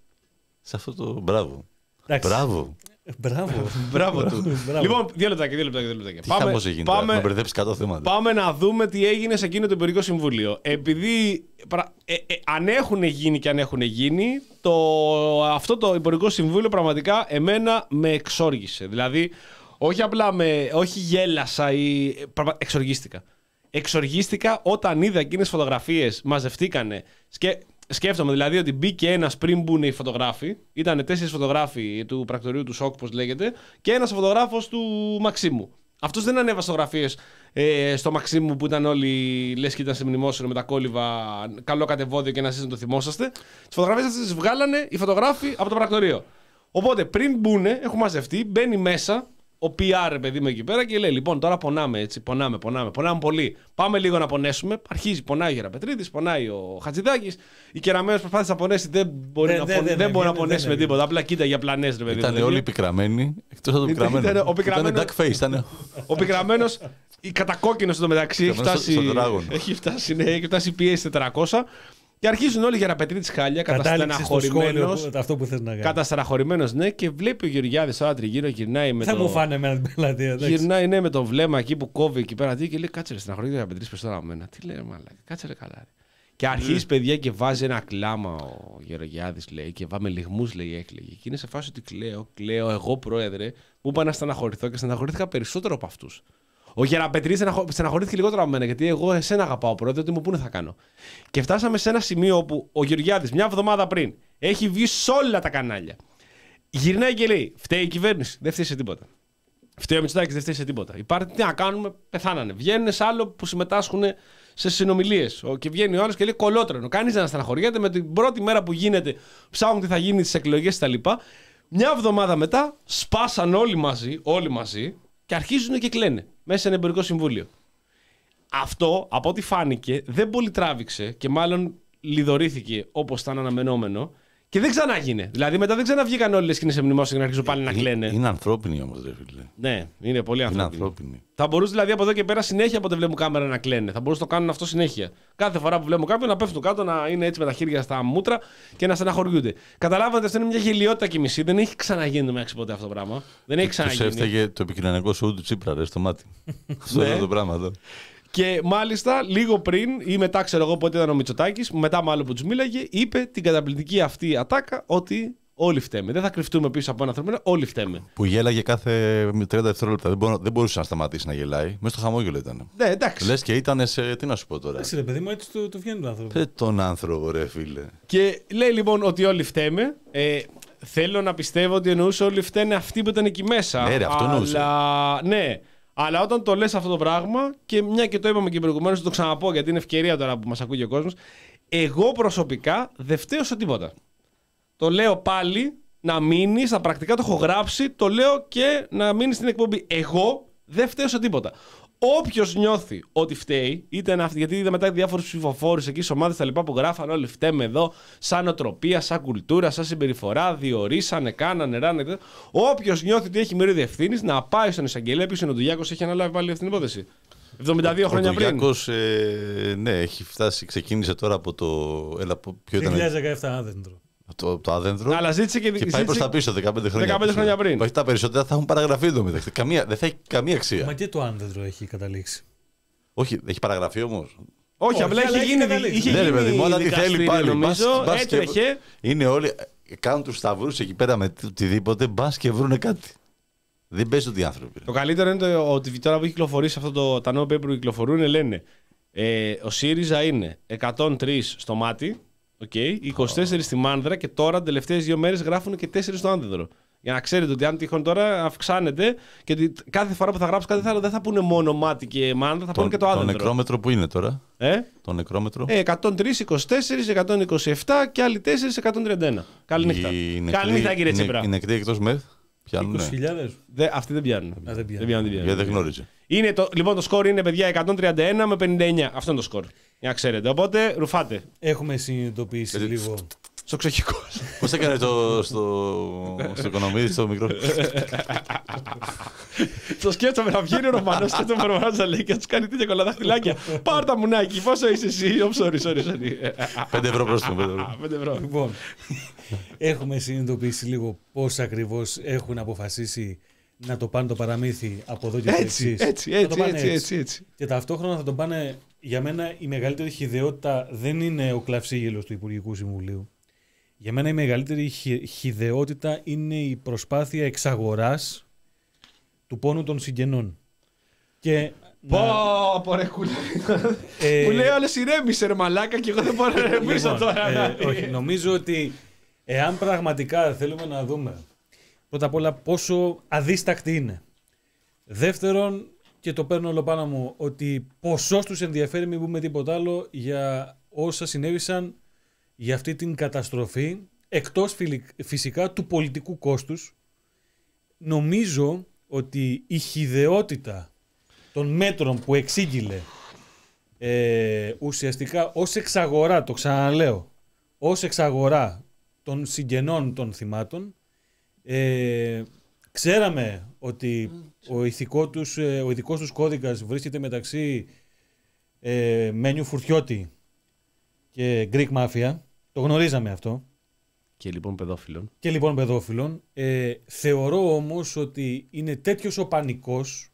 σε αυτό το μπράβο. Εντάξει. Μπράβο. Μπράβο. Μπράβο του. Μπράβο. Λοιπόν, δύο λεπτάκια, δύο λεπτάκια. Δύο λεπτάκια. Τι χαμός έγινε τώρα, πάμε, με μπερδέψει εκατό θέματα. πάμε να δούμε τι έγινε σε εκείνο το Υπουργικό Συμβούλιο. Επειδή πρα- ε, ε, αν έχουν γίνει και αν έχουν γίνει, το, αυτό το Υπουργικό Συμβούλιο πραγματικά εμένα με εξόργησε. Δηλαδή, όχι απλά με, όχι γέλασα ή πραγμα- εξοργίστηκα. Εξοργίστηκα όταν είδα εκείνες τις φωτογραφίες μαζευτήκανε. Σκε, σκέφτομαι δηλαδή ότι μπήκε ένας πριν μπουν οι φωτογράφοι. Ήταν τέσσερις φωτογράφοι του πρακτορείου του ΣΟΚ, όπως λέγεται, και ένας φωτογράφος του Μαξίμου. Αυτός δεν ανέβασε φωτογραφίες ε, στο Μαξίμου που ήταν όλοι λες και ήταν σε μνημόσυνο με τα κόλληβα, καλό κατεβόδιο και να εσείς να το θυμόσαστε. Τις φωτογραφίες αυτές τις βγάλανε οι φωτογράφοι από το πρακτορείο. Οπότε πριν μπουνε, έχουν μαζευτεί, μπαίνει μέσα ο πι αρ, παιδί μου, εκεί πέρα και λέει: Λοιπόν, τώρα πονάμε έτσι. Πονάμε, πονάμε, πονάμε πολύ. Πάμε λίγο να πονέσουμε. Αρχίζει, πονάει ο Γεραπετρίδης, πονάει ο Χατζηδάκης. Η Κεραμέως προσπάθησε να πονέσει, δεν μπορεί, Δεν- να, δεν- πον... δεν δεν μπορεί να έβγαινε, πονέσει δεν με τίποτα. Απλά κοίτα για πλανές, ρε παιδί. Ήταν μου. όλοι πικραμένοι, εκτός από το Ήταν- πικραμένο. ήταν ο πικραμένος- Ήταν duck face, ήταν. Ο πικραμένος, η κατακόκκινος στο μεταξύ, έχει Πικραμένος φτάσει, στο Dragon. έχει φτάσει, ναι, έχει φτάσει πι ες τετρακόσια και αρχίζουν όλοι για Γεραπετρίδης χάλια, Κατάληξε στο σχόλιο καταστεναχωρημένος. που- αυτό που θες να κάνεις. Καταστεναχωρημένος, ναι, και βλέπει ο Γεωργιάδης τώρα τριγύρω, γυρνάει με Θα το. μου φάνε εμένα την πελατεία. εντάξει. Γυρνάει, ναι, με το βλέμμα εκεί που κόβει εκεί πέρα και λέει: Κάτσε ρε, στεναχωρείται για πεντρή περισσότερο από μένα. Τι λέει, μαλάκα, κάτσε ρε καλά. Ρε. Και αρχίζει, παιδιά, και βάζει ένα κλάμα ο Γερογιάδης, λέει, και βάμε λιγμούς, λέει, έκλαιγε. Και είναι σε φάση ότι κλαίω, κλαίω, εγώ πρόεδρε, μου είπα να στεναχωρηθώ και στεναχωρήθηκα περισσότερο από αυτούς. Ο Γεραπετρής στεναχω... στεναχωρήθηκε λιγότερο από μένα, γιατί εγώ εσένα αγαπάω, πρόεδρε, ότι μου πούνε θα κάνω. Και φτάσαμε σε ένα σημείο όπου ο Γεωργιάδης, μια εβδομάδα πριν, έχει βγει σε όλα τα κανάλια. Γυρνάει και λέει: Φταίει η κυβέρνηση, δεν φταίει σε τίποτα. Φταίει ο Μητσοτάκης, δεν φταίει σε τίποτα. Οι πάρτι τι να κάνουμε, πεθάνανε. Βγαίνουν σε άλλο που συμμετάσχουν σε συνομιλίες. Και βγαίνει ο άλλος και λέει κολότρενο. Κανείς δεν στεναχωριέται. Με την πρώτη μέρα που γίνεται, ψάχνουν τι θα γίνει στις εκλογές κτλ. Μια εβδομάδα μετά σπάσαν όλοι μαζί, όλοι μαζί και αρχίζουν και κλαίνε μέσα σε ένα εμπορικό συμβούλιο. Αυτό, από ό,τι φάνηκε, δεν πολύ τράβηξε και μάλλον λιδωρήθηκε όπως ήταν αναμενόμενο. Και δεν ξανάγινε. Δηλαδή μετά δεν ξαναβγήκαν όλες και είναι σε μνημόσυνο και να αρχίζουν πάλι να κλαίνε. Είναι ανθρώπινοι όμως, ρε φίλε. Ναι, είναι πολύ Είναι ανθρώπινοι. ανθρώπινοι. Θα μπορούσε δηλαδή από εδώ και πέρα συνέχεια από ό,τι βλέπουν κάμερα να κλαίνε. Θα μπορούσε να το κάνουν αυτό συνέχεια. Κάθε φορά που βλέπουν κάποιον να πέφτουν κάτω, να είναι έτσι με τα χέρια στα μούτρα και να στεναχωριούνται. Καταλάβατε ότι αυτό είναι μια γελιότητα και μισή. Δεν έχει ξαναγίνει μέχρι ποτέ αυτό το πράγμα. Δεν έχει Τους ξαναγίνει. έφταιγε το επικοινωνιακό σου του Τσίπρα, ρε, στο μάτι. Αυτό είναι το πράγμα εδώ. Και μάλιστα λίγο πριν ή μετά, ξέρω εγώ πότε ήταν ο Μητσοτάκης, μετά μάλλον που του μίλαγε, είπε την καταπληκτική αυτή ατάκα ότι Όλοι φταίμε. Δεν θα κρυφτούμε πίσω από ένα άνθρωπο. Όλοι φταίμε. Που γέλαγε κάθε τριάντα δευτερόλεπτα. Δεν, μπορώ, δεν μπορούσε να σταματήσει να γελάει. Μέσα στο χαμόγελο ήταν. Ναι, εντάξει. Λες και ήταν σε. Τι να σου πω τώρα. Εσύ, ρε παιδί μου, έτσι το, το βγαίνει τον άνθρωπο. Πε τον άνθρωπο, ρε φίλε. Και λέει λοιπόν ότι όλοι φταίμε. Ε, θέλω να πιστεύω ότι εννοούσε όλοι φταίνε αυτοί που ήταν εκεί μέσα. Ναι, ρε, αυτό εννοούσε. Αλλά, ναι. Αλλά όταν το λες αυτό το πράγμα, και μια και το είπαμε και προηγουμένως, το ξαναπώ γιατί είναι ευκαιρία τώρα που μας ακούει ο κόσμος. Εγώ προσωπικά δεν φταίω σε τίποτα. Το λέω πάλι να μείνει στα πρακτικά, το έχω γράψει, το λέω και να μείνει στην εκπομπή. Εγώ δεν φταίω σε τίποτα. Όποιος νιώθει ότι φταίει, είτε είναι αυτή, γιατί είδα μετά διάφορους ψηφοφόρους εκεί στις ομάδες τα λοιπά που γράφαν όλοι φταίμε εδώ, σαν νοοτροπία, σαν κουλτούρα, σαν συμπεριφορά, διορίσανε, κάνανε, ράνε. Όποιος νιώθει ότι έχει μερίδιο ευθύνης, να πάει στον εισαγγελέα, ποιος είναι ο Ντουγιάκος, έχει αναλάβει πάλι αυτή την υπόθεση. εβδομήντα δύο χρόνια πριν. Ο Ντουγιάκος, ε, ναι, έχει φτάσει, ξεκίνησε τώρα από το. Έλα, ποιο ήταν. δύο χιλιάδες δεκαεπτά άδεντρο. Το, το άδενδρο. Αλλά ζήτησε και, και πάει προς τα πίσω δεκαπέντε χρόνια. δεκαπέντε χρόνια πριν. Όχι, τα περισσότερα θα έχουν παραγραφεί εδώ μεταξύ. Καμία, δεν θα έχει καμία αξία. Μα και το άνδεντρο έχει καταλήξει. Όχι, έχει παραγραφεί όμως. Όχι, απλά είχε γίνει. Ναι, ρε παιδί μου, αλλά τι θέλει πάλι. Νομίζω, έτρεχε. Είναι όλοι. Κάνουν τους σταυρούς εκεί πέρα με οτιδήποτε, μπας και βρούνε κάτι. Δεν παίζει ότι οι άνθρωποι. Το καλύτερο είναι το, ότι τώρα που έχει κυκλοφορήσει αυτό το, τα νέα paper που κυκλοφορούν, λένε ε, ο ΣΥΡΙΖΑ είναι εκατόν τρία στο μάτι, okay, είκοσι τέσσερα oh. στη Μάνδρα και τώρα τελευταίες δύο μέρες γράφουν και τέσσερα στο Άνδεδρο. Για να ξέρετε ότι αν τυχόν τώρα αυξάνεται και ότι κάθε φορά που θα γράψει κάτι άλλο δεν θα πούνε μόνο μάτι και Μάνδρα, θα πούνε και το Άνδεδρο. Το νεκρόμετρο που είναι τώρα. Ε? Το νεκρόμετρο. Ε, εκατόν τρία, είκοσι τέσσερα, εκατόν είκοσι επτά και άλλοι τέσσερα, εκατόν τριάντα ένα. Καλή νύχτα. Καλή νύχτα, κύριε Τσίπρα. Οι νεκροί εκτός ΜΕΘ. είκοσι χιλιάδες. Δε, αυτοί δεν πιάνουν. Α, δεν πιάνουν. Δεν πιάνουν, Γιατί δεν γνώριζε. Είναι το, λοιπόν, το σκορ είναι, παιδιά, εκατόν τριάντα ένα με πενήντα εννιά. Αυτό είναι το σκορ. Για να ξέρετε. Οπότε, ρουφάτε. Έχουμε συνειδητοποιήσει Γιατί... λίγο. Στο ξοχικό. Πώς έκανε το, στο, στο οικονομίδι, στο μικρό. Το σκέφτομαι να βγαίνει ο Ρωμανός και τον προβάζει να λέει και να του κάνει τέτοια κολλαδαχτυλάκια. Πάρ' τα μουνάκι, πόσο είσαι εσύ. Oh, sorry, sorry, sorry. Πέντε ευρώ πρόστιμο. Πέντε ευρώ. Λοιπόν, έχουμε συνειδητοποιήσει λίγο πώς ακριβώς έχουν αποφασίσει να το πάνε το παραμύθι από εδώ και στο Έτσι, εξής. έτσι, Θα το έτσι, πάνε έτσι, έτσι, έτσι. Και ταυτόχρονα θα τον πάνε. Για μένα η μεγαλύτερη χυδαιότητα δεν είναι ο κλαυσίγελος του Υπουργικού Συμβουλίου. Για μένα η μεγαλύτερη χυ, χυδαιότητα είναι η προσπάθεια εξαγοράς του πόνου των συγγενών. Και Πω, να... πω ρε κούλα. ε... Μου λέει όλες ηρέμησε ρε μαλάκα και εγώ δεν μπορώ να ρεμίσω λοιπόν, τώρα. Ε, όχι, νομίζω ότι εάν πραγματικά θέλουμε να δούμε πρώτα απ' όλα πόσο αδίστακτη είναι. Δεύτερον, και το παίρνω όλο πάνω μου, ότι ποσός τους ενδιαφέρει, μην πούμε τίποτα άλλο, για όσα συνέβησαν για αυτή την καταστροφή, εκτός φυσικά του πολιτικού κόστους. Νομίζω ότι η χυδαιότητα των μέτρων που εξήγηλε ε, ουσιαστικά ως εξαγορά, το ξαναλέω, ως εξαγορά των συγγενών των θυμάτων, ε, ξέραμε ότι ο, ηθικό τους, ο ηθικός τους κώδικας βρίσκεται μεταξύ ε, Μένιου Φουρτιώτη και Greek Mafia. Το γνωρίζαμε αυτό. Και λοιπόν παιδόφιλων. Και λοιπόν παιδόφιλων. Ε, θεωρώ όμως ότι είναι τέτοιος ο πανικός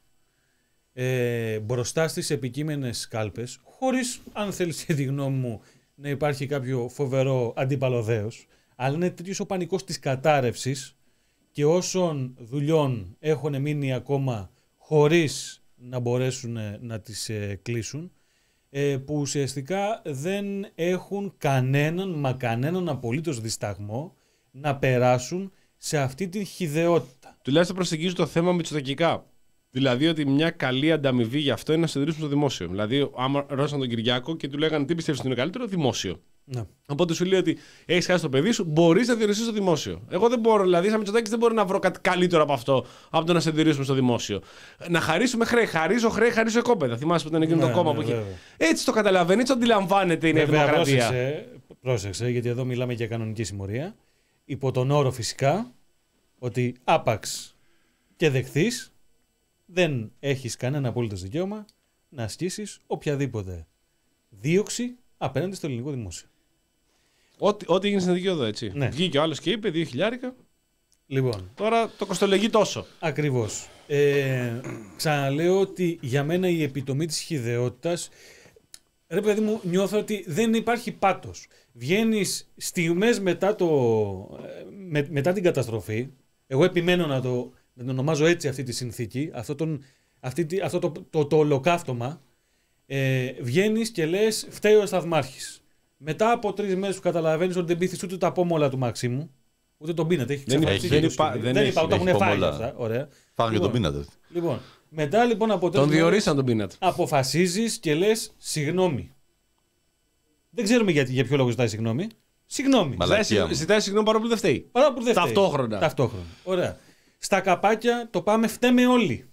ε, μπροστά στις επικείμενες κάλπες, χωρίς, αν θέλεις τη γνώμη μου, να υπάρχει κάποιο φοβερό αντίπαλο δέος, αλλά είναι τέτοιος ο πανικός της κατάρρευσης και όσων δουλειών έχουν μείνει ακόμα χωρίς να μπορέσουν να τις ε, κλείσουν, ε, που ουσιαστικά δεν έχουν κανέναν, μα κανέναν απολύτως δισταγμό να περάσουν σε αυτή την χυδαιότητα. Τουλάχιστον προσεγγίζουν το θέμα μητσοτακικά. Δηλαδή ότι μια καλή ανταμοιβή για αυτό είναι να συντηρήσουν στο δημόσιο. Δηλαδή, άμα ρώτησαν τον Κυριάκο και του λέγανε τι πιστεύει ότι είναι καλύτερο, δημόσιο. Ναι. Οπότε σου λέει ότι έχει χάσει το παιδί σου, μπορεί να διοριστεί στο δημόσιο. Εγώ δεν μπορώ, δηλαδή, σαν Μητσοτάκης δεν μπορώ να βρω κάτι καλύτερο από αυτό, από το να σε διορίσουμε στο δημόσιο. Να χαρίσουμε χρέη. Χαρίζω χρέη, χαρίζω εκόπεδα. Θυμάσαι που ήταν εκείνο ναι, το κόμμα ναι, που είχε. Έτσι το καταλαβαίνει, έτσι το αντιλαμβάνεται η Νέα Δημοκρατία. Πρόσεξε, πρόσεξε, γιατί εδώ μιλάμε για κανονική συμμορία. Υπό τον όρο φυσικά ότι άπαξ και δεχθείς, δεν έχεις κανένα απολύτως δικαίωμα να ασκήσεις οποιαδήποτε δίωξη απέναντι στο ελληνικό δημόσιο. Ό,τι, ό,τι έγινε στην δικαιοδό, έτσι. Ναι. Βγήκε ο άλλος και είπε δύο χιλιάρικα. Λοιπόν. Τώρα το κοστολογεί τόσο. Ακριβώς. Ε, ξαναλέω ότι για μένα η επιτομή της χυδαιότητας ρε παιδί μου, νιώθω ότι δεν υπάρχει πάτος. Βγαίνεις στιγμές μετά, το, με, μετά την καταστροφή. Εγώ επιμένω να το, να το ονομάζω έτσι αυτή τη συνθήκη, αυτό, τον, αυτή, αυτό το, το, το, το ολοκαύτωμα. Ε, βγαίνεις και λες φταίει ο Σταθμάρχης. Μετά από τρεις μέρες που καταλαβαίνεις ότι δεν πείθεις ούτε τα πόμολα του Μαξίμου, ούτε τον πίνατε. Έχει δεν ξαφνίσει. δεν υπά, δεν δεν είπα, το έχουν φάει αυτά. Ωραία. Φάγε Λοιπόν, τον πίνατε. Λοιπόν, μετά λοιπόν από τρεις τον διορίσαν τον πίνατε. Αποφασίζεις και λες συγγνώμη. Δεν ξέρουμε γιατί, για ποιο λόγο ζητάει συγγνώμη. Συγγνώμη. Ζητάει, ζητάει συγγνώμη παρόλο που δεν φταίει. Παρόλο που δεν φταίει. Ταυτόχρονα. Ταυτόχρονα. Ωραία. Στα καπάκια το πάμε φταίμε όλοι.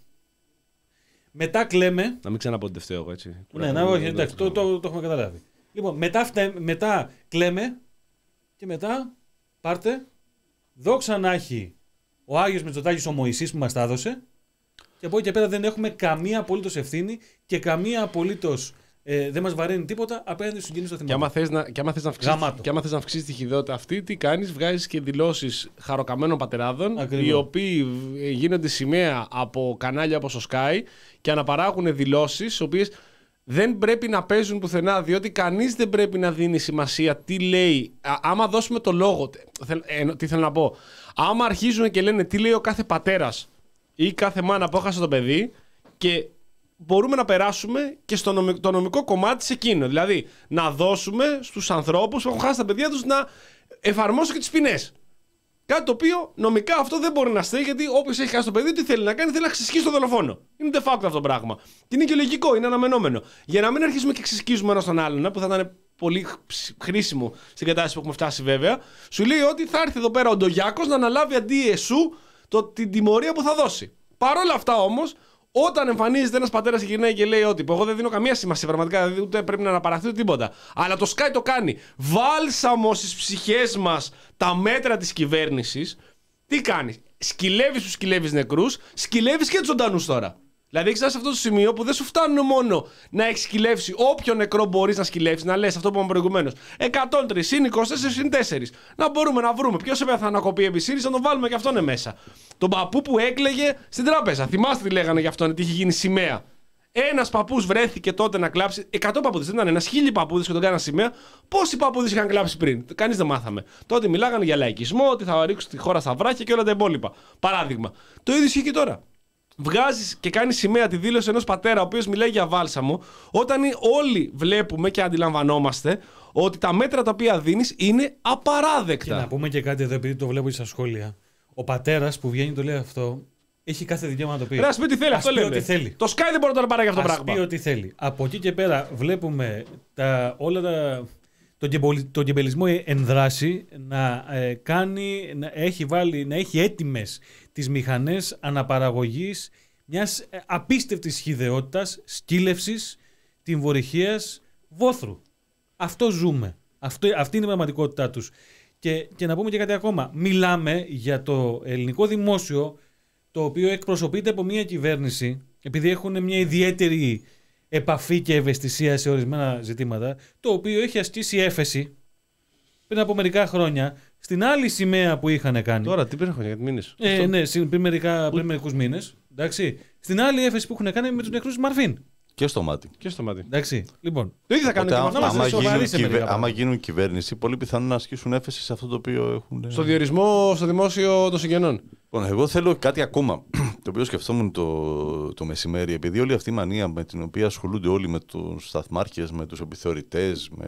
Μετά κλαίμε. Να μην ξαναπώ ότι δεν φταίω εγώ, έτσι. Ναι, να, όχι, εντάξει, το, το, το, το έχουμε καταλάβει. Λοιπόν, μετά, φτε, μετά κλαίμε και μετά πάρτε. Δόξα να έχει ο Άγιος Μητσοτάκης ο Μωυσής που μας τα έδωσε. Και από εκεί και πέρα δεν έχουμε καμία απολύτως ευθύνη και καμία απολύτως. Ε, δεν μας βαραίνει τίποτα απέναντι στους συγγενείς των θυμάτων. Και άμα θες να αυξήσεις τη χυδαιότητα αυτή, τι κάνεις, βγάζεις και δηλώσεις χαροκαμένων πατεράδων, ακριβώς, οι οποίοι γίνονται σημαία από κανάλια όπως ο Sky και αναπαράγουν δηλώσεις, οι οποίες δεν πρέπει να παίζουν πουθενά, διότι κανείς δεν πρέπει να δίνει σημασία τι λέει. Α, άμα δώσουμε το λόγο, ε, τι θέλω να πω, άμα αρχίζουν και λένε τι λέει ο κάθε πατέρας ή κάθε μάνα που έχασε το παιδί, και μπορούμε να περάσουμε και στο νομικό, το νομικό κομμάτι σε εκείνο. Δηλαδή, να δώσουμε στους ανθρώπους που έχουν χάσει τα παιδιά τους να εφαρμόσουν και τις ποινές. Κάτι το οποίο νομικά αυτό δεν μπορεί να στέγει, γιατί όποιος έχει χάσει το παιδί, τι θέλει να κάνει, θέλει να ξεσκίσει τον δολοφόνο. Είναι de facto αυτό το πράγμα. Και είναι και λογικό, είναι αναμενόμενο. Για να μην αρχίσουμε και ξεσκίζουμε ένα τον άλλον, που θα ήταν πολύ χρήσιμο στην κατάσταση που έχουμε φτάσει βέβαια, σου λέει ότι θα έρθει εδώ πέρα ο Ντογιάκος να αναλάβει αντί εσού το, την τιμωρία που θα δώσει. Παρ' όλα αυτά όμως, όταν εμφανίζεται ένας πατέρας και γυρνάει και λέει ότι εγώ δεν δίνω καμία σημασία πραγματικά, δηλαδή ούτε πρέπει να αναπαραχθεί ούτε τίποτα, αλλά το Sky το κάνει βάλσαμο στις ψυχές μας τα μέτρα της κυβέρνησης, τι κάνεις? Σκυλεύεις τους σκυλεύεις νεκρούς, σκυλεύεις και τους ζωντανούς τώρα. Δηλαδή έχεις φτάσει σε αυτό το σημείο που δεν σου φτάνουν μόνο να έχεις σκυλεύσει όποιο νεκρό μπορείς να σκυλεύσεις, να λες αυτό που είπαμε προηγουμένως. εκατόν τρία συν είκοσι τέσσερα συν τέσσερα. Να μπορούμε να βρούμε ποιος έπαιξε να κοπεί επισύρις, να τον βάλουμε και αυτόν μέσα. Τον παππού που έκλαιγε στην τράπεζα. Θυμάστε τι λέγανε για αυτόν, τι είχε γίνει σημαία. Ένας παππούς βρέθηκε τότε να κλάψει. εκατό παππούδες, δεν ήταν ένας, χίλιοι παππούδες και τον κάναν σημαία. Πόσοι παππούδες είχαν κλάψει πριν? Κανείς δεν μάθαμε. Τότε μιλάγανε για λαϊκισμό, ότι θα ρίξουν τη χώρα στα βράχια και όλα τα υπόλοιπα. Παράδειγμα. Το ίδιο ισχύει και τώρα. Βγάζεις και κάνεις σημαία τη δήλωση ενός πατέρα ο οποίος μιλάει για βάλσαμο, όταν όλοι βλέπουμε και αντιλαμβανόμαστε ότι τα μέτρα τα οποία δίνεις είναι απαράδεκτα. Και να πούμε και κάτι εδώ, επειδή το βλέπω στα σχόλια. Ο πατέρας που βγαίνει το λέει αυτό, έχει κάθε δικαίωμα να το πει. Ρε, ας πει τι θέλει, αυτό λέμε. Θέλει. Το Sky δεν μπορεί να το πάρει για αυτό το πράγμα. Ας πει ό,τι θέλει. Από εκεί και πέρα βλέπουμε τα, όλα τα, τον, κεμπολι, τον κεμπελισμό εν δράση να, ε, κάνει, να, έχει βάλει, να έχει έτοιμες τις μηχανές αναπαραγωγής μιας απίστευτης χυδαιότητας, σκύλευσης, τυμβορυχίας, βόθρου. Αυτό ζούμε. Αυτό, αυτή είναι η πραγματικότητά τους. Και, και να πούμε και κάτι ακόμα. Μιλάμε για το ελληνικό δημόσιο, το οποίο εκπροσωπείται από μια κυβέρνηση, επειδή έχουν μια ιδιαίτερη επαφή και ευαισθησία σε ορισμένα ζητήματα, το οποίο έχει ασκήσει έφεση πριν από μερικά χρόνια στην άλλη σημαία που είχαν κάνει. Τώρα, τι πριν χρόνια, μήνες. Ε, ναι, πριν, μερικά, πριν μερικούς μήνες. Εντάξει. Στην άλλη έφεση που έχουν κάνει με τους νεκρούς της Μαρφίν. Και στο μάτι. Και στο μάτι. Εντάξει. Λοιπόν. Το ίδιο θα κάνουν Οπότε, και με άμα, αυτό. γίνουν, κυβε... άμα γίνουν κυβέρνηση, πολύ πιθανό να ασκήσουν έφεση σε αυτό το οποίο έχουν. Στο διορισμό στο δημόσιο των συγγενών. Λοιπόν, εγώ θέλω κάτι ακόμα, το οποίο σκεφτόμουν το, το μεσημέρι, επειδή όλη αυτή η μανία με την οποία ασχολούνται όλοι με τους σταθμάρχες, με τους επιθεωρητές, με,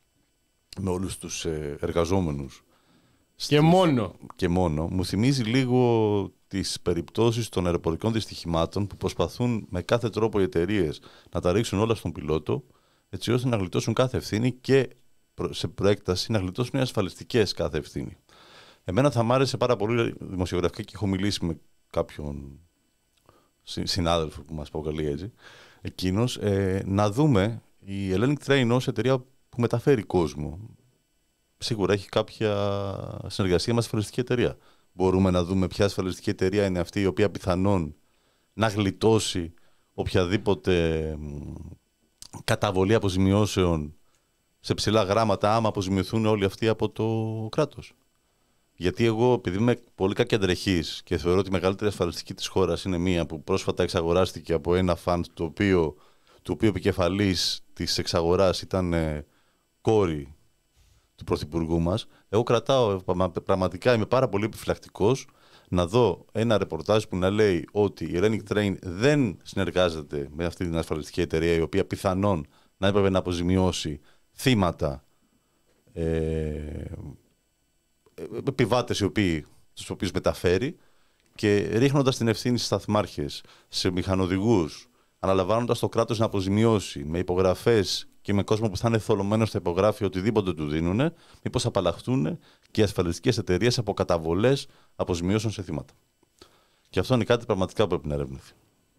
με όλους τους ε, εργαζόμενους. Και στις, μόνο. Και μόνο. Μου θυμίζει λίγο τις περιπτώσεις των αεροπορικών δυστυχημάτων που προσπαθούν με κάθε τρόπο οι εταιρείες να τα ρίξουν όλα στον πιλότο, έτσι ώστε να γλιτώσουν κάθε ευθύνη και σε προέκταση να γλιτώσουν οι ασφαλιστικές κάθε ευθύνη. Εμένα θα μ' άρεσε πάρα πολύ δημοσιογραφικά και έχω μιλήσει με κάποιον συνάδελφο που μας αποκαλεί έτσι, εκείνος, ε, να δούμε η Hellenic Train ως εταιρεία που μεταφέρει κόσμο. Σίγουρα έχει κάποια συνεργασία με ασφαλιστική εταιρεία. Μπορούμε να δούμε ποια ασφαλιστική εταιρεία είναι αυτή η οποία πιθανόν να γλιτώσει οποιαδήποτε καταβολή αποζημιώσεων σε ψηλά γράμματα άμα αποζημιωθούν όλοι αυτοί από το κράτος. Γιατί εγώ, επειδή είμαι πολύ κακεντρεχής και θεωρώ ότι η μεγαλύτερη ασφαλιστική της χώρας είναι μία που πρόσφατα εξαγοράστηκε από ένα φαντ το οποίο του οποίου επικεφαλής της εξαγοράς ήταν ε, κόρη του Πρωθυπουργού μας, εγώ κρατάω, πραγματικά είμαι πάρα πολύ επιφυλακτικός να δω ένα ρεπορτάζ που να λέει ότι η Hellenic Train δεν συνεργάζεται με αυτή την ασφαλιστική εταιρεία, η οποία πιθανόν να έπρεπε να αποζημιώσει θύματα, ε, επιβάτες οι οποίοι, τους οποίους μεταφέρει, και ρίχνοντας την ευθύνη στις σταθμάρχες, σε μηχανοδηγούς, αναλαμβάνοντας το κράτος να αποζημιώσει με υπογραφές και με κόσμο που θα είναι θολωμένο στα υπογράφη οτιδήποτε του δίνουν, μήπως απαλλαχτούν και οι ασφαλιστικές εταιρείες από καταβολές αποζημιώσεων σε θύματα. Και αυτό είναι κάτι πραγματικά που πρέπει να ερευνηθεί.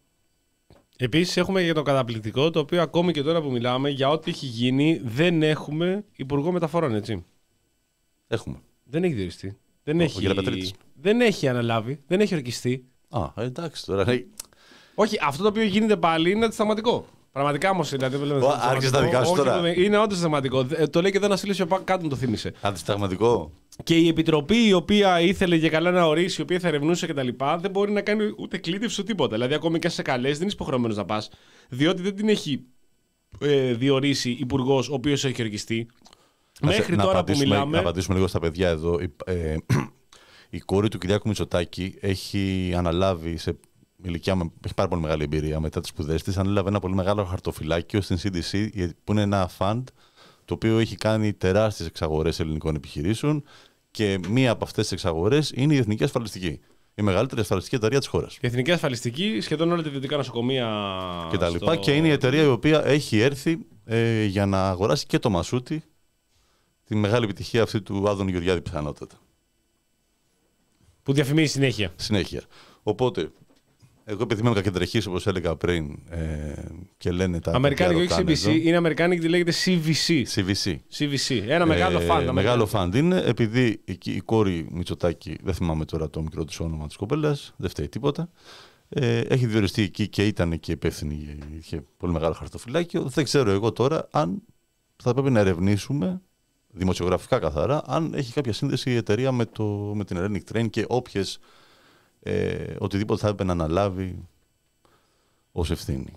Επίσης έχουμε για το καταπληκτικό, το οποίο ακόμη και τώρα που μιλάμε, για ό,τι έχει γίνει, δεν έχουμε υπουργό μεταφορών, έτσι. Έχουμε. Δεν έχει διοριστεί. Δεν, Ο, έχει... ο δεν έχει αναλάβει. Δεν έχει ορκιστεί. Α, εντάξει τώρα. Όχι, αυτό το οποίο γίνεται πάλι είναι αντισταγματικό. Πραγματικά όμως. Δηλαδή, άρχισε τα δικά σου τώρα. Είναι όντως αντισταγματικό. Το λέει και εδώ ένα φίλο ο κάτω μου το θύμισε. Αντισταγματικό. Και η επιτροπή η οποία ήθελε και καλά να ορίσει, η οποία θα ερευνούσε κτλ., δεν μπορεί να κάνει ούτε κλήτευση ούτε τίποτα. Δηλαδή, ακόμη και αν σε καλέσει, δεν είσαι υποχρεωμένος να πας, διότι δεν την έχει ε, διορίσει υπουργός ο οποίος έχει ορκιστεί. Μέχρι να τώρα που μιλάμε. Να απαντήσουμε λίγο στα παιδιά εδώ. Ε, η κόρη του Κυριάκου Μητσοτάκη έχει αναλάβει σε ηλικία, έχει πάρα πολύ μεγάλη εμπειρία μετά τις σπουδές της, ανέλαβε ένα πολύ μεγάλο χαρτοφυλάκιο στην σι ντι σι, που είναι ένα fund το οποίο έχει κάνει τεράστιες εξαγορές ελληνικών επιχειρήσεων, και μία από αυτές τις εξαγορές είναι η Εθνική Ασφαλιστική. Η μεγαλύτερη ασφαλιστική εταιρεία της χώρας. Η Εθνική Ασφαλιστική, σχεδόν όλα τα ιδιωτικά νοσοκομεία. Και τα λοιπά. Στο... Και είναι η εταιρεία η οποία έχει έρθει ε, για να αγοράσει και το Μασούτι, τη μεγάλη επιτυχία αυτή του Άδωνη Γεωργιάδη, πιθανότατα. Που διαφημίζει συνέχεια. Συνέχεια. Οπότε, εγώ επειδή είμαι κακεντρεχής, όπως έλεγα πριν, ε, και λένε τα. Αμερικάνικη, όχι σι μπι σι, είναι Αμερικάνικη και λέγεται σι βι σι. σι βι σι. σι βι σι. Ένα μεγάλο ε, φαντ. Μεγάλο φαντ είναι, επειδή η, η κόρη Μητσοτάκη, δεν θυμάμαι τώρα το μικρό της όνομα της κοπέλας, δεν φταίει τίποτα, ε, έχει διοριστεί εκεί και ήταν και υπεύθυνη, είχε πολύ μεγάλο χαρτοφυλάκιο. Δεν ξέρω εγώ τώρα αν θα πρέπει να ερευνήσουμε δημοσιογραφικά καθαρά, αν έχει κάποια σύνδεση η εταιρεία με, το, με την Hellenic Train και όποιες ε, οτιδήποτε θα έπρεπε να αναλάβει ως ευθύνη.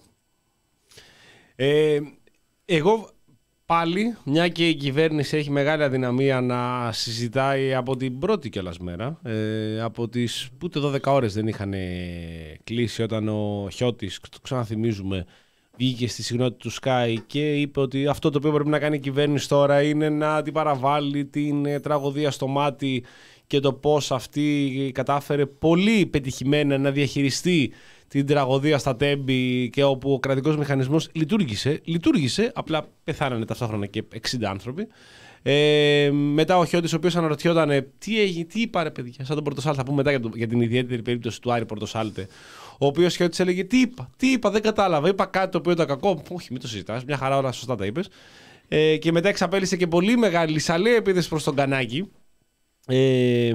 Ε, εγώ πάλι, μια και η κυβέρνηση έχει μεγάλη αδυναμία να συζητάει από την πρώτη κιόλας μέρα, ε, από τις ούτε δώδεκα ώρες δεν είχαν κλείσει όταν ο Χιώτης, το ξαναθυμίζουμε, βγήκε στη συγνώτη του Sky και είπε ότι αυτό το οποίο πρέπει να κάνει η κυβέρνηση τώρα είναι να αντιπαραβάλει την ε, τραγωδία στο μάτι και το πώς αυτή κατάφερε πολύ πετυχημένα να διαχειριστεί την τραγωδία στα Τέμπη, και όπου ο κρατικός μηχανισμός λειτουργήσε, λειτουργήσε, απλά πεθάνανε ταυτόχρονα και εξήντα άνθρωποι. Ε, μετά ο Χιώτης, ο οποίος αναρωτιόταν τι έγινε, τι είπα ρε παιδιά, σαν τον Πορτοσάλτε, θα πούμε μετά για, το, για την ιδιαίτερη περίπτωση του Άρη Πορτοσάλτε, ο οποίος Χιώτης έλεγε τι είπα, τι είπα, δεν κατάλαβα, είπα κάτι το οποίο ήταν κακό, όχι μην το συζητάς, μια χαρά όλα σωστά τα είπες. Ε, και μετά εξαπέλυσε και πολύ μεγάλη λυσαλέα επίθεση προς τον Κανάκη. Ε,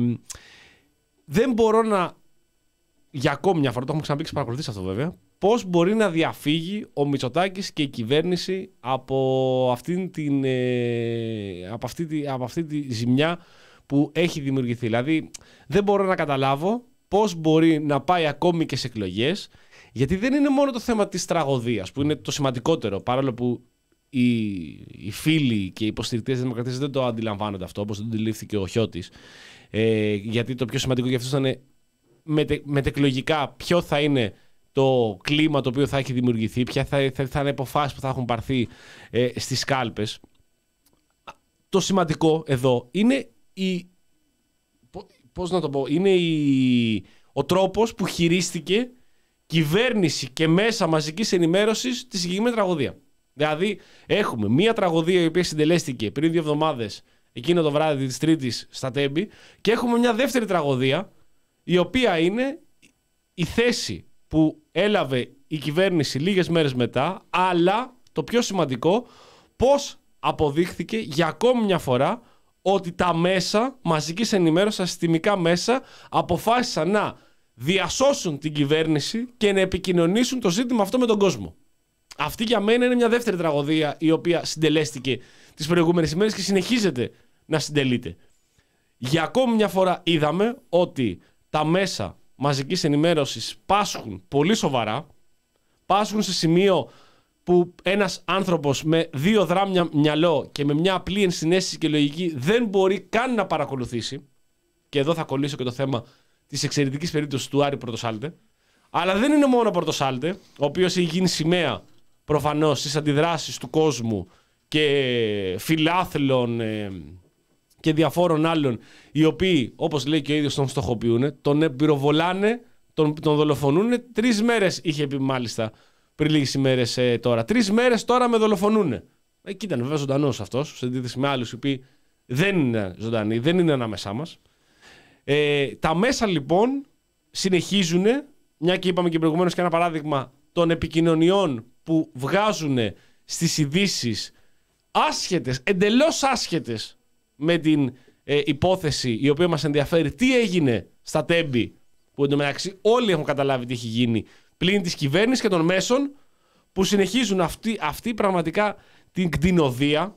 δεν μπορώ να, για ακόμη μια φορά, το έχουμε ξαναπεί και παρακολουθήσει αυτό βέβαια, πώς μπορεί να διαφύγει ο Μητσοτάκης και η κυβέρνηση από αυτή, την, ε, από, αυτή τη, από αυτή τη ζημιά που έχει δημιουργηθεί. Δηλαδή δεν μπορώ να καταλάβω πώς μπορεί να πάει ακόμη και σε εκλογές, γιατί δεν είναι μόνο το θέμα της τραγωδίας που είναι το σημαντικότερο, παρόλο που οι, οι φίλοι και οι υποστηρικτές της Δημοκρατίας δεν το αντιλαμβάνονται αυτό, όπως το αντιλήφθηκε ο Χιώτης, ε, γιατί το πιο σημαντικό για αυτούς ήταν μετε, μετεκλογικά ποιο θα είναι το κλίμα το οποίο θα έχει δημιουργηθεί, ποια θα, θα, θα είναι αποφάσεις που θα έχουν πάρθει ε, στις κάλπες. Το σημαντικό εδώ είναι η, πώς να το πω, είναι η, ο τρόπος που χειρίστηκε κυβέρνηση και μέσα μαζικής ενημέρωσης τη συγκεκριμένη τραγωδία. Δηλαδή έχουμε μία τραγωδία η οποία συντελέστηκε πριν δύο εβδομάδες εκείνο το βράδυ της Τρίτης στα Τέμπη, και έχουμε μια δεύτερη τραγωδία η οποία είναι η θέση που έλαβε η κυβέρνηση λίγες μέρες μετά, αλλά το πιο σημαντικό, πώς αποδείχθηκε για ακόμη μια φορά ότι τα μέσα μαζικής ενημέρωσης, τα συστημικά μέσα, αποφάσισαν να διασώσουν την κυβέρνηση και να επικοινωνήσουν το ζήτημα αυτό με τον κόσμο. Αυτή για μένα είναι μια δεύτερη τραγωδία η οποία συντελέστηκε τις προηγούμενες ημέρες και συνεχίζεται να συντελείται. Για ακόμη μια φορά είδαμε ότι τα μέσα μαζικής ενημέρωσης πάσχουν πολύ σοβαρά, πάσχουν σε σημείο που ένας άνθρωπος με δύο δράμια μυαλό και με μια απλή ενσυναίσθηση και λογική δεν μπορεί καν να παρακολουθήσει. Και εδώ θα κολλήσω και το θέμα της εξαιρετικής περίπτωσης του Άρη Πορτοσάλτε. Αλλά δεν είναι μόνο ο Πορτοσάλτε, ο οποίος έχει γίνει σημαία προφανώς στις αντιδράσεις του κόσμου και φιλάθλων ε, και διαφόρων άλλων, οι οποίοι, όπως λέει και ο ίδιος, τον στοχοποιούν, τον πυροβολάνε, τον, τον δολοφονούν. Τρεις μέρες είχε πει μάλιστα πριν λίγες ημέρες ε, τώρα. Τρεις μέρες τώρα με δολοφονούν. Εκεί ήταν βέβαια ζωντανός αυτός, σε αντίθεση με άλλους οι οποίοι δεν είναι ζωντανοί, δεν είναι ανάμεσά μας. Ε, τα μέσα λοιπόν συνεχίζουν, μια και είπαμε και προηγουμένως και ένα παράδειγμα των επικοινωνιών που βγάζουν στις ειδήσεις άσχετες, εντελώς άσχετες με την ε, υπόθεση η οποία μας ενδιαφέρει, τι έγινε στα Τέμπη, που εντωμεταξύ όλοι έχουν καταλάβει τι έχει γίνει, πλην της κυβέρνησης και των μέσων που συνεχίζουν αυτή, αυτή πραγματικά την κτηνοδία,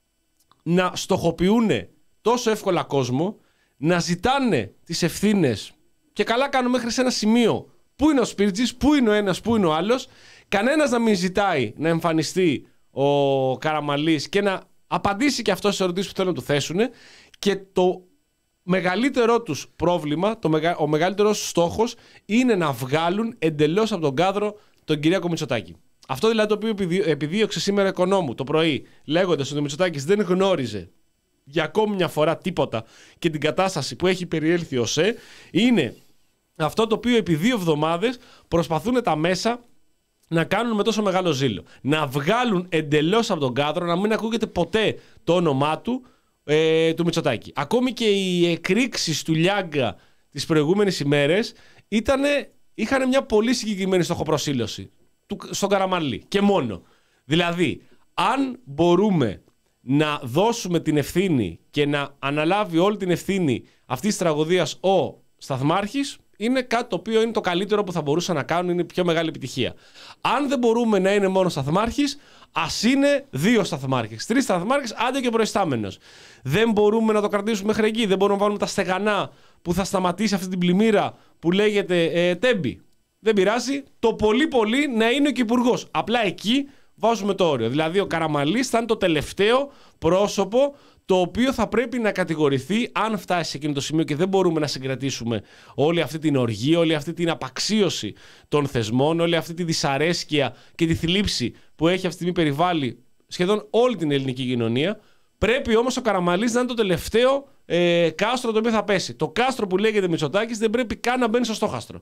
να στοχοποιούν τόσο εύκολα κόσμο, να ζητάνε τις ευθύνες, και καλά κάνουν μέχρι σε ένα σημείο. Πού είναι ο Σπίρτζης, πού είναι ο ένας, πού είναι ο άλλος. Κανένας να μην ζητάει να εμφανιστεί ο Καραμανλής και να απαντήσει και αυτό στις ερωτήσεις που θέλουν να του θέσουν. Και το μεγαλύτερό τους πρόβλημα, το μεγα... ο μεγαλύτερος στόχος είναι να βγάλουν εντελώς από τον κάδρο τον Κυριάκο Μητσοτάκη. Αυτό δηλαδή το οποίο επιδίωξε σήμερα Οικονόμου το πρωί, λέγοντας ότι ο Μητσοτάκης δεν γνώριζε για ακόμη μια φορά τίποτα και την κατάσταση που έχει περιέλθει ο ΣΕ, είναι αυτό το οποίο επί δύο εβδομάδες προσπαθούν τα μέσα να κάνουν με τόσο μεγάλο ζήλο. Να βγάλουν εντελώς από τον κάδρο, να μην ακούγεται ποτέ το όνομά του, ε, του Μητσοτάκη. Ακόμη και οι εκρήξεις του Λιάγκα τις προηγούμενες ημέρες ήτανε, είχαν μια πολύ συγκεκριμένη στοχοπροσήλωση του, στον Καραμανλή και μόνο. Δηλαδή, αν μπορούμε να δώσουμε την ευθύνη και να αναλάβει όλη την ευθύνη αυτής της τραγωδίας ο Σταθμάρχης, είναι κάτι το οποίο είναι το καλύτερο που θα μπορούσαν να κάνουν, είναι η πιο μεγάλη επιτυχία. Αν δεν μπορούμε να είναι μόνο Σταθμάρχης, ας είναι δύο Σταθμάρχες, τρεις Σταθμάρχες, άντε και προϊστάμενος. Δεν μπορούμε να το κρατήσουμε μέχρι εκεί, δεν μπορούμε να βάλουμε τα στεγανά που θα σταματήσει αυτή την πλημμύρα που λέγεται ε, Τέμπη. Δεν πειράζει, το πολύ πολύ να είναι και υπουργός. Απλά εκεί βάζουμε το όριο. Δηλαδή ο Καραμανλής θα είναι το τελευταίο πρόσωπο το οποίο θα πρέπει να κατηγορηθεί αν φτάσει σε εκείνο το σημείο και δεν μπορούμε να συγκρατήσουμε όλη αυτή την οργή, όλη αυτή την απαξίωση των θεσμών, όλη αυτή τη δυσαρέσκεια και τη θλίψη που έχει αυτή τη στιγμή περιβάλλει σχεδόν όλη την ελληνική κοινωνία. Πρέπει όμως ο Καραμανλής να είναι το τελευταίο ε, κάστρο το οποίο θα πέσει. Το κάστρο που λέγεται Μητσοτάκης δεν πρέπει καν να μπαίνει στο στόχαστρο.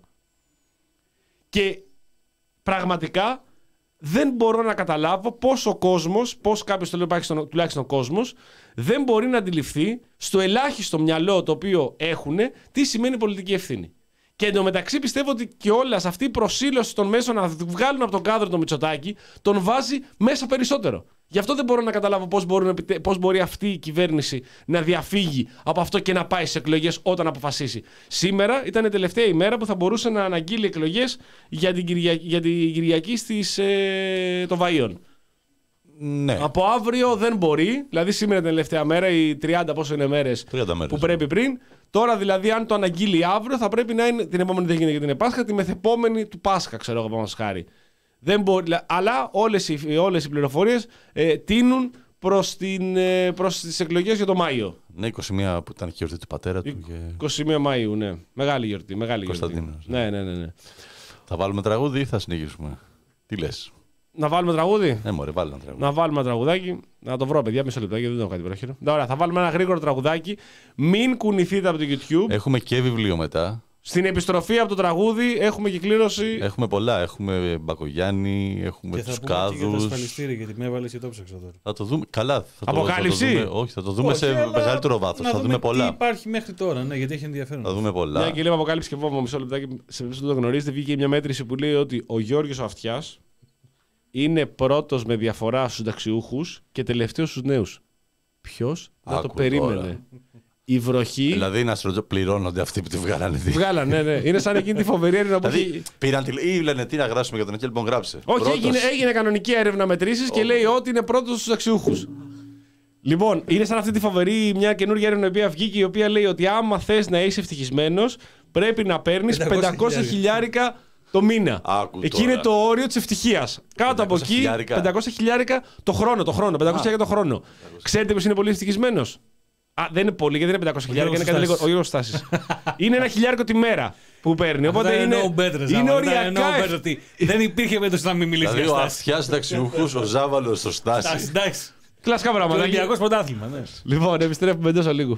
Και πραγματικά δεν μπορώ να καταλάβω πώς ο κόσμος, πώς κάποιος τουλάχιστον, τουλάχιστον ο κόσμος, δεν μπορεί να αντιληφθεί στο ελάχιστο μυαλό το οποίο έχουν τι σημαίνει πολιτική ευθύνη. Και εντωμεταξύ πιστεύω ότι και όλα αυτή η προσήλωση των μέσων να βγάλουν από τον κάδρο τον Μητσοτάκη τον βάζει μέσα περισσότερο. Γι' αυτό δεν μπορώ να καταλάβω πώς, μπορούν, πώς μπορεί αυτή η κυβέρνηση να διαφύγει από αυτό και να πάει σε εκλογές όταν αποφασίσει. Σήμερα ήταν η τελευταία ημέρα που θα μπορούσε να αναγγείλει εκλογές για την, Κυρια... για την Κυριακή στις, ε... των Βαΐων. Ναι. Από αύριο δεν μπορεί, δηλαδή σήμερα την τελευταία μέρα, οι τριάντα πόσο είναι μέρες που πρέπει πριν. Τώρα δηλαδή, αν το αναγγείλει αύριο, θα πρέπει να είναι. Την επόμενη δεν γίνεται γιατί είναι Πάσχα, τη μεθεπόμενη του Πάσχα, ξέρω εγώ, πάνω χάρη. Δεν μπορεί, αλλά όλες οι, όλες οι πληροφορίες ε, τείνουν προς, την, ε, προς τις εκλογές για το Μάιο. Ναι, είκοσι μία που ήταν και η γιορτή του πατέρα του. Και... είκοσι μία Μαΐου, ναι. Μεγάλη γιορτή. Μεγάλη γιορτή. Ναι, ναι, ναι, ναι. Θα βάλουμε τραγούδι ή θα συνεχίσουμε? Τι λες? Να βάλουμε τραγούδι. Ναι, μωρέ, βάλουμε ένα τραγούδι. Να βάλουμε ένα τραγουδάκι. Να το βρω, παιδιά, μισό λεπτάκι, δεν έχω κάτι πρόχειρο. Ωραία, θα βάλουμε ένα γρήγορο τραγουδάκι. Μην κουνηθείτε από το YouTube. Έχουμε και βιβλίο μετά. Στην επιστροφή από το τραγούδι έχουμε κυκλήρωση. Έχουμε πολλά. Έχουμε Μπακογιάννη, έχουμε τους Κάδους. Και το ασφαλιστήρι, γιατί με έβαλες και το ψάξα τώρα. Θα το δούμε. Καλά. Θα Αποκάλυψη. Το, θα το δούμε, όχι, θα το δούμε όχι, σε μεγαλύτερο βάθος. Θα δούμε, δούμε πολλά. Τι υπάρχει μέχρι τώρα, ναι, γιατί έχει ενδιαφέρον. Θα δούμε πολλά. Ναι, και λέμε Αποκάλυψη και Βόμβο, μισό λεπτάκι. Σε δεν το γνωρίζετε, βγήκε μια μέτρηση που λέει ότι ο Γιώργος ο Αυτιάς είναι πρώτος με διαφορά στους συνταξιούχους και τελευταίος στους νέους. Ποιος δεν το περίμενε. Τώρα. Η βροχή. Δηλαδή να σου πληρώνονται αυτοί που τη βγάλανε. Τη βγάλανε, ναι, ναι. Είναι σαν εκείνη τη φοβερή έρευνα που. Δηλαδή πήραν τη. Ή λένε τι να γράψουμε για τον Εκέλ, λοιπόν γράψε. Όχι, έγινε, έγινε κανονική έρευνα μετρήσεις και λέει ότι είναι πρώτος στους συνταξιούχους. Λοιπόν, είναι σαν αυτή τη φοβερή μια καινούργια έρευνα η οποία βγήκε, η οποία λέει ότι άμα θες να είσαι ευτυχισμένος, πρέπει να παίρνεις πεντακόσια χιλιάρικα το μήνα. Άκου εκεί τώρα. είναι το όριο της ευτυχίας. Κάτω από εκεί, χιλιάρικα. πεντακόσια χιλιάρικα το χρόνο. Το χρόνο πεντακόσια χιλιάρικα το χρόνο. Ξέρετε ποιος είναι πολύ ευτυχισμένος? Α, δεν είναι πολύ, γιατί δεν είναι πεντακόσια χιλιάρικα, είναι κάτι λίγο. Ο Γιώργος Στάσης. Είναι ένα χιλιάρικο τη μέρα που παίρνει. Οπότε είναι, no better, είναι no οριακά. better, ότι δεν υπήρχε περίπτωση να μην μιλήσει Δηλαδή για ο Στάση. αυτιάς συνταξιούχος, ο Ζάβαλος στο Στάση. Εντάξει. Κλασικά Το πράγματα. Ολυμπιακός πρωτάθλημα, ναι. Λοιπόν, επιστρέφουμε εντός ολίγου.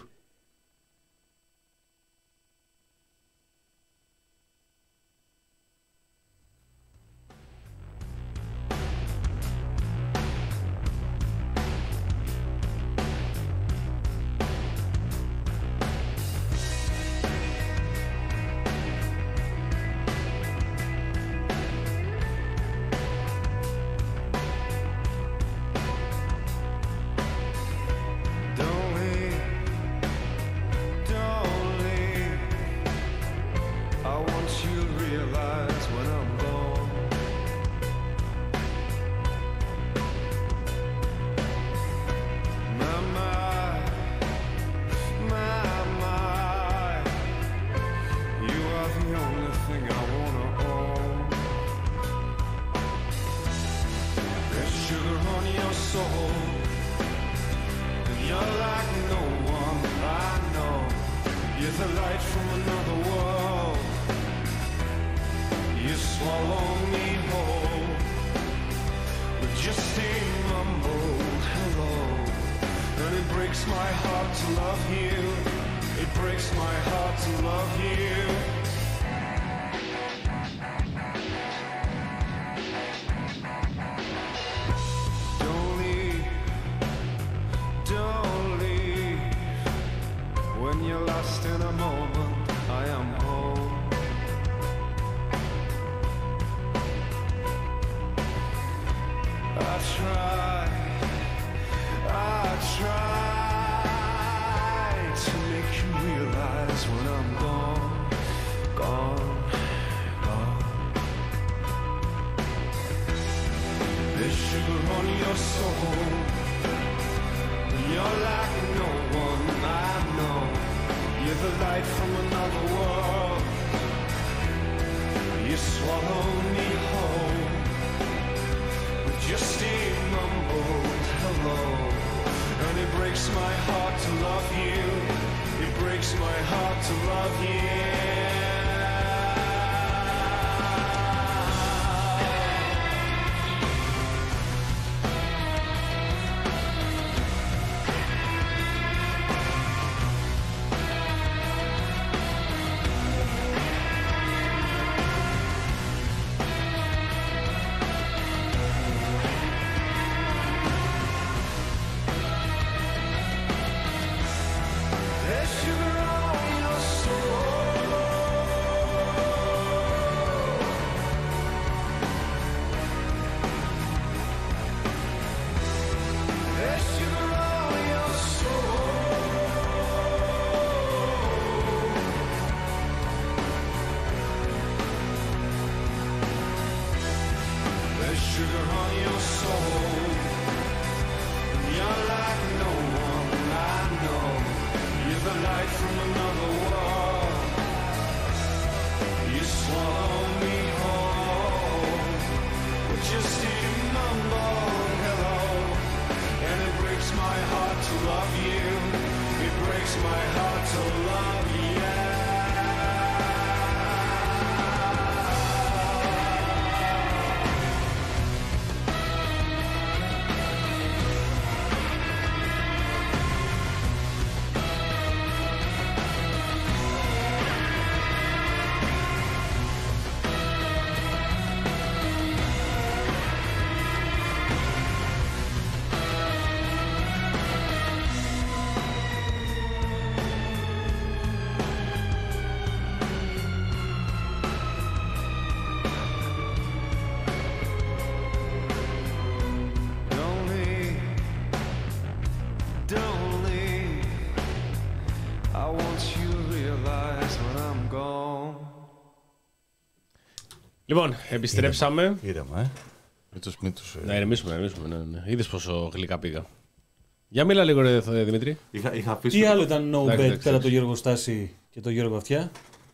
Λοιπόν, επιστρέψαμε. Ήρεμα, ε. Μην τους, μην τους, ε... Να ηρεμήσουμε, να ηρεμήσουμε. Ναι, ναι. Είδες πόσο γλυκά πήγα. Για μίλα λίγο, ρε Δημήτρη. Είχα, είχα αφήσει Τι το... άλλο ήταν no εντάξει, bet εντάξει. πέρα από τον Γιώργο Στάση και τον Γιώργο Αυτιά?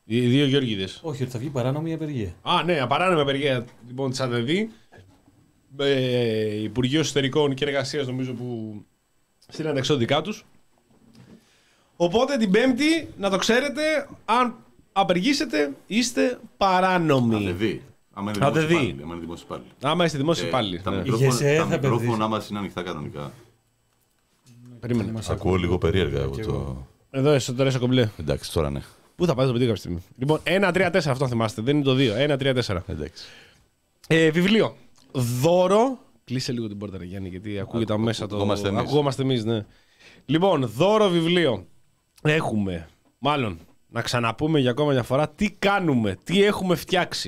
Οι δύο Γιώργηδες. Όχι, ότι θα βγει παράνομη απεργία. Α, ναι, παράνομη απεργία λοιπόν της ΑΔΔ. Ε, Υπουργείο Εσωτερικών και Εργασίας νομίζω που στείλαν εξώδικά τους. Οπότε την Πέμπτη, να το ξέρετε, αν απεργήσετε, είστε παράνομοι. ΑΔΔ. Άμα είναι ΑΔΔ. δημόσιοι υπάλληλοι. Άμα είστε δημόσιοι Ε, υπάλληλοι. Τα Ναι. μικρόφωνα μας είναι ανοιχτά κανονικά. Περίμενε. Μας Ακούω ακούω. λίγο περίεργα εγώ Και το. εγώ. Εδώ εσωτερικό σε κομπλέ. Εντάξει, τώρα ναι. Πού θα πάτε το παιδί κάποια στιγμή. Λοιπόν, ένα τρία τέσσερα αυτό θυμάστε. Δεν είναι το δύο. ένα τρία τέσσερα. Εντάξει. Ε, βιβλίο. Δώρο. Κλείσε λίγο την πόρτα, ρε Γιάννη, γιατί ακούγεται Ακου- μέσα το. ακουγόμαστε εμείς. Ακουγόμαστε εμείς, ναι. Λοιπόν, δώρο βιβλίο. Έχουμε. Μάλλον, να ξαναπούμε για ακόμα μια φορά τι κάνουμε, τι έχουμε φτιάξει.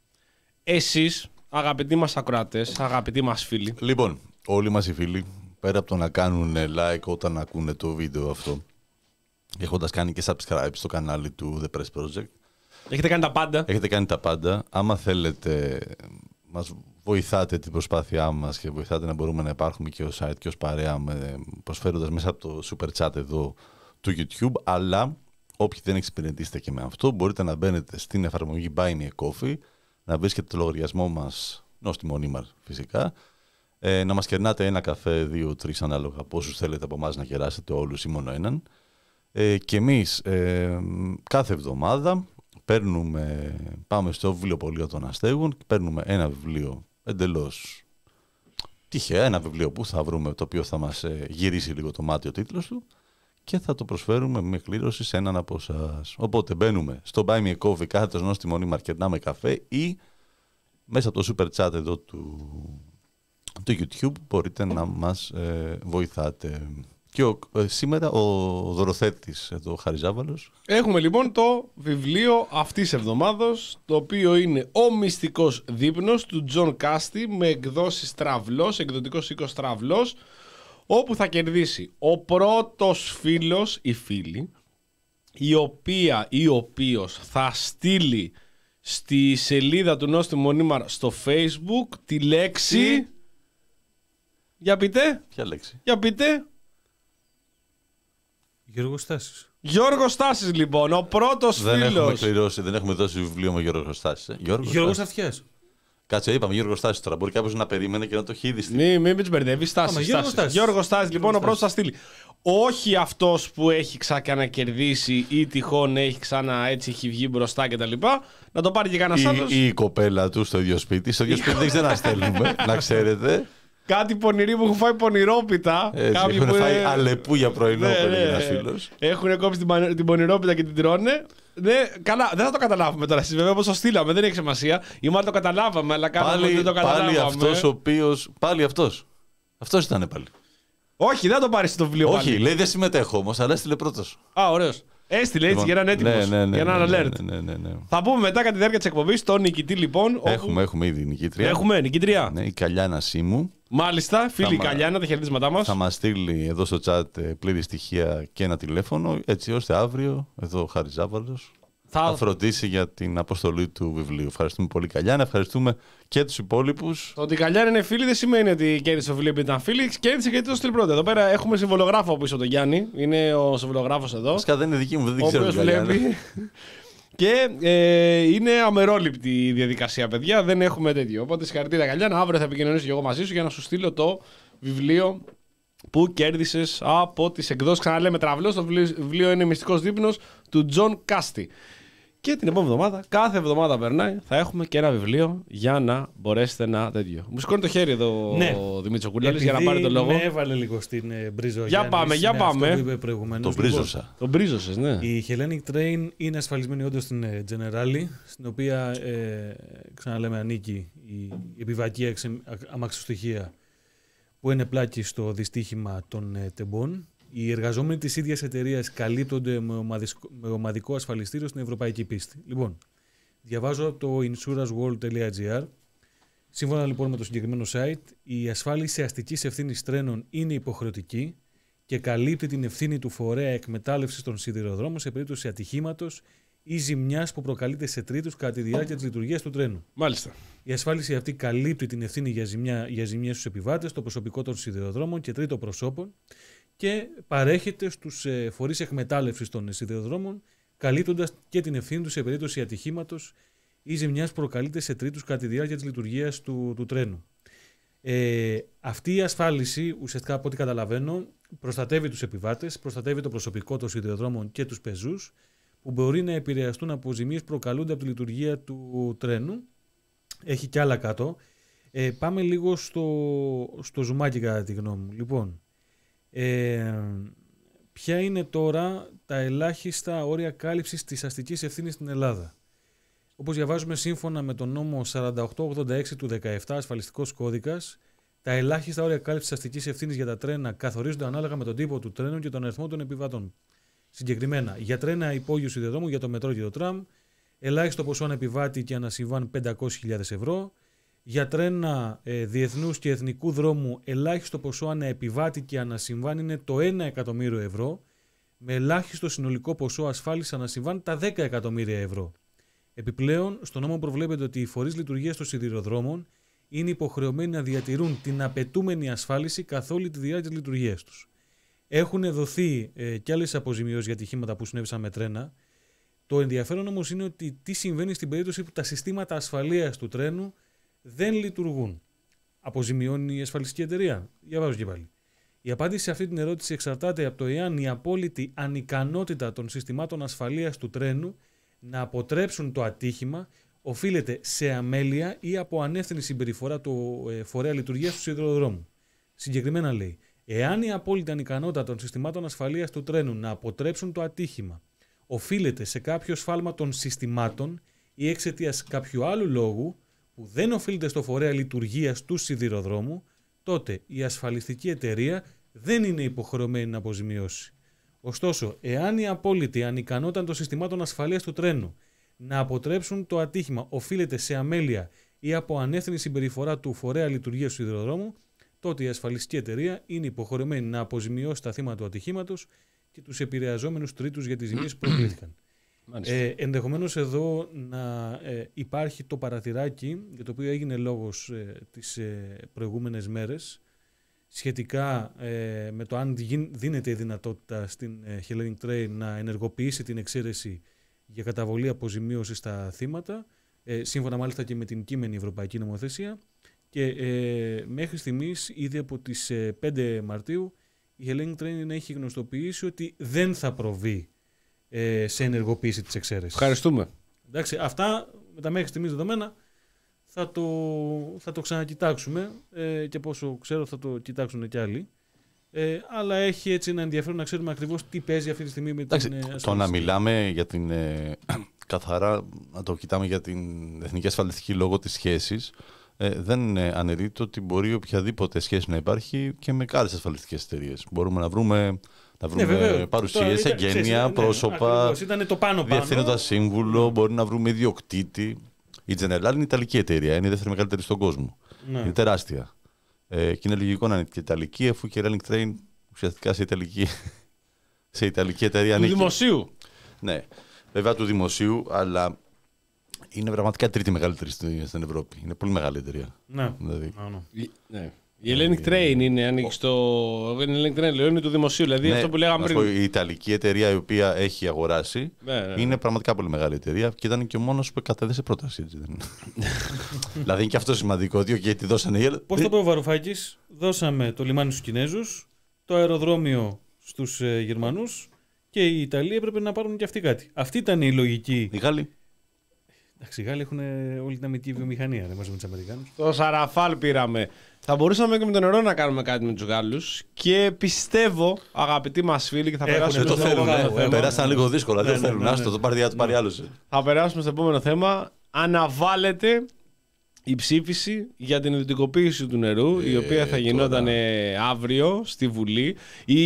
Εσείς, αγαπητοί μας ακροατές, αγαπητοί μας φίλοι. Λοιπόν, όλοι μας οι φίλοι, πέρα από το να κάνουν like όταν ακούνε το βίντεο αυτό, έχοντας κάνει και subscribe στο κανάλι του The Press Project, Έχετε κάνει τα πάντα. έχετε κάνει τα πάντα. Άμα θέλετε, μας βοηθάτε την προσπάθειά μας και βοηθάτε να μπορούμε να υπάρχουμε και ως site και ως παρέα, με, προσφέροντας μέσα από το super chat εδώ του YouTube, αλλά όποιοι δεν εξυπηρετήσετε και με αυτό, μπορείτε να μπαίνετε στην εφαρμογή Buy Me a Coffee, να βρίσκετε το λογαριασμό μας, νόστιμο Νίμαρ φυσικά, ε, να μας κερνάτε ένα καφέ, δύο, τρεις ανάλογα πόσους θέλετε από εμάς να κεράσετε όλους ή μόνο έναν. Ε, και εμείς ε, κάθε εβδομάδα παίρνουμε, πάμε στο βιβλιοπωλείο των Αστέγων και παίρνουμε ένα βιβλίο εντελώς τυχαία, ένα βιβλίο που θα βρούμε, το οποίο θα μας ε, γυρίσει λίγο το μάτι ο τίτλος του και θα το προσφέρουμε με κλήρωση σε έναν από εσάς. Οπότε μπαίνουμε στο Buy Me a Coffee, κάθετος νόστιμο Νίμαρ, κερνάμε καφέ, ή μέσα από το super chat εδώ του, του YouTube μπορείτε να μας ε, βοηθάτε. Και ο, ε, σήμερα ο Δωροθέτης εδώ, ο Χαριζάβαλος. Έχουμε λοιπόν το βιβλίο αυτής της εβδομάδος, το οποίο είναι «Ο μυστικός δείπνος» του Τζον Κάστι, με εκδόσεις Τραυλός, εκδοτικός οίκος Τραυλός, όπου θα κερδίσει ο πρώτος φίλος ή φίλη, η οποία ή ο οποίος θα στείλει στη σελίδα του Νόστιμου Νίμαρ στο Facebook τη λέξη... Τι? Για πείτε, Ποια λέξη? για πείτε... Γιώργος Στάσης. Γιώργος Στάσης λοιπόν, ο πρώτος Δεν έχουμε φίλος. κληρώσει, δεν έχουμε δώσει βιβλίο με Γιώργο Στάσης. Ε? Γιώργος Γιώργος Στάσης. Αυτιάς. Κάτσε, είπαμε Γιώργο Στάσης τώρα. Μπορεί κάποιος να περίμενε και να το έχει ήδη στείλει. Μην, μην τους μπερδεύει. Στάση. Άμα, Γιώργος Στάσης. Γιώργος Στάσης, λοιπόν, ο Γιώργος πρώτος θα στείλει. Όχι αυτός που έχει ξανακερδίσει ή τυχόν έχει ξανά έτσι έχει βγει μπροστά κτλ. Να το πάρει και κανένα άλλο. Ή η κοπέλα του στο ίδιο σπίτι. Στο ίδιο σπίτι δεν ξαναστέλνουμε, να ξέρετε. Κάτι πονηροί που έχουν φάει πονηρόπιτα. Έτσι, Κάποιοι έχουν που φάει είναι- αλεπού για πρωινό, Ναι, που ναι. έλεγε ένας φίλος. Έχουν κόψει την, πανε- την πονηρόπιτα και την τρώνε. Ναι, καλά, δεν θα το καταλάβουμε τώρα. Εσείς βέβαια πώς το στείλαμε, δεν έχει σημασία. Ή μάλλον το καταλάβαμε, αλλά κάναμε ότι Πάλι, δεν το καταλάβαμε. πάλι αυτός ο οποίος. Πάλι αυτός. Αυτός ήταν πάλι. Όχι, δεν θα το πάρει το βιβλίο Όχι, πάλι. λέει δεν συμμετέχω όμως, αλλά έστειλε πρώτος. Α, ωραίος. Έστειλε έτσι Λοιπόν, για να είναι έτοιμος. ναι, ναι, ναι, για να είναι ναι, alert. ναι, ναι, ναι, ναι. Θα πούμε μετά κατά τη διάρκεια της εκπομπής τον νικητή λοιπόν. όπου- Έχουμε, έχουμε ήδη νικήτρια. Έχουμε νικητρία. Ναι, η Καλιάνα Σίμου. Μάλιστα, φίλη μα- Καλιάνα, τα χαιρετίσματά μας. Θα μας στείλει εδώ στο chat ε, πλήρη στοιχεία και ένα τηλέφωνο, έτσι ώστε αύριο, εδώ ο Χαριζάβαλος, θα... Θα... φροντίσει για την αποστολή του βιβλίου. Ευχαριστούμε πολύ Καλιάνα, ευχαριστούμε και τους υπόλοιπους. Το ότι η Καλιάνα είναι φίλη δεν σημαίνει ότι κέρδισε ο φίλο επειδή ήταν φίλη. Κέρδισε γιατί το στείλει πρώτα. Εδώ πέρα έχουμε συμβολογράφο πίσω τον Γιάννη. Είναι ο συμβολογράφος εδώ. Βασικά δεν είναι δική μου, δεν την Ο ξέρω οποίος την Καλιάνα. βλέπει. Και ε, είναι αμερόληπτη η διαδικασία, παιδιά. Δεν έχουμε τέτοιο. Οπότε συγχαρητήρια, Καλιάνα. Αύριο θα επικοινωνήσω και εγώ μαζί σου για να σου στείλω το βιβλίο που κέρδισες από τις εκδόσεις. Ξαναλέμε Τραυλός. Το βιβλίο είναι Μυστικός δείπνος του Τζον Κάστι. Και την επόμενη εβδομάδα, κάθε εβδομάδα περνάει, θα έχουμε και ένα βιβλίο για να μπορέσετε να τέτοιο. Μου σηκώνει το χέρι εδώ Ναι. ο Δημήτρης Κουλάλης για να πάρει το λόγο. Με έβαλε λίγο στην ε, μπρίζο. Για πάμε, για πάμε. Αυτό που είπε προηγουμένως. Τον Λοιπόν, πρίζωσα. Τον πρίζωσες, ναι. Η Hellenic Train είναι ασφαλισμένη όντως στην ε, Generali, στην οποία ε, ξαναλέμε ανήκει η επιβατική εξε- α- αμαξοστοιχεία που είναι πλάκη στο δυστύχημα των ε, τεμπών. Οι εργαζόμενοι της ίδιας εταιρείας καλύπτονται με, ομαδισ- με ομαδικό ασφαλιστήριο στην ευρωπαϊκή πίστη. Λοιπόν, διαβάζω από το insuranceworld τελεία gr. Σύμφωνα λοιπόν με το συγκεκριμένο site, η ασφάλιση αστικής ευθύνης τρένων είναι υποχρεωτική και καλύπτει την ευθύνη του φορέα εκμετάλλευσης των σιδηροδρόμων σε περίπτωση ατυχήματος ή ζημιάς που προκαλείται σε τρίτους κατά τη διάρκεια της λειτουργίας του τρένου. Μάλιστα. Η ασφάλιση αυτή καλύπτει την ευθύνη για, ζημιά, για ζημιές στους επιβάτες, το προσωπικό των σιδηροδρόμων και τρίτων προσώπων και παρέχεται στους ε, φορείς εκμετάλλευσης των σιδηροδρόμων καλύπτοντας και την ευθύνη τους σε περίπτωση ατυχήματος ή ζημιάς που προκαλείται σε τρίτους κατά τη διάρκεια της λειτουργίας του, του τρένου. Ε, αυτή η ασφάλιση, ουσιαστικά από ό,τι καταλαβαίνω, προστατεύει τους επιβάτες, προστατεύει το προσωπικό των σιδηροδρόμων και τους πεζούς, που μπορεί να επηρεαστούν από ζημίες που προκαλούνται από τη λειτουργία του τρένου. Έχει κι άλλα κάτω. Ε, πάμε λίγο στο, στο ζουμάκι κατά τη γνώμη μου. Λοιπόν, ε, ποια είναι τώρα τα ελάχιστα όρια κάλυψης της αστικής ευθύνης στην Ελλάδα? Όπως διαβάζουμε σύμφωνα με τον νόμο σαράντα οκτώ ογδόντα έξι του δεκαεπτά Ασφαλιστικός Κώδικας, τα ελάχιστα όρια κάλυψης αστικής ευθύνης για τα τρένα καθορίζονται ανάλογα με τον τύπο του τρένου και τον αριθμό των επιβατών. Συγκεκριμένα, για τρένα υπόγειου σιδηροδρόμου, για το μετρό και το τραμ, ελάχιστο ποσό ανεπιβάτη και ανασυμβάν πεντακόσιες χιλιάδες ευρώ. Για τρένα ε, διεθνούς και εθνικού δρόμου, ελάχιστο ποσό ανεπιβάτη και ανασυμβάν είναι το ένα εκατομμύριο ευρώ, με ελάχιστο συνολικό ποσό ασφάλισης ανασυμβάν τα δέκα εκατομμύρια ευρώ. Επιπλέον, στον νόμο προβλέπεται ότι οι φορείς λειτουργίας των σιδηροδρόμων είναι υποχρεωμένοι να διατηρούν την απαιτούμενη ασφάλιση καθ' όλη τη διάρκεια της λειτουργίας τους. Έχουν δοθεί ε, και άλλες αποζημιώσεις για ατυχήματα που συνέβησαν με τρένα. Το ενδιαφέρον όμως είναι ότι τι συμβαίνει στην περίπτωση που τα συστήματα ασφαλείας του τρένου δεν λειτουργούν. Αποζημιώνει η ασφαλιστική εταιρεία? Διαβάζω και πάλι. Η απάντηση σε αυτή την ερώτηση εξαρτάται από το εάν η απόλυτη ανικανότητα των συστημάτων ασφαλείας του τρένου να αποτρέψουν το ατύχημα οφείλεται σε αμέλεια ή από ανεύθυνη συμπεριφορά του ε, φορέα λειτουργίας του σιδηροδρόμου. Συγκεκριμένα λέει, εάν η απόλυτη ανικανότητα των συστημάτων ασφαλείας του τρένου να αποτρέψουν το ατύχημα οφείλεται σε κάποιο σφάλμα των συστημάτων ή εξαιτίας κάποιου άλλου λόγου που δεν οφείλεται στο φορέα λειτουργίας του σιδηροδρόμου, τότε η ασφαλιστική εταιρεία δεν είναι υποχρεωμένη να αποζημιώσει. Ωστόσο, εάν η απόλυτη ανικανότητα των συστημάτων ασφαλείας του τρένου να αποτρέψουν το ατύχημα οφείλεται σε αμέλεια ή από ανεύθυνη συμπεριφορά του φορέα λειτουργίας του σιδηροδρόμου, τότε η ασφαλιστική εταιρεία είναι υποχρεωμένη να αποζημιώσει τα θύματα του ατυχήματος και τους επηρεαζόμενους τρίτους για τις ζημίες που προκλήθηκαν. Ε, ενδεχομένως εδώ να ε, υπάρχει το παραθυράκι για το οποίο έγινε λόγος ε, τις ε, προηγούμενες μέρες σχετικά ε, με το αν δίνεται η δυνατότητα στην ε, Hellenic Train να ενεργοποιήσει την εξαίρεση για καταβολή αποζημίωση στα θύματα, ε, σύμφωνα μάλιστα και με την κείμενη ευρωπαϊκή νομοθεσία, και ε, μέχρι στιγμής ήδη από τις ε, πέντε Μαρτίου η Hellenic Train έχει γνωστοποιήσει ότι δεν θα προβεί ε, σε ενεργοποίηση της εξαίρεσης. Ευχαριστούμε. Εντάξει, αυτά με τα μέχρι στιγμής δεδομένα θα το, θα το ξανακοιτάξουμε ε, και πόσο ξέρω θα το κοιτάξουν και άλλοι. Ε, αλλά έχει έτσι ένα ενδιαφέρον να ξέρουμε ακριβώς τι παίζει αυτή τη στιγμή με Εντάξει, την ασφαλιστική. Το να μιλάμε για την ε, καθαρά, να το κοιτάμε για την εθνική ασφαλιστική λόγω της σχέσης, ε, δεν ε, αναιρείται ότι μπορεί οποιαδήποτε σχέση να υπάρχει και με άλλες ασφαλιστικές εταιρείες. Μπορούμε να βρούμε, να βρούμε ναι, παρουσίες, εγγένεια, ναι, πρόσωπα, ναι, διευθύνοντα σύμβουλο, mm. μπορεί να βρούμε ιδιοκτήτη. Η General είναι Ιταλική εταιρεία, είναι η δεύτερη μεγαλύτερη στον κόσμο. Ναι. Είναι τεράστια. Ε, και είναι λογικό να είναι και Ιταλική, αφού και η Hellenic Train ουσιαστικά σε Ιταλική, σε Ιταλική εταιρεία ανήκει. Του δημοσίου. Ναι, βέβαια του δημοσίου, αλλά είναι πραγματικά τρίτη μεγαλύτερη στην Ευρώπη. Είναι πολύ μεγάλη εταιρεία. Ναι. Δηλαδή. Η, ναι. Η Hellenic Train είναι, ανήκει στο. Η Hellenic Train λέω, είναι του δημοσίου. Δηλαδή ναι, αυτό που λέγαμε πριν. Η Ιταλική εταιρεία η οποία έχει αγοράσει ναι, ναι, ναι. είναι πραγματικά πολύ μεγάλη εταιρεία και ήταν και ο μόνος που κατέθεσε πρόταση. Έτσι, δεν δηλαδή είναι και αυτό σημαντικό. Διότι γιατί δώσανε. Πώς το είπε ο Βαρουφάκης, δώσαμε το λιμάνι στους Κινέζους, το αεροδρόμιο στους ε, Γερμανούς και οι Ιταλοί έπρεπε να πάρουν και αυτοί κάτι. Αυτή ήταν η λογική. Οι Γάλλοι. Εντάξει, οι Γάλλοι έχουν όλη την αμυντική βιομηχανία μαζί με τους Αμερικάνους. Το Σαραφάλ πήραμε. Θα μπορούσαμε και με το νερό να κάνουμε κάτι με τους Γάλλους και πιστεύω, αγαπητοί μας φίλοι, και θα Έχουν, περάσουμε. Δεν το θέλουν, ναι. Περάσαν λίγο δύσκολα. Δεν θέλουν. Ναι, ναι, ναι. Άστο, το πάρει, το πάρει άλλος. Θα περάσουμε στο επόμενο θέμα. Αναβάλλεται η ψήφιση για την ιδιωτικοποίηση του νερού, ε, η οποία θα γινόταν αύριο στη Βουλή.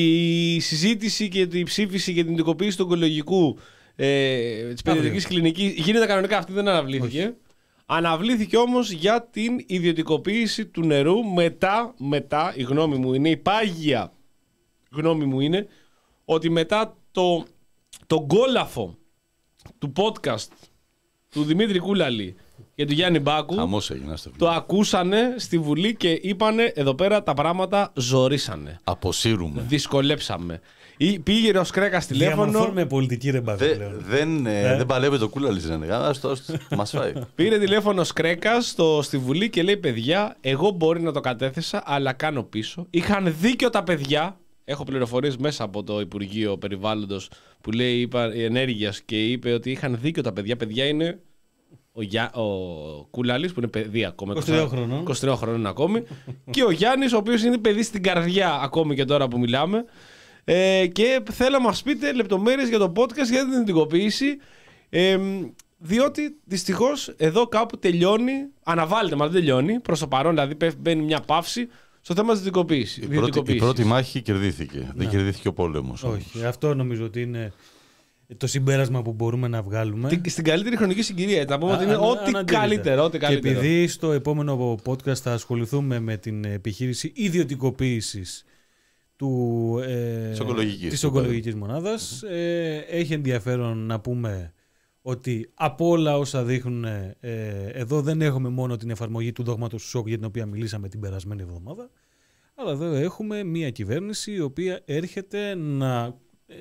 Η συζήτηση και η ψήφιση για την ιδιωτικοποίηση του ογκολογικού ε, της παιδιατρικής κλινικής γίνεται κανονικά, αυτή δεν αναβλήθηκε. Όχι. Αναβλήθηκε όμως για την ιδιωτικοποίηση του νερού μετά, μετά, η γνώμη μου είναι, η πάγια γνώμη μου είναι, ότι μετά το, το γκόλαφο του podcast του Δημήτρη Κούλαλη και του Γιάννη Μπάκου. Χαμός έγινε, το ακούσανε στη Βουλή και είπανε εδώ πέρα τα πράγματα ζορίσανε. Αποσύρουμε. Δυσκολέψαμε. Ή πήγε ο Σκρέκας τηλέφωνο. Διαμορφώνουμε πολιτική ρε Μπάκου. Δε, δεν, ε, δεν παλεύει το Κούλαλης, λένε. Μας φάει. Πήρε τηλέφωνο ο Σκρέκας στη Βουλή και λέει: παιδιά, εγώ μπορεί να το κατέθεσα, αλλά κάνω πίσω. Είχαν δίκιο τα παιδιά. Έχω πληροφορίες μέσα από το Υπουργείο Περιβάλλοντος που λέει είπα, ενέργειας και είπε ότι είχαν δίκιο τα παιδιά. Παιδιά είναι ο, Γιά, ο Κούλαλης που είναι παιδί ακόμα. είκοσι τρία χρονών. είκοσι τρία χρονών ακόμη. Και ο Γιάννης ο οποίος είναι παιδί στην καρδιά ακόμη και τώρα που μιλάμε. Ε, και θέλω να μας πείτε λεπτομέρειες για το podcast, για την ιδιωτικοποίηση. Ε, διότι δυστυχώς εδώ κάπου τελειώνει, αναβάλλεται μάλλον τελειώνει, προς το παρόν δηλαδή μπαίνει μια παύση στο θέμα της ιδιωτικοποίησης. Η πρώτη, η πρώτη μάχη κερδίθηκε. Ναι. Δεν κερδίθηκε ο πόλεμος. Όχι, όμως. Αυτό νομίζω ότι είναι το συμπέρασμα που μπορούμε να βγάλουμε. Στην καλύτερη χρονική συγκυρία. Θα πούμε ότι είναι ό,τι καλύτερο, ό,τι καλύτερο. Και επειδή στο επόμενο podcast θα ασχοληθούμε με την επιχείρηση ιδιωτικοποίησης του, ε, της ογκολογικής μονάδας, ε, έχει ενδιαφέρον να πούμε ότι από όλα όσα δείχνουν ε, εδώ δεν έχουμε μόνο την εφαρμογή του δόγματος του σοκ για την οποία μιλήσαμε την περασμένη εβδομάδα, αλλά εδώ έχουμε μια κυβέρνηση η οποία έρχεται να ε,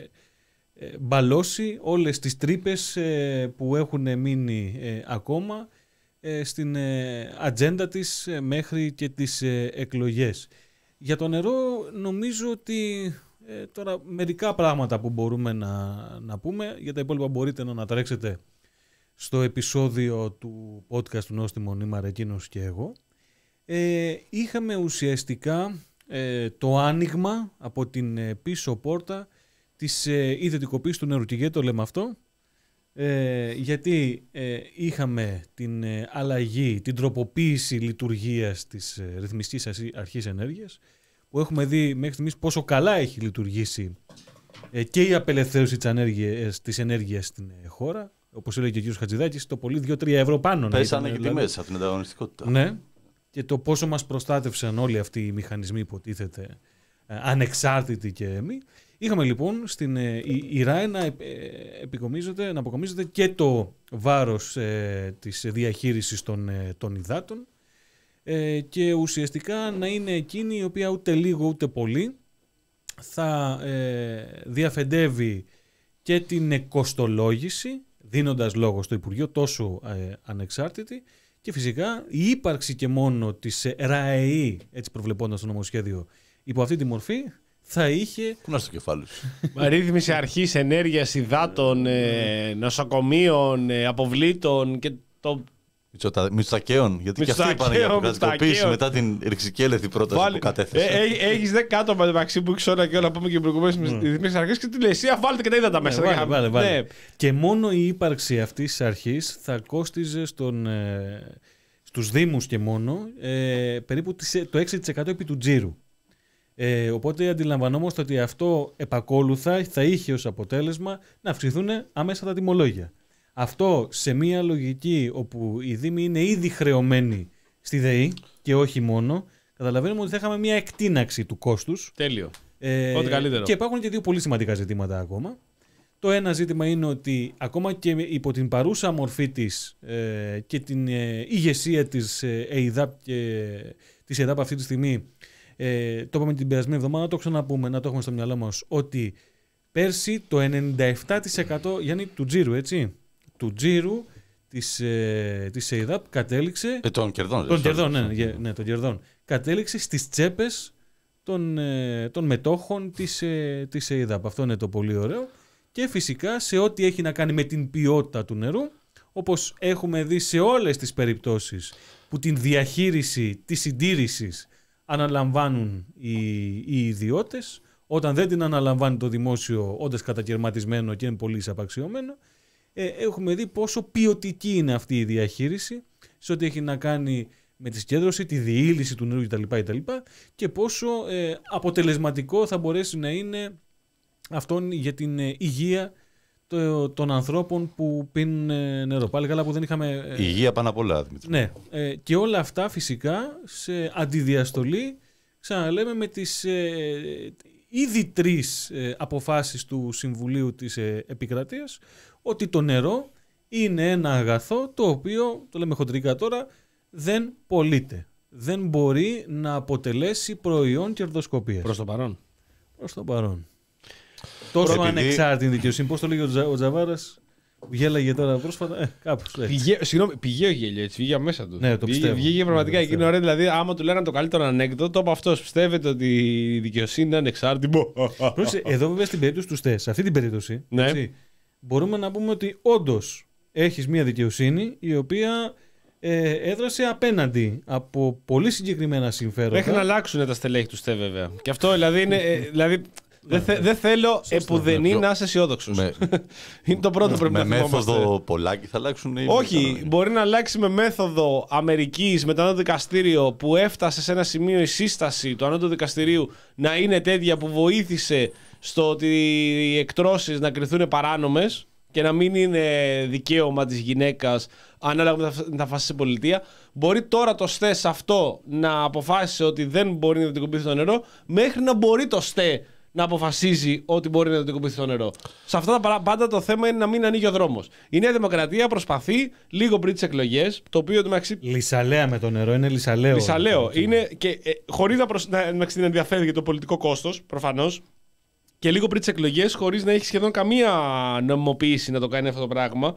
ε, μπαλώσει όλες τις τρύπες ε, που έχουν μείνει ε, ακόμα ε, στην ε, ατζέντα της ε, μέχρι και τις ε, εκλογές. Για το νερό νομίζω ότι ε, τώρα μερικά πράγματα που μπορούμε να, να πούμε, για τα υπόλοιπα μπορείτε να ανατρέξετε στο επεισόδιο του podcast του Νόστιμων Ήμαρ εκείνος και εγώ. Ε, είχαμε ουσιαστικά ε, το άνοιγμα από την ε, πίσω πόρτα της ε, ιδιωτικοποίησης του νερού. Και γιατί το λέμε αυτό? Ε, γιατί ε, είχαμε την ε, αλλαγή, την τροποποίηση λειτουργίας της ε, Ρυθμιστικής Αρχής Ενέργειας, που έχουμε δει μέχρι στιγμής πόσο καλά έχει λειτουργήσει ε, και η απελευθέρωση της ενέργειας, της ενέργειας στην ε, χώρα. Όπως έλεγε και ο κ. Χατζηδάκης, το πολύ δύο τρία ευρώ πάνω. Πέσανε και δηλαδή, τιμές από την ανταγωνιστικότητα. Ναι, και το πόσο μας προστάτευσαν όλοι αυτοί οι μηχανισμοί που υποτίθεται ε, ανεξάρτητοι και εμείς. Είχαμε λοιπόν στην ε, η, η ΡΑΕ να, ε, να αποκομίζεται και το βάρος ε, της διαχείρισης των, ε, των υδάτων ε, και ουσιαστικά να είναι εκείνη η οποία ούτε λίγο ούτε πολύ θα ε, διαφεντεύει και την κοστολόγηση, δίνοντας λόγο στο Υπουργείο τόσο ε, ανεξάρτητη, και φυσικά η ύπαρξη και μόνο της ΡΑΕΗ, έτσι προβλεπώντας το νομοσχέδιο, υπό αυτή τη μορφή, θα είχε... Πού να στο κεφάλι σου. Ρύθμιση αρχής ενέργειας, υδάτων, ε, νοσοκομείων, ε, αποβλήτων και το... Μητσοτακαίων, γιατί και αυτοί είπαν για κρατικοποίηση μετά την ρηξικέλευθη πρόταση Βάλει. που κατέθεσε. Ε, ε, έχεις δέκα άτομα μεταξύ που έχεις όλα και όλα, πούμε και οι προηγούμενες ρυθμίσεις αρχές και τι λέει, εσύ βάλτε και τα είδα τα μέσα. Ναι, βάλε, βάλε, βάλε. Ναι. Και μόνο η ύπαρξη αυτής της αρχής θα κόστιζε στον, ε, στους Δήμους και μόνο ε, περίπου το έξι τοις εκατό επί του τζίρου. Ε, οπότε αντιλαμβανόμαστε ότι αυτό επακόλουθα θα είχε ως αποτέλεσμα να αυξηθούν άμεσα τα τιμολόγια. Αυτό σε μια λογική όπου οι Δήμοι είναι ήδη χρεωμένοι στη ΔΕΗ και όχι μόνο, καταλαβαίνουμε ότι θα είχαμε μια εκτείναξη του κόστους. Τέλειο. Ε, Ό,τι καλύτερο. Και υπάρχουν και δύο πολύ σημαντικά ζητήματα ακόμα. Το ένα ζήτημα είναι ότι ακόμα και υπό την παρούσα μορφή της ε, και την ε, ηγεσία της ε, ΕΙΔΑΠ και της ΕΙΔΑΠ αυτή τη στιγμή, ε, το είπαμε την περασμένη εβδομάδα, το ξαναπούμε, να το έχουμε στο μυαλό μας, ότι πέρσι το ενενήντα επτά τοις εκατό, Γιάννη, του τζίρου, έτσι, του τζίρου της, ε, της ΕΙΔΑΠ κατέληξε... Ε, των κερδών. Των κερδών, ναι, ναι, ναι, των κερδών. Κατέληξε στις τσέπες των, ε, των μετόχων της, ε, της ΕΙΔΑΠ. Αυτό είναι το πολύ ωραίο. Και φυσικά σε ό,τι έχει να κάνει με την ποιότητα του νερού, όπως έχουμε δει σε όλες τις περιπτώσεις που την διαχείριση της συντήρησης αναλαμβάνουν οι, οι ιδιώτες, όταν δεν την αναλαμβάνει το δημόσιο, όντας κατακαιρματισμένο και είναι πολύ εισαπαξιωμένο, ε, έχουμε δει πόσο ποιοτική είναι αυτή η διαχείριση σε ό,τι έχει να κάνει με τη συγκέντρωση, τη διήλυση του νερού κτλ. κτλ και πόσο ε, αποτελεσματικό θα μπορέσει να είναι αυτόν για την ε, υγεία το, των ανθρώπων που πίνουν ε, νερό. Πάλι καλά που δεν είχαμε... Ε, η υγεία πάνω απ' όλα, Δημήτρη. Ναι. Ε, και όλα αυτά φυσικά σε αντιδιαστολή, ξαναλέμε, με τις ε, ήδη τρεις ε, αποφάσεις του Συμβουλίου της ε, Επικρατείας, ότι το νερό είναι ένα αγαθό το οποίο, το λέμε χοντρικά τώρα, δεν πωλείται. Δεν μπορεί να αποτελέσει προϊόν κερδοσκοπίας. Προς το παρόν. Προς το παρόν. Τόσο Επειδή... ανεξάρτητη δικαιοσύνη. Πώς το λέγει ο, Τζα, ο Τζαβάρας που γέλαγε τώρα πρόσφατα. Ε, κάπως έτσι. Πηγε... Συγγνώμη, πηγαίο γέλιο, έτσι, βγήκε μέσα του. Ναι, το πιστεύω. Βγήκε πραγματικά ναι, εκεί είναι ωραίο. Δηλαδή, άμα του λέγανε το καλύτερο ανέκδοτο, το από αυτός. Πιστεύετε ότι η δικαιοσύνη είναι ανεξάρτητη. Πρόσεχε, εδώ βέβαια στην περίπτωση του ΣΤΕ, σε αυτή την περίπτωση, ναι. έτσι, μπορούμε να πούμε ότι όντως έχεις μια δικαιοσύνη η οποία ε, έδρασε απέναντι από πολύ συγκεκριμένα συμφέροντα. Μέχρι να αλλάξουν τα στελέχη του ΣΤΕ, βέβαια. Και αυτό δηλαδή είναι. Ε, δηλαδή, δεν θε, δε θέλω επουδενή να είσαι αισιόδοξος. Είναι το πρώτο που πρέπει να θυμόμαστε. Με μέθοδο Πολάκη θα αλλάξουν οι... Όχι, μπορεί να αλλάξει με μέθοδο Αμερικής με το ανώτατο δικαστήριο που έφτασε σε ένα σημείο η σύσταση του ανώτατου δικαστηρίου να είναι τέτοια που βοήθησε στο ότι οι εκτρώσεις να κριθούν παράνομες και να μην είναι δικαίωμα της γυναίκας ανάλογα με τα φάση στην πολιτεία. Μπορεί τώρα το ΣΤΕ σε αυτό να αποφάσισε ότι δεν μπορεί να δοτικοποιηθεί το νερό, μέχρι να μπορεί το ΣΤΕ να αποφασίζει ότι μπορεί να δοτικοποιηθεί το νερό. Σε αυτά τα πάντα το θέμα είναι να μην ανοίγει ο δρόμος. Η Νέα Δημοκρατία προσπαθεί λίγο πριν τις εκλογές, το οποίο μεταξύ. Λυσαλέα με το νερό, είναι λυσαλαίο. Λυσαλαίο. Είναι και ε, χωρίς να, προσ... να, να την ενδιαφέρει για το πολιτικό κόστος, προφανώς. Και λίγο πριν τις εκλογές, χωρίς να έχει σχεδόν καμία νομιμοποίηση να το κάνει αυτό το πράγμα,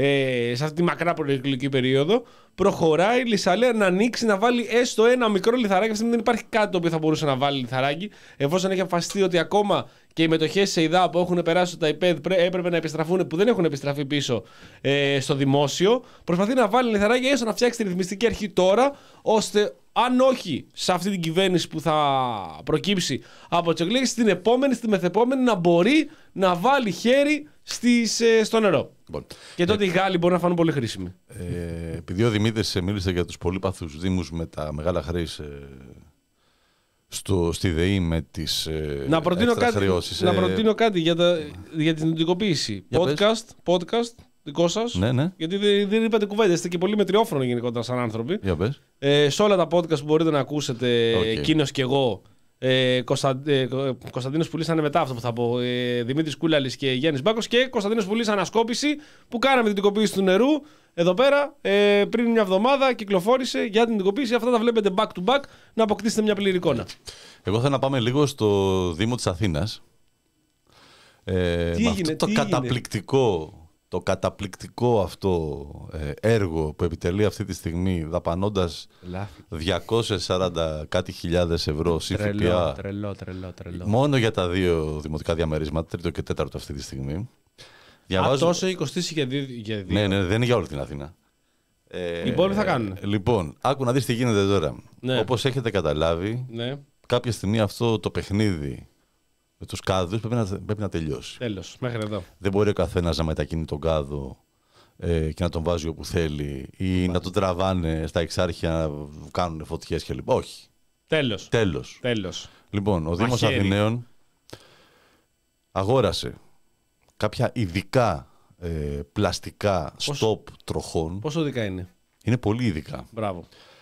ε, σε αυτή τη μακρά προεκλογική περίοδο, προχωράει η Λυσαλέα να ανοίξει, να βάλει έστω ένα μικρό λιθαράκι. Αυτή δεν υπάρχει κάτι το οποίο θα μπορούσε να βάλει λιθαράκι, εφόσον έχει αποφασιστεί ότι ακόμα και οι μετοχές σε ΕΙΔΑ που έχουν περάσει στο ΤΑΙΠΕΔ έπρεπε να επιστραφούν, που δεν έχουν επιστραφεί πίσω ε, στο δημόσιο. Προσπαθεί να βάλει λιθαράκι, έστω να φτιάξει τη ρυθμιστική αρχή τώρα, ώστε αν όχι σε αυτή την κυβέρνηση που θα προκύψει από τις εκλογές, στην επόμενη, στη μεθεπόμενη να μπορεί να βάλει χέρι στις, ε, στο νερό. Λοιπόν, και τότε ε, οι Γάλλοι μπορούν να φανούν πολύ χρήσιμοι. Ε, επειδή ο Δημήτρης μίλησε για τους πολύπαθους δήμους με τα μεγάλα χρέη ε, στο, στη ΔΕΗ με τις ε, να προτείνω κάτι, χρεώσεις, να ε, προτείνω κάτι για, τα, για την ιδιωτικοποίηση. Podcast, podcast δικό σας. Ναι, ναι. Γιατί δεν, δεν είπατε κουβέντα, είστε και πολύ μετριόφρονο γενικότερα σαν άνθρωποι. Για πες. Ε, σε όλα τα podcast που μπορείτε να ακούσετε, okay. εκείνος και εγώ, ε, Κωνσταν, ε, Κωνσταντίνος Πουλής, είναι μετά αυτό που θα πω, ε, Δημήτρης Κούλαλης και Γιάννης Μπάκος, και Κωνσταντίνος Πουλής ανασκόπηση που κάναμε την ιδιωτικοποίηση του νερού εδώ πέρα ε, πριν μια εβδομάδα, κυκλοφόρησε για την ιδιωτικοποίηση. Αυτά τα βλέπετε back to back, να αποκτήσετε μια πλήρη εικόνα. Εγώ θέλω να πάμε λίγο στο Δήμο της Αθήνας. Ε, τι με έγινε, αυτό το τι καταπληκτικό, το καταπληκτικό αυτό ε, έργο που επιτελεί αυτή τη στιγμή, δαπανώντας διακόσιες σαράντα κάτι χιλιάδες ευρώ ΦΠΑ. Τρελό, τρελό, τρελό, τρελό. Μόνο για τα δύο δημοτικά διαμερίσματα, τρίτο και τέταρτο αυτή τη στιγμή. Διαβάζω... Α, τόσο έχει κοστίσει για δύο, για δύο. Ναι, ναι, δεν είναι για όλη την Αθήνα. Ε, οι υπόλοιποι θα κάνουν. Λοιπόν, άκου να δεις τι γίνεται τώρα. Ναι. Όπως έχετε καταλάβει, ναι. κάποια στιγμή αυτό το παιχνίδι με τους κάδους πρέπει να, πρέπει να τελειώσει. Τέλος, μέχρι εδώ. Δεν μπορεί ο καθένας να μετακινεί τον κάδο ε, και να τον βάζει όπου θέλει ή Μάλιστα. να τον τραβάνε στα εξάρχεια να κάνουν φωτιές κλπ. Όχι. Τέλος. Τέλος. Τέλος. Λοιπόν, ο Δήμος Αθηναίων αγόρασε κάποια ειδικά ε, πλαστικά Πόσο... στόπ τροχών. Πόσο ειδικά είναι? Είναι πολύ ειδικά. Μπράβο.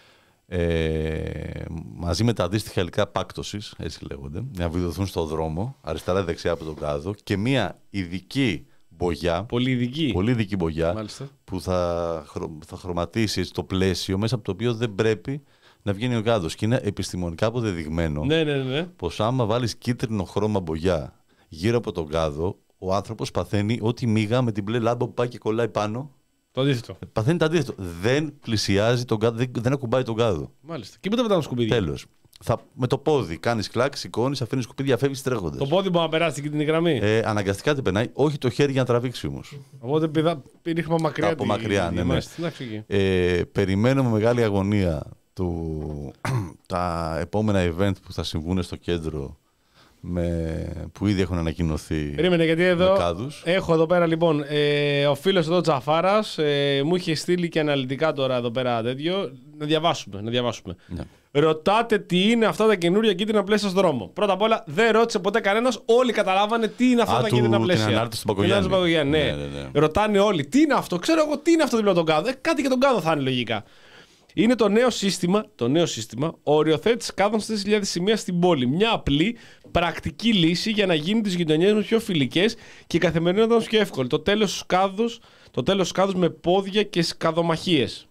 Ε, μαζί με τα αντίστοιχα υλικά πάκτωσης, έτσι λέγονται, να βιδωθούν στο δρόμο, αριστερά και δεξιά από τον κάδο, και μια ειδική μπογιά, πολύ ειδική, πολύ ειδική μπογιά, Μάλιστα. που θα, χρο, θα χρωματίσει έτσι το πλαίσιο μέσα από το οποίο δεν πρέπει να βγαίνει ο κάδος. Και είναι επιστημονικά αποδεδειγμένο ναι, ναι, ναι. πως άμα βάλεις κίτρινο χρώμα μπογιά γύρω από τον κάδο, ο άνθρωπος παθαίνει ό,τι μίγα με την μπλε λάμπα που πάει και κολλάει πάνω. Το αντίθετο. Παθαίνει το αντίθετο. Δεν πλησιάζει τον κάδο, δεν, δεν ακουμπάει τον κάδο. Μάλιστα. Και πού τα πετάμε σκουπίδια? Τέλος. Θα, με το πόδι κάνεις κλακ, σηκώνεις, αφήνεις σκουπίδια, φεύγεις τρέχοντας. Το πόδι μπορεί να περάσει και την γραμμή. Ε, αναγκαστικά την περνάει, όχι το χέρι για να τραβήξει όμως. Οπότε πηδά, ρίχνουμε μακριά. Από μακριά, ναι, ναι. ναι. Ε, περιμένω με μεγάλη αγωνία του, τα επόμενα event που θα συμβούν στο κέντρο. Με, που ήδη έχουν ανακοινωθεί. Περίμενε, γιατί εδώ έχω εδώ πέρα λοιπόν ε, ο φίλος εδώ Τζαφάρας ε, μου είχε στείλει και αναλυτικά τώρα εδώ πέρα τέτοιο. Να διαβάσουμε, να διαβάσουμε. Ναι. Ρωτάτε τι είναι αυτά τα καινούργια κίτρινα πλαίσια στον δρόμο. Πρώτα απ' όλα δεν ρώτησε ποτέ κανένας. Όλοι καταλάβανε τι είναι αυτά Α, τα του, κίτρινα πλαίσια. Την ανάρτηση του Παγκογιάννη. Ναι. Ναι, ναι, ναι. Ρωτάνε όλοι τι είναι αυτό. Ξέρω εγώ τι είναι αυτό δίπλα τον κάδο. Ε, κάτι και τον κάδο θα είναι λογικά. Είναι το νέο σύστημα, το νέο σύστημα οριοθέτηση κάδων στις χιλιάδες σημεία στην πόλη. Μια απλή, πρακτική λύση για να γίνουν τις γειτονιές μας πιο φιλικές και η καθημερινότητα μας πιο εύκολη. Το τέλος στους κάδους Το τέλος σκάδους με πόδια και σκαδομαχίες.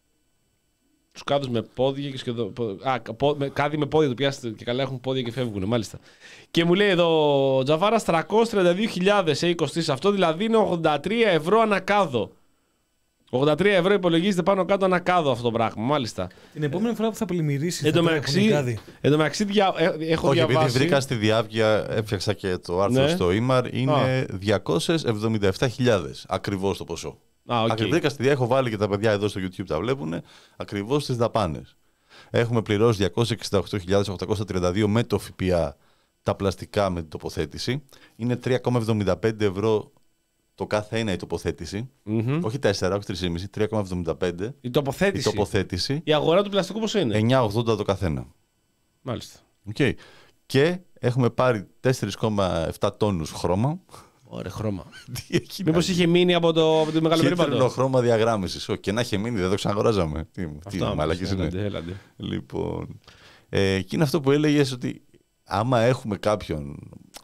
Τους κάδους με πόδια και σκεδο... Α, πο... με... κάδι με πόδια το πιάσετε και καλά έχουν πόδια και φεύγουν, μάλιστα. Και μου λέει εδώ ο Τζαβάρας τριακόσιες τριάντα δύο χιλιάδες σε είκοσι. Αυτό δηλαδή είναι ογδόντα τρία ευρώ ανακάδο. ογδόντα τρία ευρώ υπολογίζεται πάνω κάτω ανακάδο αυτό το πράγμα, μάλιστα. Την επόμενη φορά που θα πλημμυρίσει. Εν τω μεταξύ, δια... έχω Όχι, διαβάσει. επειδή βρήκα στη διάβια, έφτιαξα και το άρθρο ναι. στο ήμαρ, είναι Α. διακόσιες εβδομήντα επτά χιλιάδες. Ακριβώς το ποσό. Ah, okay. Βρήκα στη διάβια, έχω βάλει και τα παιδιά εδώ στο YouTube τα βλέπουν, ακριβώς τις δαπάνες. Έχουμε πληρώσει διακόσιες εξήντα οκτώ χιλιάδες οκτακόσια τριάντα δύο με το ΦΠΑ τα πλαστικά με την τοποθέτηση. Είναι τρία κόμμα εβδομήντα πέντε ευρώ το κάθε ένα η τοποθέτηση. Mm-hmm. Όχι τέσσερα, όχι τρία κόμμα πέντε, τρία κόμμα εβδομήντα πέντε. Η τοποθέτηση. Η τοποθέτηση. Η αγορά του πλαστικού πόσο είναι? εννιά κόμμα ογδόντα το καθένα. Μάλιστα. Okay. Και έχουμε πάρει τέσσερα κόμμα επτά τόνους χρώμα. Ωραία, χρώμα. Μήπως είχε μείνει από το, από το μεγάλο περίπατο? Κίτρινο χρώμα διαγράμμισης. Όχι, και να είχε μείνει, δεν το ξαναγοράζαμε. Τι, τι μαλακής είναι. Έλαντε, έλαντε. Λοιπόν, ε, και είναι αυτό που έλεγες ότι άμα έχουμε κάποιον.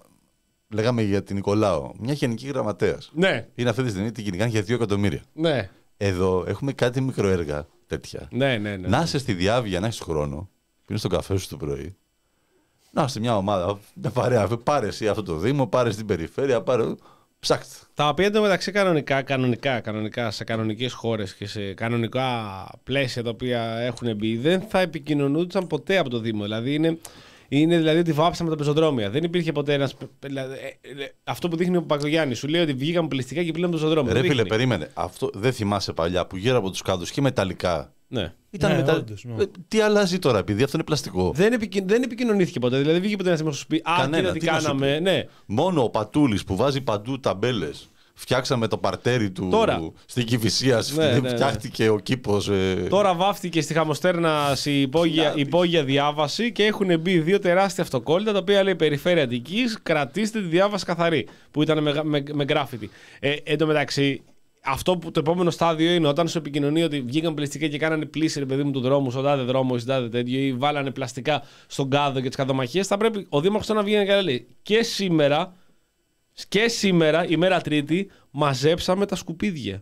Λέγαμε για την Νικολάο, μια γενική γραμματέας. Ναι. Είναι αυτή τη στιγμή την κυνηγάνε για δύο εκατομμύρια. Ναι. Εδώ έχουμε κάτι μικροέργα τέτοια. Ναι, ναι, ναι. Να είσαι στη διάβια, να έχει χρόνο, πίνεις τον καφέ σου το πρωί. Να είσαι μια ομάδα, μια παρέα. Πάρε εσύ αυτό το Δήμο, πάρε στην περιφέρεια, πάρε. Ψάχτε. Τα οποία εντωμεταξύ κανονικά, κανονικά, κανονικά, σε κανονικές χώρες και σε κανονικά πλαίσια τα οποία έχουν μπει, δεν θα επικοινωνούνταν ποτέ από το Δήμο. Δηλαδή είναι. Είναι δηλαδή ότι βάψαμε τα πεζοδρόμια. Δεν υπήρχε ποτέ ένας. Δηλαδή, ε, ε, αυτό που δείχνει ο Παπακογιάννης. Σου λέει ότι βγήκαμε πληστικά και πλήραμε πεζοδρόμια. Ρε φίλε, περίμενε. Αυτό δεν θυμάσαι παλιά που γύρω από τους κάδους και μεταλλικά. Ναι. Ήταν ναι, μετα... όντως, ναι. Τι αλλάζει τώρα, επειδή αυτό είναι πλαστικό. Δεν, επικοι... δεν επικοινωνήθηκε ποτέ. Δηλαδή βγήκε ποτέ ένας να σου πει Α, κοίτα τι κάναμε. Ναι. Μόνο ο Πατούλης που βάζει παντού ταμπέλες. Φτιάξαμε το παρτέρι του τώρα, στην Κηφισίας, ναι, ναι, ναι. Φτιάχτηκε ο κήπος. Ε... Τώρα βάφτηκε στη Χαμοστέρνα η υπόγεια, υπόγεια διάβαση και έχουν μπει δύο τεράστια αυτοκόλλητα τα οποία λέει Περιφέρεια Αττικής, κρατήστε τη διάβαση καθαρή. Που ήταν με, με, με γκράφιτι. Ε, εν τω μεταξύ, αυτό που το επόμενο στάδιο είναι όταν σου επικοινωνεί ότι βγήκαν πλαστικά και κάνανε πλήση, ρε παιδί μου, του δρόμου, στον τάδε δρόμο ή στον τάδε τέτοιο, ή βάλανε πλαστικά στον κάδο και τις καδομαχίες, θα πρέπει ο Δήμαρχος να βγαίνει και να λέει και σήμερα. Και σήμερα, ημέρα Τρίτη, μαζέψαμε τα σκουπίδια.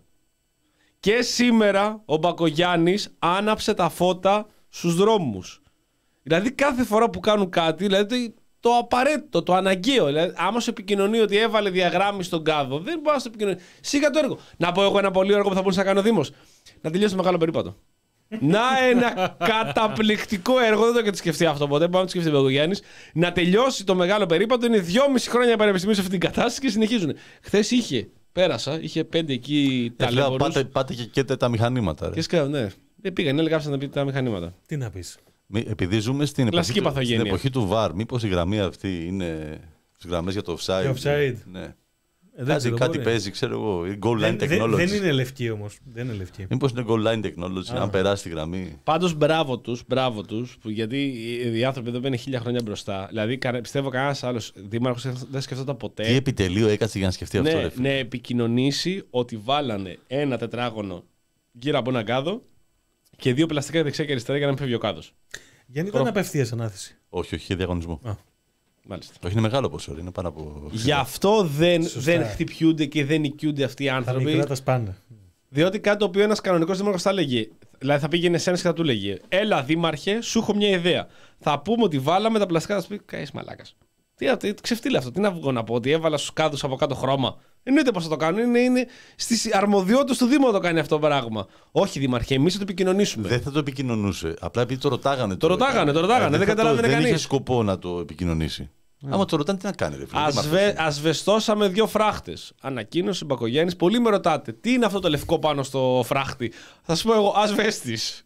Και σήμερα ο Μπακογιάννης άναψε τα φώτα στους δρόμους. Δηλαδή κάθε φορά που κάνουν κάτι, δηλαδή το απαραίτητο, το αναγκαίο. Δηλαδή, άμα σου επικοινωνεί ότι έβαλε διαγράμμιση στον κάδο, δεν μπορεί να σου επικοινωνεί. Σίγα το έργο. Να πω εγώ ένα πολύ έργο που θα μπορούσε να κάνει ο Δήμος. Να τελειώσει το μεγάλο περίπατο. Να ένα καταπληκτικό έργο, δεν το έχετε σκεφτεί αυτό ποτέ. Πάμε να το σκεφτεί ο Μπακογιάννης. Να τελειώσει το μεγάλο περίπατο. Είναι δυόμιση χρόνια πανεπιστημίου σε αυτή την κατάσταση και συνεχίζουν. Χθες είχε, πέρασα, είχε πέντε εκεί ταλέπορους. Πάτε, πάτε και καίτε τα μηχανήματα. Ρε. Και σκέφτομαι, ναι. Δεν πήγαν, έλεγα να πει τα μηχανήματα. Τι να πεις. Επειδή ζούμε στην εποχή, του, στην εποχή του βαρ, μήπως η γραμμή αυτή είναι στις γραμμές για το offside. Για offside. Ναι. Ε, κάτι κάτι παίζει, ξέρω εγώ. Goal line δεν, technology. Δεν, δεν είναι λευκή όμως. Δεν είναι λευκή. Μήπως είναι goal line technology, αν περάσει τη γραμμή. Πάντως μπράβο τους, μπράβο τους, γιατί οι άνθρωποι εδώ είναι χίλια χρόνια μπροστά. Δηλαδή πιστεύω κανένας άλλος δήμαρχος δεν σκεφτόταν ποτέ. Τι επιτελείο έκατσε για να σκεφτεί ναι, αυτό, ρε φίλε. Ναι, επικοινωνήσει ότι βάλανε ένα τετράγωνο γύρω από έναν κάδο και δύο πλαστικά δεξιά και αριστερά για να μην φεύγει ο κάδος. Γιατί ήταν απευθείας ανάθεση. Όχι, όχι, για διαγωνισμό. Α. Μάλιστα. Όχι, είναι μεγάλο ποσό, είναι πάνω από. Γι' αυτό δεν, δεν χτυπιούνται και δεν νοικιούνται αυτοί οι άνθρωποι. Τα μικρά τα σπάνε. Διότι κάτι το οποίο ένας κανονικός δήμαρχος θα έλεγε. Δηλαδή θα πήγαινε σε ένας και θα του λέγε Έλα, δήμαρχε, σου έχω μια ιδέα. Θα πούμε ότι βάλαμε τα πλαστικά, θα σου πει Καείς μαλάκας. Τι, τι ξεφτύλα αυτό, τι να βγω να πω, ότι έβαλα στους κάδους από κάτω χρώμα. Εννοείται πως θα το κάνουν. Είναι, είναι στις αρμοδιότητες του Δήμου να το κάνει αυτό το πράγμα. Όχι, δήμαρχε, εμείς θα το επικοινωνήσουμε. Δεν θα το επικοινωνούσε. Απλά επειδή το ρωτάγανε. Το ρωτάγανε, το ρωτάγανε. Δεν, δεν καταλάβαινε κανείς. Δεν είχε σκοπό να το επικοινωνήσει. Mm. Άμα το ρωτάνε, τι να κάνει, ρε φίλε. Ασβε, ασβεστώσαμε δύο φράχτες. Ανακοίνωσε ο Μπακογιάννης. Πολλοί με ρωτάτε, τι είναι αυτό το λευκό πάνω στο φράχτη. Θα σου πω εγώ, ασβέστης.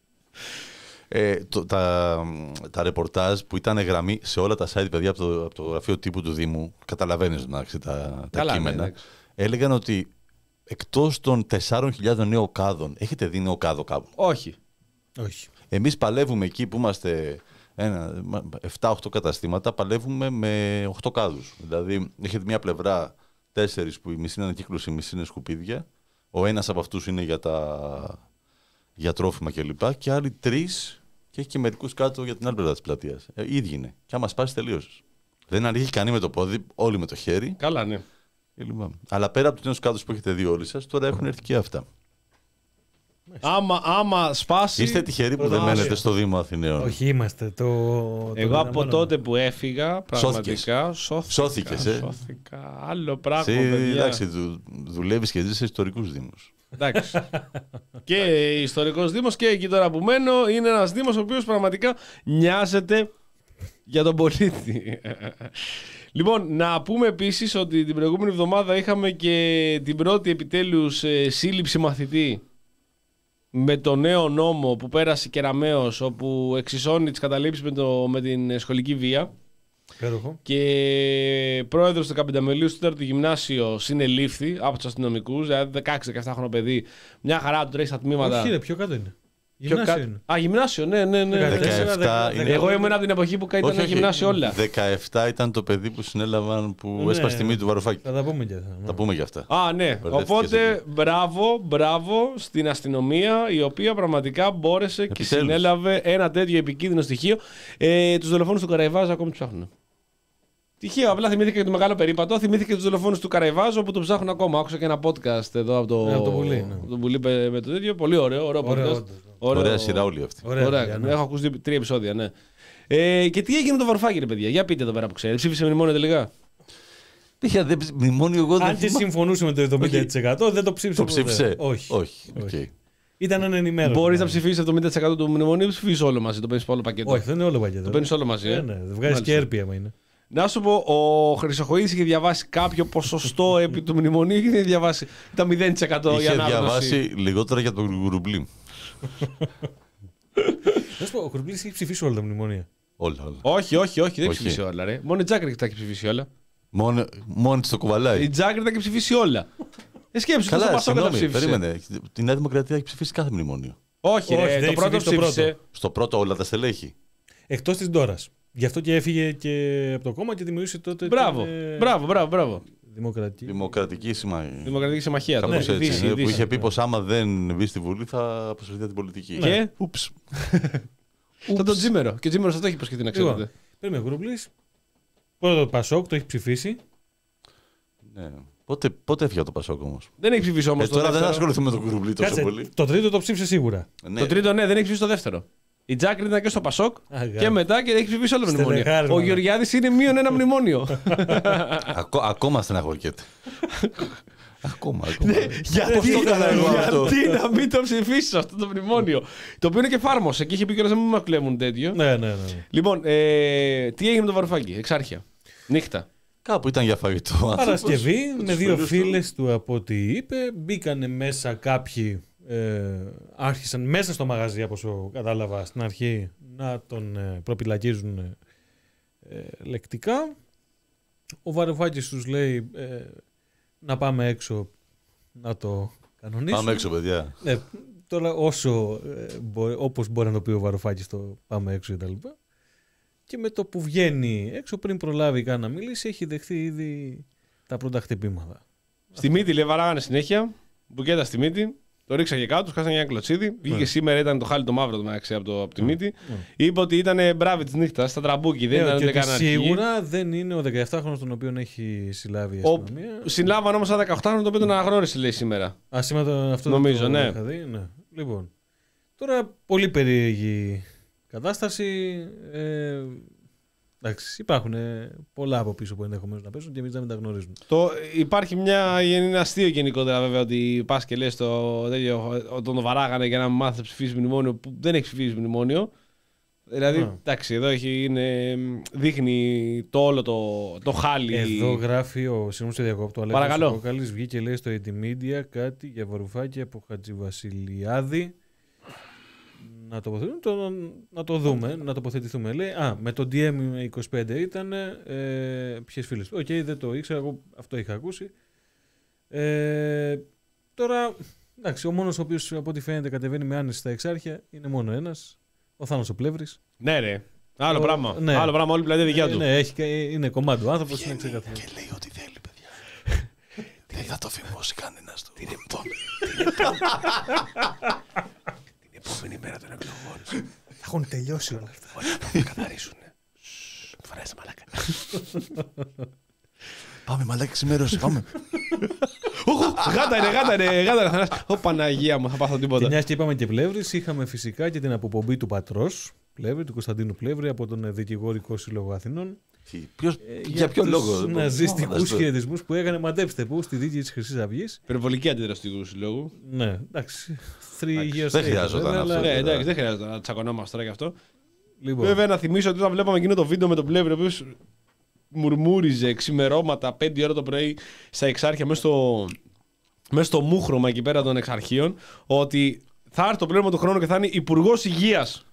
Ε, το, τα, τα ρεπορτάζ που ήταν γραμμή σε όλα τα site, παιδιά, από το, από το γραφείο τύπου του Δήμου, καταλαβαίνεις να τα, τα κείμενα, ναι, έλεγαν ότι εκτός των τεσσάρων χιλιάδων νέων κάδων, έχετε δει νέο κάδο κάπου? Όχι. Όχι. Εμείς παλεύουμε εκεί που είμαστε επτά οχτώ καταστήματα, παλεύουμε με οκτώ κάδους. Δηλαδή, έχετε μια πλευρά τέσσερις που η μισή είναι ανακύκλωση, η μισή είναι σκουπίδια. Ο ένας από αυτούς είναι για, τα... για τρόφιμα κλπ. Και, και άλλοι τρεις, και έχει και μερικούς κάτω για την άλλη πλευρά της πλατείας. Ε, ίδιοι είναι. Και άμα σπάσει, τελείωσε. Δεν ανοίγει κανεί με το πόδι, όλοι με το χέρι. Καλά, ναι. Αλλά πέρα από τους νέους κάδους που έχετε δει όλοι σας, τώρα έχουν έρθει και αυτά. Άμα, άμα σπάσει. Είστε τυχεροί που δεν μένετε στο Δήμο Αθηναίων. Όχι, είμαστε. Το, Εγώ το από τότε που έφυγα, πραγματικά σώθηκα. Σώθηκες, ε. Σώθηκα. Άλλο πράγμα. Εσύ, παιδιά. εντάξει, δου, δουλεύεις και ζεις σε ιστορικούς δήμους. Εντάξει. Και ιστορικός δήμος και εκεί τώρα που μένω είναι ένας δήμος ο οποίος πραγματικά νοιάζεται για τον πολίτη. Λοιπόν, να πούμε επίσης ότι την προηγούμενη εβδομάδα είχαμε και την πρώτη επιτέλους ε, σύλληψη μαθητή με το νέο νόμο που πέρασε κεραμέως, όπου εξισώνει τις καταλήψεις με, το, με την σχολική βία. Πέροχο. Και πρόεδρος του δεκαπενταμελίου στο τέταρτο γυμνάσιο συνελήφθη από τους αστυνομικούς, δηλαδή δεκαέξι δεκαεπτάχρονο παιδί, μια χαρά του τρέχει στα τμήματα. Όχι, ρε, πιο κάτω είναι. Πιο Γυμνάσιο κα... είναι. Α, γυμνάσιο, ναι, ναι, ναι. δεκαεπτά είναι... Εγώ ήμουν από την εποχή που ήταν όχι, όχι, γυμνάσιο όλα. δεκαεπτά ήταν το παιδί που συνέλαβαν που Ναι, έσπασε τη μύτη του Βαρουφάκη. Θα τα πούμε και αυτά. Θα πούμε για αυτά. Α, ναι. Οπότε, μπράβο, μπράβο στην αστυνομία, η οποία πραγματικά μπόρεσε Επιτέλους. και συνέλαβε ένα τέτοιο επικίνδυνο στοιχείο. Ε, τους δολοφόνους του Καραϊβάζ ακόμη τους ψάχνουν. Τυχαίο, απλά θυμήθηκα και το μεγάλο περίπατο. Θυμήθηκα και τους δολοφόνους του Καραϊβάζ, όπου το ψάχνουν ακόμα. Άκουσα και ένα podcast εδώ από το, Ναι, από το Πουλί, ναι. από το Πουλί με το τέτοιο. Πολύ ωραίο, ωραίο Ωραίο, podcast. όντως. Ωραίο. Ωραία σειρά όλη αυτή. Ωραία, Ωραία, ωραία, ναι. έχω ακούσει δύο- τρία επεισόδια, ναι. Ε, και τι έγινε με το Βαρουφάκη, ρε παιδιά, για πείτε εδώ πέρα που ξέρετε. Ψήφισε μνημόνιο τελικά. Είχε δε- μνημόνιο εγώ δεν Αν και θυμάμαι. συμφωνούσε με το εβδομήντα τοις εκατό, δεν το ψήφισε. Το ψήφισε. ποτέ. Όχι. Όχι. Όχι. οκ. Ήταν ανενημέρωτο. Μπορεί να ψηφίσει εβδομήντα τοις εκατό του μνημονίου ή ψηφίσει όλο μαζί, το παίρνει όλο πακέτο. Όχι, δεν είναι όλο πακέτο. Το παίρνει όλο μαζί. Ε. Ε, ναι, βγάζει Μάλιστα. και έρπη άμα είναι. Να σου πω, ο Χρυσοχοίδης είχε διαβάσει κάποιο ποσοστό επί του μνημονίου ή είχε διαβάσει τα μηδέν τοις εκατό για Είχε να διαβάσει λιγότερα για τον Γουρουμπλή. Να σου πω, ο Κουρμπλής έχει ψηφίσει όλα τα μνημονία. Όλα, όλα. Όχι, όχι, όχι, δεν έχει Όχι. ψηφίσει όλα. Ρε. Μόνο η Τζάκρη τα έχει ψηφίσει όλα. Μόνο, μόνο της το κουβαλάει. Η Τζάκρη τα έχει ψηφίσει όλα. Ε, σκέψου, το Καλά, Πασόκ τα συγγνώμη, ψήφισε. περίμενε. Η Νέα Δημοκρατία έχει ψηφίσει κάθε μνημόνιο. Όχι, Όχι, ρε, δεν το έχει πρώτο ψηφίσει το πρώτο. ψήφισε. Στο πρώτο όλα τα στελέχη. Εκτός της Ντόρας. Γι' αυτό και έφυγε και από το κόμμα και δημιούργησε τότε. Μπράβο, την, ε, μπράβο, μπράβο, μπράβο. Δημοκρατική. Δημοκρατική συμμαχία. Δημοκρατική Συμμαχία. το Κάπως ναι, έτσι. Δύση, ναι, που Δύση. είχε πει πως άμα δεν μπει στη Βουλή θα αποσυρθεί από την πολιτική. Και? Ούψ. Σαν τον Τζίμερο. Και ο Τζίμερο αυτό έχει υποσχεθεί να Λοιπόν, ξέρετε. Πρέπει ο Κουρμπλής. Πρώτο το Πασόκ το έχει ψηφίσει. Ναι. Πότε, πότε έφυγε το Πασόκ όμως. Δεν έχει ψηφίσει όμω Ε, το τώρα δεν δεύτερο. ασχοληθούμε με τον Κουρουμπλή τόσο Κάτσε, πολύ. το τρίτο το ψήφισε σίγουρα. Ναι. Το τρίτο, ναι, δεν έχει ψηφίσει το δεύτερο. Η Τζάκρη ήταν και στο Πασόκ Αγάπη. και μετά και έχει ψηφίσει όλο το μνημόνιο. Στελεχάρισμα. Ο Γεωργιάδης είναι μείον ένα μνημόνιο. Ακό- ακόμα στεναχωριέται. ακόμα, ακόμα. Γιατί, Πώς το έκανα εγώ αυτό. γιατί να μην το ψηφίσει αυτό το μνημόνιο. Το οποίο είναι και φάρμοσε και είχε πει κιόλας να μην μα κλέβουν τέτοιο. Ναι, ναι, ναι. ναι. Λοιπόν, ε, τι έγινε με το Βαρουφάκη, εξάρχεια. Νύχτα. Κάπου ήταν για φαγητό. ο άνθρωπος, Παρασκευή με με τους δύο φίλους του. φίλες του από ό,τι είπε. Μπήκανε μέσα κάποιοι. Ε, άρχισαν μέσα στο μαγαζί, όπως το κατάλαβα στην αρχή, να τον ε, προπυλακίζουν ε, ε, λεκτικά. Ο Βαρουφάκης τους λέει ε, να πάμε έξω να το κανονίσουμε. Πάμε έξω, παιδιά. Ναι, τώρα όσο ε, μπορεί, όπως μπορεί να το πει ο Βαρουφάκης το πάμε έξω και τα λοιπά. Και με το που βγαίνει έξω πριν προλάβει καν να μιλήσει έχει δεχθεί ήδη τα πρώτα χτυπήματα. Στη μύτη, λέει, βαράγανε συνέχεια. Μπουκέτα στη μύτη. Το ρίξαγε κάτω, του χάσανε ένα κλωτσίδι. Βγήκε Ναι. σήμερα, ήταν το χάλι το μαύρο το μεταξύ από, το, από τη μύτη. Ναι. Είπε ότι ήταν μπράβη τη νύχτα, στα τραμπούκι. Δεν Ναι, ήταν και ούτε ότι καν αρχή. σίγουρα δεν είναι ο δεκαεφτάχρονος τον οποίο έχει συλλάβει η Ο... αστυνομία. Συλλάβαν όμω ένα δεκαοκτάχρονο το οποίο τον αναγνώρισε, λέει σήμερα. Α, σήμερα το- αυτό Νομίζω, το ναι. είχα δει, ναι. Λοιπόν, τώρα πολύ περίεργη κατάσταση. Ε, εντάξει, υπάρχουν ε, πολλά από πίσω που ενδεχομένως να παίζουν και εμείς να μην τα γνωρίζουμε. Το, υπάρχει μια, ένα αστείο γενικότερα βέβαια ότι πα και λε το τέτοιο, τον βαράγανε για να μάθει να ψηφίσει μνημόνιο που δεν έχει ψηφίσει μνημόνιο. Δηλαδή, Α. εντάξει, εδώ έχει, είναι, δείχνει το όλο το, το χάλι. Εδώ γράφει ο Συγγνώμη σε διακόπτω, ο Αλέξανδρος Παρακαλώ. Κόκαλης βγήκε λέει στο Intimedia κάτι για Βαρουφάκη από Χατζηβασιλιάδη. Να, τοποθετηθούμε, το, να το δούμε, να τοποθετηθούμε. Λέει, α, με το ντι εμ είκοσι πέντε ήταν ε, ποιες φίλες. Οκ, δεν το ήξερα, εγώ αυτό είχα ακούσει. Ε, τώρα, εντάξει, ο μόνος ο οποίος από ό,τι φαίνεται κατεβαίνει με άνεση στα εξάρχεια είναι μόνο ένας, ο Θάνος ο Πλεύρης. Ναι, ρε. Άλλο Ο- πράγμα. ναι. Άλλο πράγμα, όλη η πλατεία δικιά Ε, του. ναι, έχει, είναι κομμάτι. Ο άνθρωπος είναι ξεκαθαρό. Και λέει ό,τι θέλει, παιδιά. Δεν θα το φημώσει κανένας του. Την Επόμενη μέρα των εκλογών. Θα έχουν τελειώσει όλα αυτά. Όλοι θα καθαρίσουν. Φοράει μαλάκα. Πάμε, μαλάκι, ξημέρωσε, πάμε. Γάτα είναι, γάτα είναι, γάτα είναι. Ω Παναγία μου, θα πάθω Και τίποτα. μια και είπαμε και Πλεύρης, είχαμε φυσικά και την αποπομπή του πατρός Πλεύρη, του Κωνσταντίνου Πλεύρη, από τον Δικηγορικό Σύλλογο Αθηνών. Ποιος, Ε, για ποιο λόγο. Τους ναζιστικούς χαιρετισμούς που έκανε, μαντέψτε πού, στη δίκη της Χρυσής Αυγής. Υπερβολική αντίδραση του συλλόγου. Ναι, εντάξει. Three years δεν later, χρειάζονταν βέβαια, αυτό. αλλά- Ναι, εντάξει, δεν χρειάζεται να τσακωνόμαστε τώρα γι' αυτό. Λοιπόν, Βέβαια, να θυμίσω ότι όταν βλέπαμε εκείνο το βίντεο με τον Πλεύρη, ο οποίος μουρμούριζε ξημερώματα πέντε ώρα το πρωί στα Εξάρχεια μέσα στο, μέσα στο μούχρωμα εκεί πέρα των Εξαρχείων, ότι θα έρθει το πλήρωμα του χρόνου και θα είναι υπουργός υγείας.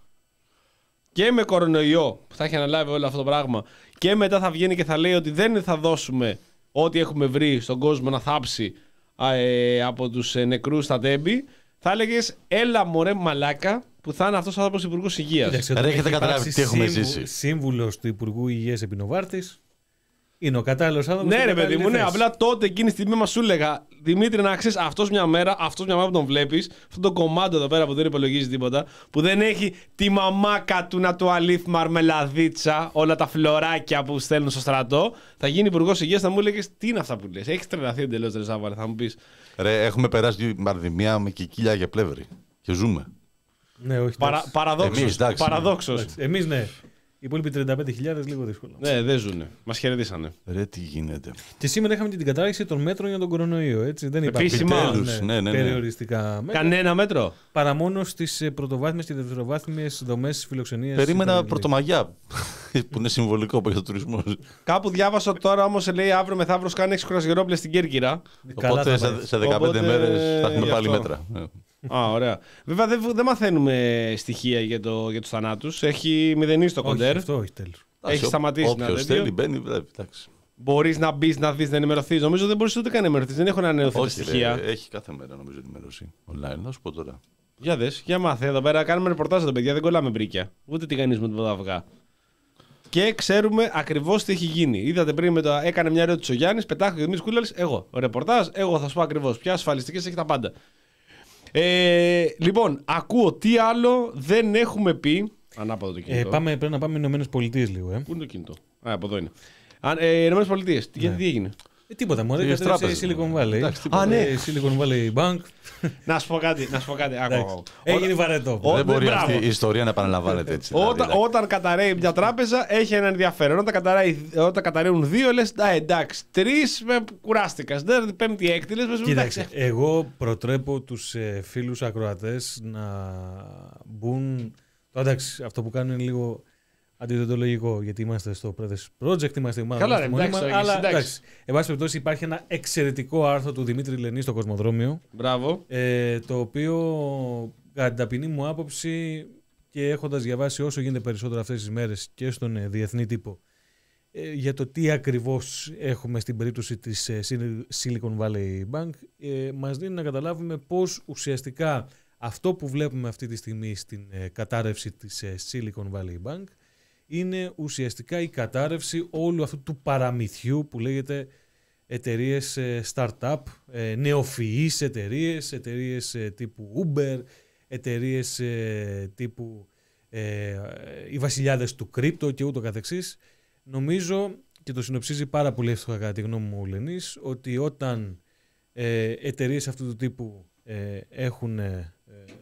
Και με κορονοϊό που θα έχει αναλάβει όλο αυτό το πράγμα. Και μετά θα βγαίνει και θα λέει ότι δεν θα δώσουμε ό,τι έχουμε βρει στον κόσμο να θάψει ε, από τους ε, νεκρούς στα τέμπη. Θα έλεγες, έλα μωρέ μαλάκα που θα είναι αυτός ο άνθρωπος υπουργός υγείας. κοίταξε, Ρε, όταν έχετε έχει καταλάβει υπάρξει τι έχουμε σύμβου- ζήσει. Σύμβουλος του Υπουργού Υγείας επί Νοβάρτης, είναι ο κατάλληλος άνθρωπος. Ναι, στην ρε παιδί κατάλληλη μου, ναι. θέση. Απλά τότε εκείνη τη στιγμή μα σου έλεγα, Δημήτρη, να ξέρει, αυτό μια μέρα, αυτό μια μέρα που τον βλέπει, αυτό το κομμάτι εδώ πέρα που δεν υπολογίζει τίποτα, που δεν έχει τη μαμάκα του να του αλήθει μαρμελαδίτσα, όλα τα φλωράκια που στέλνουν στο στρατό, θα γίνει υπουργό υγεία, θα μου έλεγε τι είναι αυτά που λε. Έχει τρελαθεί εντελώ, ρε Ζάβαρε, θα μου πει. Ρε, έχουμε περάσει μαρδημία με κικίλια για Πλεύρη. Και ζούμε. Ναι, όχι. Παρα, παραδόξος. Εμείς, εντάξει. Παραδόξος. Εμείς ναι. Οι υπόλοιποι τριάντα πέντε χιλιάδες λίγο δύσκολο. Ναι, δεν ζουνε. Μα χαιρετήσανε. Ρε, τι γίνεται. Και σήμερα είχαμε και την κατάργηση των μέτρων για τον κορονοϊό. Έτσι. Δεν υπάρχει Επίσημα. επιτέλους, Ναι, ναι, ναι. περιοριστικά μέτρα. Κανένα μέτρο. Παρά μόνο στις πρωτοβάθμιες και δευτεροβάθμιες δομές φιλοξενίας. Περίμενα πρωτομαγιά. Που είναι συμβολικό που έχει ο τουρισμό. Κάπου διάβασα ότι τώρα όμω λέει αύριο μεθαύριο σκάνε έξι κουρασγερόπλες στην Κέρκυρα. Οπότε σε, σε δεκαπέντε Οπότε, μέρες θα έχουμε γι' πάλι αυτό. μέτρα. Ναι. Α, ωραία. Βέβαια δεν, δεν μαθαίνουμε στοιχεία για, το, για τους θανάτους. Έχει μηδενίσει το Όχι, κοντέρ. αυτό όχι τέλος. Έχει σταματήσει να Όποιος τέτοιο. θέλει μπαίνει, βλέπει. εντάξει. Μπορείς να μπει, να δεις, να ενημερωθείς. Νομίζω δεν μπορείς ούτε καν να ενημερωθείς. Δεν έχω να ενημερωθεί Όχι, στοιχεία. ρε, έχει κάθε μέρα νομίζω ενημέρωση online. Θα σου πω τώρα. Για δες, για μάθε εδώ πέρα. Κάνουμε ρεπορτάζ εδώ, παιδιά. Δεν κολλάμε μπρίκια. Ούτε τηγανίζουμε τίποτα αυγά. Και ξέρουμε ακριβώς τι έχει γίνει. Είδατε πριν με το. Έκανε μια ερώτηση ο Γιάννης, πετάχει ο Δημήτρης Κούλαλης. Εγώ. Ρεπορτάζ, εγώ θα σου πω ακριβώς. Ποια ασφαλιστικές έχει τα πάντα. Ε, λοιπόν, ακούω τι άλλο δεν έχουμε πει. Ανάποδο το Ε, κινητό. πάμε, πρέπει να πάμε Ηνωμένες Πολιτείες λίγο. Ε. Πού είναι το κινητό. Α, από εδώ είναι. Α, ε, Ηνωμένες Πολιτείες. Γιατί τι έγινε. Ε, τίποτα, μου Τις αρέσει η τράπεζες. Silicon Valley. Εντάξει, τίποτα. Α, ναι. Ε, Silicon Valley Bank. Να σου πω κάτι. Να σου πω κάτι. Άκου, άκου. Έγινε βαρετό. Ό, Δεν μπορεί μπράβο. αυτή η ιστορία να επαναλαμβάνεται έτσι. Όταν, δηλαδή. όταν καταραίει μια τράπεζα έχει ένα ενδιαφέρον. Όταν, καταραίει, όταν καταραίουν δύο, λες εντάξει, τρεις με κουράστηκα. Δεν πέμπτη, έκτη, λες εντάξει. Κοίταξε, εγώ προτρέπω τους ε, φίλους ακροατές να μπουν. Το, εντάξει, αυτό που κάνουν είναι λίγο αντιδοντολογικό, γιατί είμαστε στο Predes Project, είμαστε ομάδα Καλά, μας ρε, στη εντάξει, Μονίμα, εντάξει, αλλά εντάξει. εντάξει. Εν πάση περιπτώσει υπάρχει ένα εξαιρετικό άρθρο του Δημήτρη Λενή στο Κοσμοδρόμιο, Μπράβο. ε, το οποίο κατά την ταπεινή μου άποψη και έχοντας διαβάσει όσο γίνεται περισσότερο αυτές τις μέρες και στον ε, διεθνή τύπο ε, για το τι ακριβώς έχουμε στην περίπτωση της ε, Silicon Valley Bank, ε, μας δίνει να καταλάβουμε πώς ουσιαστικά αυτό που βλέπουμε αυτή τη στιγμή στην ε, κατάρρευση της ε, Silicon Valley Bank είναι ουσιαστικά η κατάρρευση όλου αυτού του παραμυθιού που λέγεται εταιρείες ε, startup, ε, νεοφυείς εταιρείες, εταιρείες ε, τύπου Uber, εταιρείες ε, τύπου ε, οι βασιλιάδες του κρύπτο και ούτω καθεξής. Νομίζω, και το συνοψίζει πάρα πολύ εύστοχα κατά τη γνώμη μου ο Λενής, ότι όταν ε, εταιρείες αυτού του τύπου ε, έχουν ε,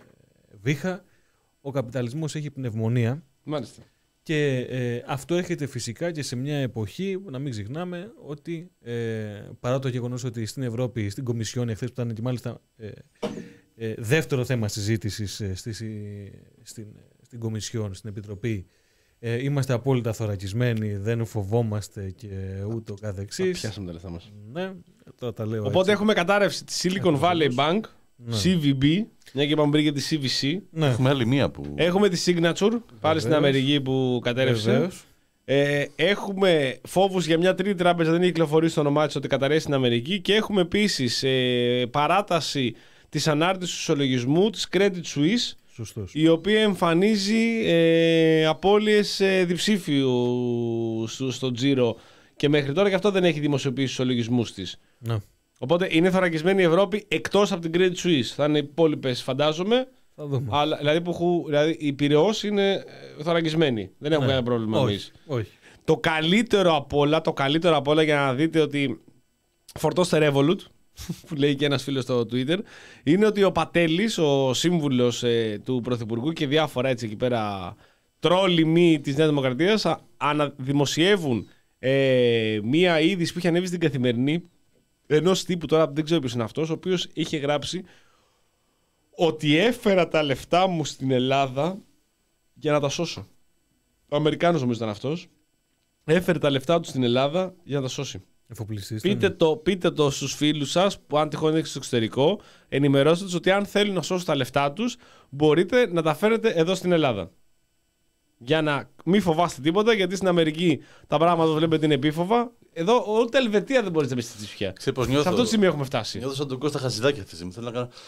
βήχα, ο καπιταλισμός έχει πνευμονία. Μάλιστα. Και ε, αυτό έρχεται φυσικά και σε μια εποχή που να μην ξεχνάμε ότι ε, παρά το γεγονός ότι στην Ευρώπη, στην Κομισιόν, εχθές που ήταν και μάλιστα ε, ε, δεύτερο θέμα συζήτησης ε, στη, στην, στην Κομισιόν, στην Επιτροπή, ε, είμαστε απόλυτα θωρακισμένοι, δεν φοβόμαστε και ούτω καθεξής. Πιάσαμε τα λεφτά μας. Ναι, τώρα τα λέω Οπότε έτσι. έχουμε κατάρρευση τη Silicon Valley Bank, Ναι. σι βι μπι, μια και είπαμε πριν για τη σι βι σι. Ναι. Έχουμε άλλη μία που. Έχουμε τη Signature, πάλι στην Βεβαίως. Αμερική που κατέρευσε. Βεβαίως. Ε, έχουμε φόβους για μια τρίτη τράπεζα, δεν έχει κυκλοφορήσει το όνομά της ότι καταρρεύσει στην Αμερική. Και έχουμε επίσης ε, παράταση της ανάρτησης του ισολογισμού της Credit Suisse, Σωστός. η οποία εμφανίζει ε, απώλειες ε, διψήφιου στο, στο τζίρο και μέχρι τώρα και αυτό δεν έχει δημοσιοποιήσει τους ισολογισμούς της. Ναι. Οπότε είναι θωρακισμένη η Ευρώπη εκτός από την Credit Suisse. Θα είναι οι υπόλοιπες, φαντάζομαι. Θα δούμε. Αλλά, δηλαδή, που έχουν, δηλαδή η Πειραιώς είναι ε, θωρακισμένη. Δεν έχουμε Ναι. κανένα πρόβλημα όχι, εμείς. όχι. Το καλύτερο απ' όλα, το καλύτερο απ' όλα για να δείτε ότι φορτώστε Revolut, που λέει και ένας φίλος στο Twitter, είναι ότι ο Πατέλης, ο σύμβουλος ε, του Πρωθυπουργού και διάφορα έτσι εκεί πέρα τρόλοι μη της Νέας Δημοκρατίας αναδημοσιεύουν ε, μία είδηση που είχε ανέβει στην Καθημερινή ενός τύπου, τώρα δεν ξέρω ποιος είναι αυτός, ο οποίος είχε γράψει ότι έφερα τα λεφτά μου στην Ελλάδα για να τα σώσω. Ο Αμερικάνος νομίζω ήταν αυτός. Έφερε τα λεφτά του στην Ελλάδα για να τα σώσει. Πείτε το, πείτε το στους φίλους σας που αν τυχόν είναι στο εξωτερικό, ενημερώστε τους ότι αν θέλουν να σώσουν τα λεφτά τους, μπορείτε να τα φέρετε εδώ στην Ελλάδα. Για να μην φοβάστε τίποτα, γιατί στην Αμερική τα πράγματα βλέπετε είναι επίφοβα. Εδώ ούτε Ελβετία δεν μπορείς να μπεις στη πια. Σε αυτό το σημείο έχουμε φτάσει. Νιώθω σαν τον Κώστα Χατζηδάκη αυτή τη στιγμή. Θέλω να κάνω.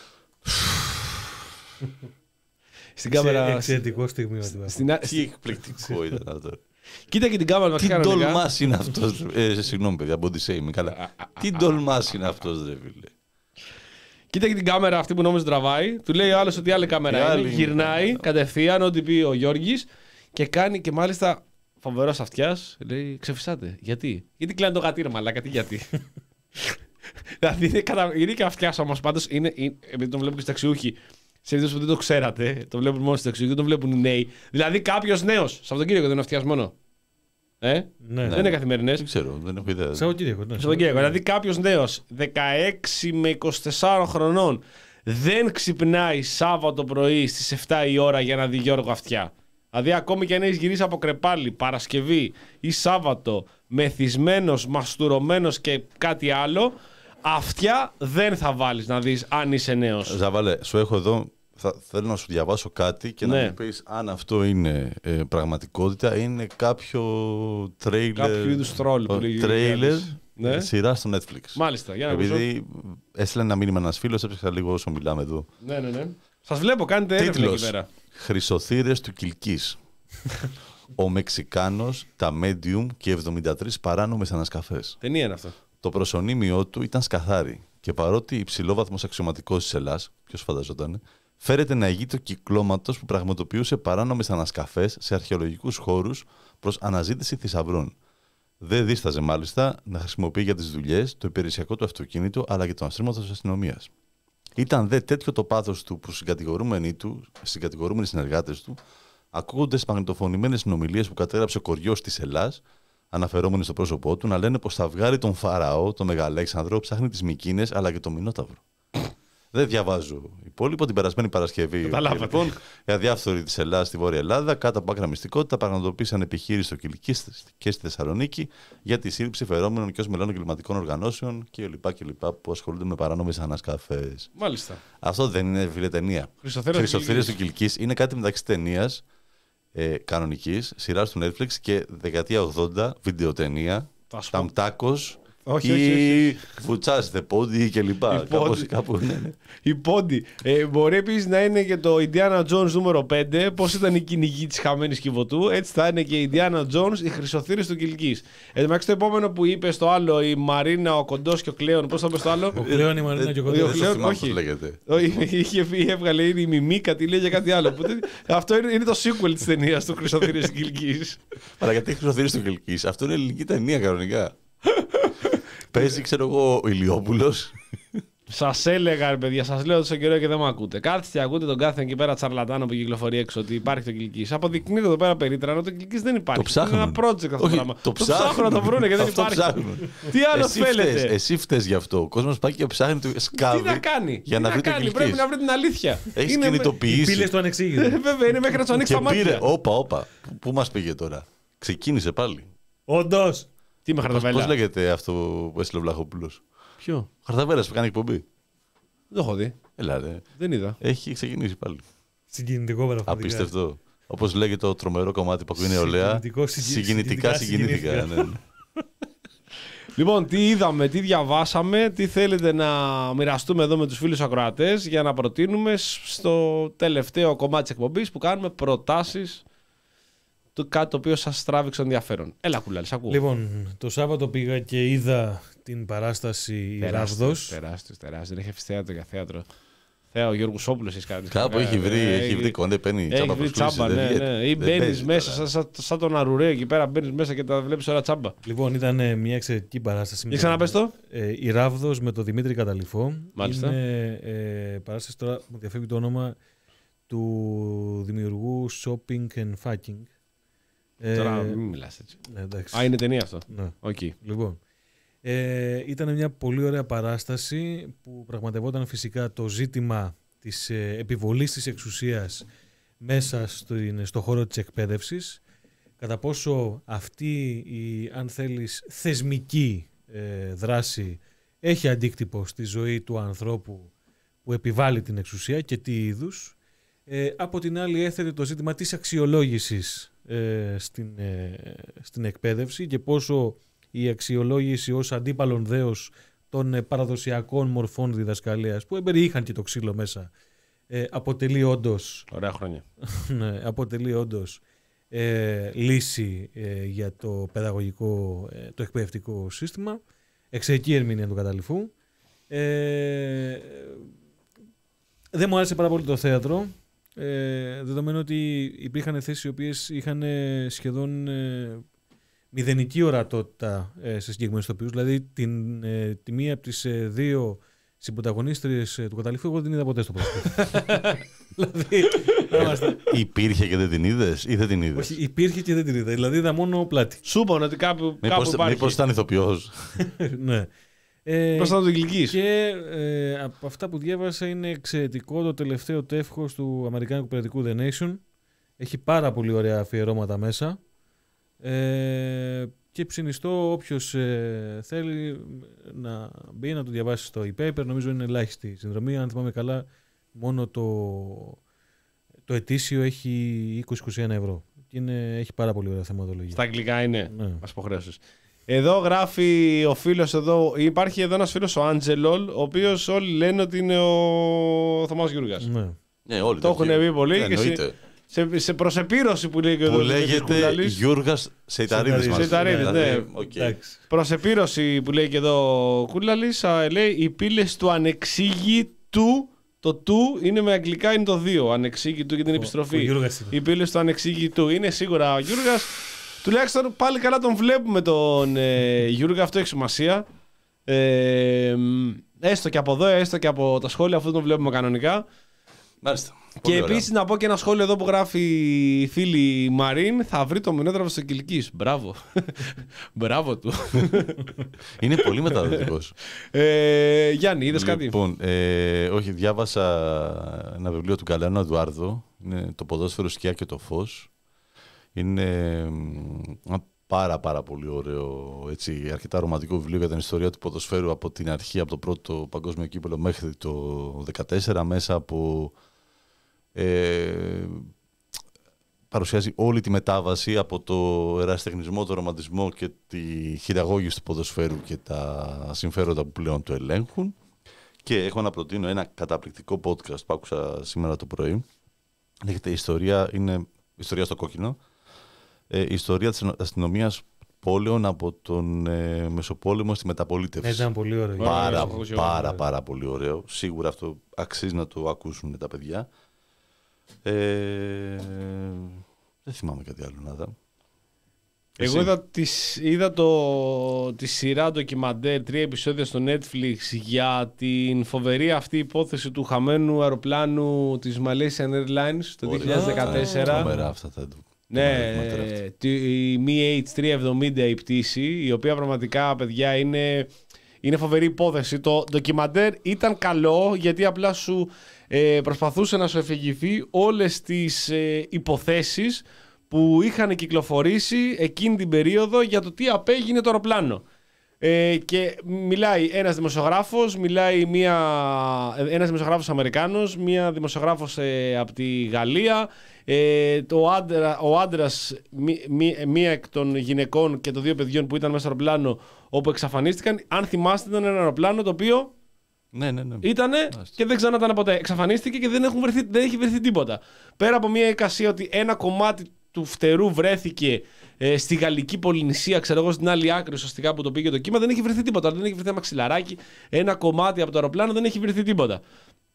Στην κάμερα. Εξαιρετικό στιγμίο. Τι εκπληκτικό ήταν αυτό. Κοίτα και την κάμερα. Τι ντολμάς είναι αυτός. Ε, συγγνώμη, παιδιά, body shaming. Καλά. Τι ντολμάς είναι αυτός, ρε φίλε. Κοίτα και την κάμερα αυτή που νόμιζε τραβάει. Του λέει ο άλλος ότι άλλη κάμερα είναι. Γυρνάει κατευθείαν ό,τι πει ο Γιώργης και κάνει και μάλιστα φοβερός αυτιάς. Λέει ξεφυσάτε. Γιατί? Γιατί κλείνει το γατήρ, μαλάκα. Τι γιατί? Δηλαδή είναι, κατα... είναι και αυτιάς όμως πάντως. Είναι... Επειδή τον βλέπουν και στα ταξιούχοι. Σε περίπτωση που δεν το ξέρατε, το βλέπουν μόνο στις ταξιούχοι, δεν το βλέπουν οι νέοι. Δηλαδή κάποιος νέος. Σαββατοκύριακο δεν είναι αυτιάς μόνο. Ε? Ναι, δεν είναι καθημερινές. Δεν ξέρω, δεν έχω ιδέα. Σαββατοκύριακο, ναι. Σαββατοκύριακο. Δηλαδή κάποιος νέος δεκαέξι με είκοσι τέσσερα χρονών δεν ξυπνάει Σάββατο πρωί στις επτά η ώρα για να δει Γιώργο αυτιά. Δηλαδή ακόμη και αν έχεις γυρίσει από κρεπάλι Παρασκευή ή Σάββατο μεθυσμένος, μαστουρωμένος και κάτι άλλο, αυτιά δεν θα βάλεις να δεις αν είσαι νέος. Ζαβάλε, σου έχω εδώ, θα, θέλω να σου διαβάσω κάτι και ναι. να μου πεις αν αυτό είναι ε, πραγματικότητα, είναι κάποιο τρέιλερ. Κάποιο είδους τρόλ που λέει. Τρέιλερ ναι. Σειρά στο Netflix. Μάλιστα, για να επειδή έστειλε ένα μήνυμα ένας φίλος, έψαξα λίγο όσο μιλάμε εδώ. Ναι, ναι, ναι. Σας βλέπω, κάνετε έρευνα εκεί πέρα. Χρυσοθύρες του Κιλκής. Ο Μεξικάνος, τα Medium και εβδομήντα τρεις παράνομες ανασκαφές. Ταινία είναι αυτό. Το προσωνύμιό του ήταν σκαθάρι και παρότι υψηλόβαθμος αξιωματικός της Ελλάς, ποιος φανταζόταν, φέρεται να ηγείται κυκλώματος που πραγματοποιούσε παράνομες ανασκαφές σε αρχαιολογικούς χώρους προς αναζήτηση θησαυρών. Δεν δίσταζε μάλιστα να χρησιμοποιεί για τις δουλειές το υπηρεσιακό του αυτοκίνητο αλλά και τον αστρίμματο της αστυνομίας. Ήταν δε τέτοιο το πάθος του που συγκατηγορούμενοι του, συγκατηγορούμενοι συνεργάτες του, ακούγοντας μαγνητοφωνημένες συνομιλίες που κατέγραψε ο κοριός της Ελλάς, αναφερόμενοι στο πρόσωπό του, να λένε πως θα βγάλει τον Φαραώ, τον Μεγαλέξανδρο, ψάχνει τις Μικίνες αλλά και τον Μινόταυρο. Δεν διαβάζω υπόλοιπο. Την περασμένη Παρασκευή, λοιπόν, οι αδιάφθοροι της Ελλάδας στη Βόρεια Ελλάδα, κάτω από άκρα μυστικότητα, πραγματοποίησαν επιχείρηση στο Κιλκή και στη Θεσσαλονίκη για τη σύλληψη φερόμενων και ως μελών εγκληματικών οργανώσεων κλπ. Που ασχολούνται με παράνομες ανασκαφές. Μάλιστα. Αυτό δεν είναι φίλε ταινία. Χρυσοθύρες του Κιλκής είναι κάτι μεταξύ ταινίας ε, κανονικής, σειράς του Netflix και δεκαετία ογδόντα βιντεοτενία. Ταμτάκος. Όχι, ή όχι, όχι. Βουτσάζεται, πόντι και λοιπά. Κάπως, κάπου, ναι, ναι. Η πόντι. Ε, μπορεί επίσης να είναι και το Indiana Jones νούμερο πέντε. Πώς ήταν η κυνηγή της χαμένης Κιβωτού, έτσι θα είναι και η Indiana Jones, οι Χρυσοθύρες του Κιλκής. Εν τω μεταξύ το επόμενο που είπε στο άλλο, η Μαρίνα, ο Κοντός και ο Κλέον. Πώς το είπε στο άλλο? Ο Κλέον, η Μαρίνα και ο Κοντός. Όχι. Είχε πει, έβγαλε η Μιμίκα, τι λέει για κάτι άλλο. Αυτό είναι το sequel της ταινίας του Χρυσοθύρες του Κιλκής. Αλλά γιατί Χρυσοθύρες του Κιλκής? Αυτό είναι ελληνική ταινία κανονικά. Παίζει, ξέρω εγώ, ο Ηλιόπουλος. Σας έλεγα, ρε παιδιά, σας λέω τόσο καιρό και δεν με ακούτε. Κάθεστε και ακούτε τον κάθε εκεί πέρα τσαρλατάνο που κυκλοφορεί έξω ότι υπάρχει το Κιλκής. Αποδεικνύεται εδώ πέρα περίτρανα το Κιλκής δεν υπάρχει. Το ψάχνουν. Είναι ένα project αυτό το πράγμα. Το ψάχνουν να το βρούνε και δεν αυτό υπάρχει. Ψάχνουν. Τι άλλο εσύ θέλετε? Φταίς, εσύ φταίς γι' αυτό. Ο κόσμος πάει και ψάχνει το σκάβι. Τι να κάνει? Για τι να να βρει το κάνει? Κιλκής. Πρέπει να βρει την αλήθεια. Έχεις κινητοποιήσει. Πύλες του ανεξήγητου. Βέβαια, είναι μέχρι να του ανοίξει τα μάτια. Όπα, όπα. Πού μας πήγε τώρα? Ξεκίνησε πάλι. Όντως. Τι με χαρταβέλα? Πώς λέγεται αυτό που έστειλε ο Βλαχόπουλος? Ποιο? Χαρταβέλας που κάνει εκπομπή. Δεν το έχω δει. Ελάτε. Δεν είδα. Έχει ξεκινήσει πάλι. Συγκινητικό πραγματικά. Απίστευτο. Όπως λέγεται το τρομερό κομμάτι που ακούει η νεολαία. Συγκινητικά συγκινήθηκα. Ναι. Λοιπόν, τι είδαμε, τι διαβάσαμε, τι θέλετε να μοιραστούμε εδώ με τους φίλους ακροατές για να προτείνουμε στο τελευταίο κομμάτι της εκπομπής που κάνουμε προτάσεις του κάτι το οποίο σας τράβηξε ενδιαφέρον. Έλα κουλάλη, σ' ακούω. Λοιπόν, το Σάββατο πήγα και είδα την παράσταση η Ράβδος. Τεράστιος, τεράστιος. Δεν έχει αφήσει θέατρο για θέατρο. Θέα, ο Γιώργος έχει κάνει. Κάπου έχει βρει, ε, έχει βρει κονέ, παίρνει τσάμπα προσκλήσεις. Ναι, ναι. Ή μπαίνεις μέσα, σαν, σαν, σαν τον Αρουρέ εκεί πέρα, μπαίνεις μέσα και τα βλέπεις όλα τσάμπα. Λοιπόν, ήταν μια εξαιρετική παράσταση. Για ξαναπες το. Ε, η Ράβδος με τον Δημήτρη Καταληφό. Μάλιστα. Είναι ε, παράσταση, τώρα μου διαφεύγει το όνομα του δημιουργού Shopping and Fucking. Τώρα μην μιλάς έτσι. Ναι, Α, είναι ταινία αυτό. Ναι. Okay. Λοιπόν, ε, ήταν μια πολύ ωραία παράσταση που πραγματευόταν φυσικά το ζήτημα της ε, επιβολής της εξουσίας μέσα στο, στο χώρο της εκπαίδευσης, κατά πόσο αυτή η, αν θέλεις, θεσμική ε, δράση έχει αντίκτυπο στη ζωή του ανθρώπου που επιβάλλει την εξουσία και τι είδους. Ε, από την άλλη έθετε το ζήτημα της αξιολόγησης ε, στην, ε, στην εκπαίδευση και πόσο η αξιολόγηση ως αντίπαλον δέος των ε, παραδοσιακών μορφών διδασκαλίας που εμπεριείχαν και το ξύλο μέσα ε, αποτελεί όντως, ωραία χρόνια. ναι, αποτελεί όντως ε, λύση ε, για το παιδαγωγικό, ε, το εκπαιδευτικό σύστημα. Εξαιρετική ερμηνεία του Καταληφού. Ε, δεν μου άρεσε πάρα πολύ το θέατρο. Ε, δεδομένου ότι υπήρχαν θέσεις οι οποίες είχαν σχεδόν ε, μηδενική ορατότητα ε, σε συγκεκριμένους τοπίους. Δηλαδή την, ε, τη μία από τις ε, δύο συμπροταγωνίστριες ε, του Καταληφού εγώ δεν την είδα ποτέ στο πρόσωπο. Δηλαδή, υπήρχε και δεν την είδες ή δεν την είδες? Όχι, υπήρχε και δεν την είδα. Δηλαδή είδα μόνο πλάτη. Σου είπα ότι κάπου, μήπως, κάπου υπάρχει. Μήπως ήταν ηθοποιός. Ναι. Ε, Πώς θα το γλυκείς. Και ε, από αυτά που διάβασα είναι εξαιρετικό το τελευταίο τεύχος του αμερικάνικου περιοδικού The Nation. Έχει πάρα πολύ ωραία αφιερώματα μέσα. Ε, και ψηνιστώ όποιος ε, θέλει να μπει να το διαβάσει στο e-paper. Νομίζω είναι ελάχιστη συνδρομή. Αν θυμάμαι καλά, μόνο το, το ετήσιο έχει είκοσι με είκοσι ένα ευρώ. Και είναι, έχει πάρα πολύ ωραία θεματολογία. Στα αγγλικά είναι. Ναι. Ας υποχρέωσες. Εδώ γράφει ο φίλος εδώ, υπάρχει εδώ ένας φίλος ο Άντζελολ, ο οποίος όλοι λένε ότι είναι ο Θωμάς Γιούργας. Ναι. Ναι, όλοι το έχουν πει πολύ. Ναι, και σε, σε, σε προσεπίρωση που λέει και εδώ. Που λέγεται Γιούργας Σεϊταρίδης. Σεϊταρίδης, ναι. Okay. Προσεπίρωση που λέει και εδώ ο Κούλαλης, λέει οι πύλες του ανεξήγητου. Το του είναι με αγγλικά, είναι το δύο. Ανεξήγητου για την επιστροφή. Οι πύλες του ανεξήγητου είναι σίγουρα ο Γιούργας. Τουλάχιστον πάλι καλά τον βλέπουμε τον ε, Γιούργα, αυτό έχει σημασία. Ε, έστω και από εδώ, έστω και από τα σχόλια, αυτό τον βλέπουμε κανονικά. Μάλιστα. Και επίσης να πω και ένα σχόλιο εδώ που γράφει η φίλη Μαρίν, θα βρει το μηνότραβο στο Κιλκής. Μπράβο. Μπράβο του. Είναι πολύ μεταδοτικός. ε, Γιάννη, είδες κάτι? Λοιπόν, ε, όχι, διάβασα ένα βιβλίο του Γκαλεάνου Εδουάρδο. Είναι το ποδόσφαιρο, σκιά και το φως. Είναι ένα πάρα πάρα πολύ ωραίο, έτσι, αρκετά ρομαντικό βιβλίο για την ιστορία του ποδοσφαίρου από την αρχή, από το πρώτο παγκόσμιο κύπελλο μέχρι το δύο χιλιάδες δεκατέσσερα, μέσα από... Ε, παρουσιάζει όλη τη μετάβαση από το ερασιτεχνισμό, το ρομαντισμό και τη χειραγώγηση του ποδοσφαίρου και τα συμφέροντα που πλέον το ελέγχουν. Και έχω να προτείνω ένα καταπληκτικό podcast που άκουσα σήμερα το πρωί. Λέγεται «Ιστορία, είναι ιστορία στο κόκκινο». Ε, η ιστορία της αστυνομίας πόλεων από τον ε, Μεσοπόλεμο στη μεταπολίτευση. Ήταν πολύ ωραίο. Πάρα, πάρα, πάρα, πάρα πολύ ωραίο. Σίγουρα αυτό αξίζει να το ακούσουν τα παιδιά. Ε, δεν θυμάμαι κάτι άλλο να δω. Εγώ είδα, τις, είδα το, τη σειρά ντοκιμαντέρ, τρία επεισόδια στο Netflix για την φοβερή αυτή υπόθεση του χαμένου αεροπλάνου της Malaysian Airlines το δύο χιλιάδες δεκατέσσερα. Φοβερά αυτά τα Ναι, η Μι έιτς τριακόσια εβδομήντα η πτήση, η οποία πραγματικά, παιδιά, είναι, είναι φοβερή υπόθεση. Το ντοκιμαντέρ ήταν καλό γιατί απλά σου ε, προσπαθούσε να σου εφηγηθεί όλες τις ε, υποθέσεις που είχαν κυκλοφορήσει εκείνη την περίοδο για το τι απέγινε το αεροπλάνο. Ε, και μιλάει ένας δημοσιογράφος, μιλάει μια, ένας δημοσιογράφος Αμερικάνος, μια δημοσιογράφος ε, από τη Γαλλία, ε, το άντρα, ο άντρας, μí, μí, μία εκ των γυναικών και των δύο παιδιών που ήταν μέσα στο αεροπλάνο όπου εξαφανίστηκαν. Αν θυμάστε, ήταν ένα αεροπλάνο το οποίο ναι, ναι, ναι. ήτανε και δεν ξανά ήταν ποτέ. Εξαφανίστηκε και δεν, έχουν βρεθεί, δεν έχει βρεθεί τίποτα. Πέρα από μια εικασία ότι ένα κομμάτι του φτερού βρέθηκε ε, στη γαλλική Πολυνησία, ξέρω εγώ, στην άλλη άκρη ουσιαστικά που το πήγε το κύμα, δεν έχει βρεθεί τίποτα. Δεν έχει βρεθεί ένα μαξιλαράκι, ένα κομμάτι από το αεροπλάνο, δεν έχει βρεθεί τίποτα.